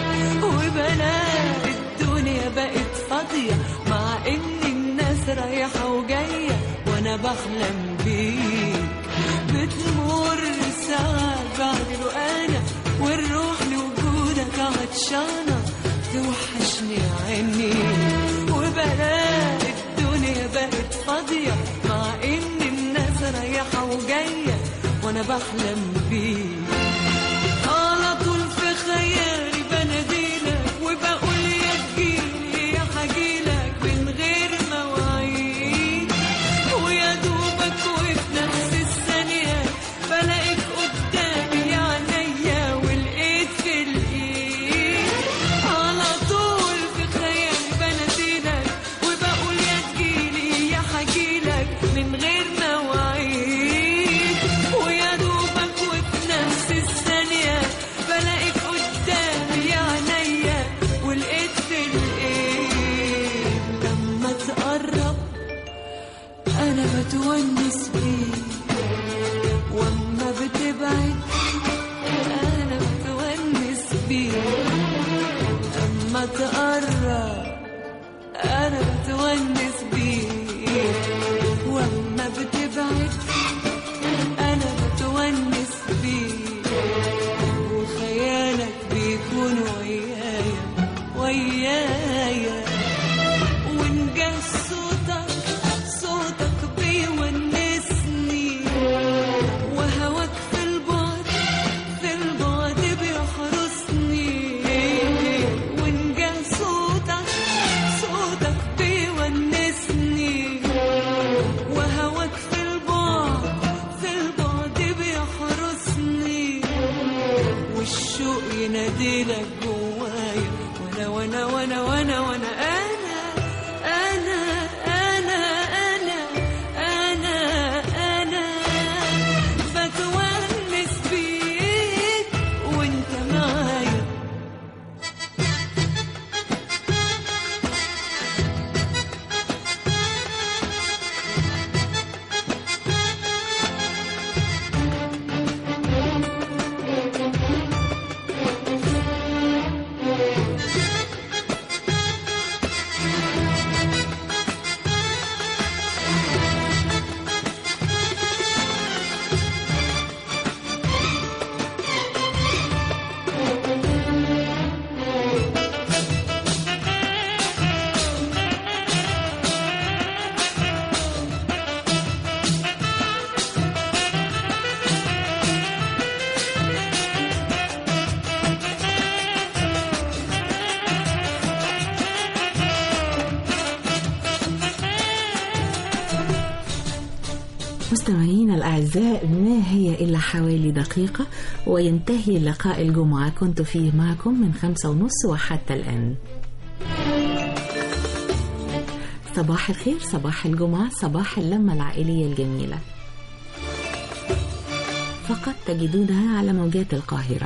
وبلاقي الدنيا بقت فاضية مع ان الناس رايحة وجاية وانا بحلم بيك بتمر ساعات بعد الوقانة والروح لوجودك عطشانة توحشني عيني وبلاقي الدنيا بقت فاضية مع ان الناس رايحة وجاية وانا بحلم بيك على طول في خيالي بناديلك وبقول يا تجيلي يا حجيلك من غير مواعيد ويا دوبك وفي نفس الثانية بلاقيك قدامي يا عينيا والايد في الايد على طول في خيالي بناديلك وبقول يا تجيلي يا حجيلك من غير مواعيد ويا دوبك وفي نفس الثانية بلاقيك قدامي يا عينيا والايد في الايد لما تقرب انا بتونس بيك واما بتبعد انا بتونس بيك اما تقرب انا بتونس بيك واما بتبعد انا بتونس بيك وخيالك بيكون ويايا ويايا وإن جه صوتك مستمعينا الأعزاء، ما هي إلا حوالي دقيقة وينتهي لقاء الجمعة كنت فيه معكم من خمسة ونص وحتى الآن. صباح الخير، صباح الجمعة، صباح اللمة العائلية الجميلة، فقط تجدونها على موجات القاهرة.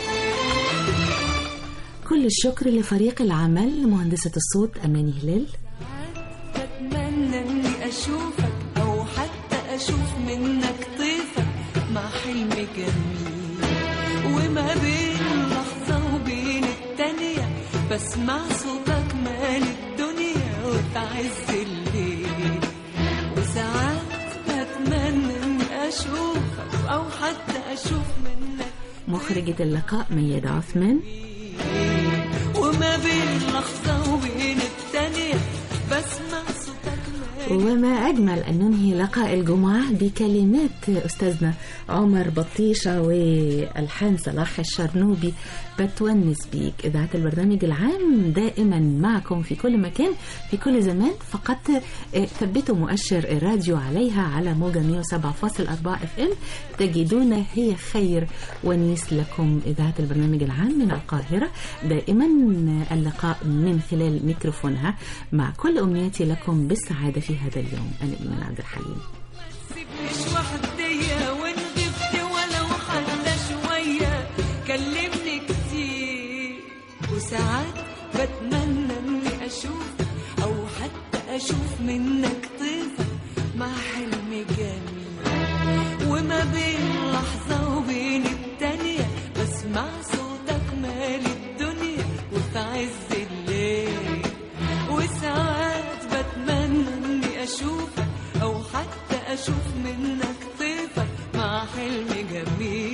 كل الشكر لفريق العمل، مهندسة الصوت أماني هلال. بتمنى اني اشوفك او حتى اشوف منك طيفك مع حلم جميل، وما بين لحظة وبين التانية بسمع صوتك مال الدنيا وتعز الليل. وساعات بتمنى اني اشوفك او حتى اشوف منك. مخرجة اللقاء ميادة عثمان. وما بين لحظة وبين التانية بسمع صوتك. وما أجمل أن ننهي لقاء الجمعة بكلمات أستاذنا عمر بطيشة والحان صلاح الشرنوبي. بتونس بيك. إذاعة البرنامج العام دائما معكم في كل مكان في كل زمان، فقط ثبتوا مؤشر الراديو عليها على موجة مئة وسبعة فاصلة أربعة اف ام، تجدون هي خير ونيس لكم. إذاعة البرنامج العام من القاهرة، دائما اللقاء من خلال ميكروفونها، مع كل أمنياتي لكم بالسعادة في هذا اليوم. أنا إيمان عبد الحليم. مش وحدية وإن غبت ولو حتى شوية كلمني كتير، وساعات بتمنى إني أشوف أو حتى أشوف منك طيفة مع حلم جميل. وما بين لحظة وبين التانية بسمع صوتك مال الدنيا وفي عز الليل. وساعات بتمنى إني أشوفك أو حتى أشوف منك طيفك مع حلم جميل.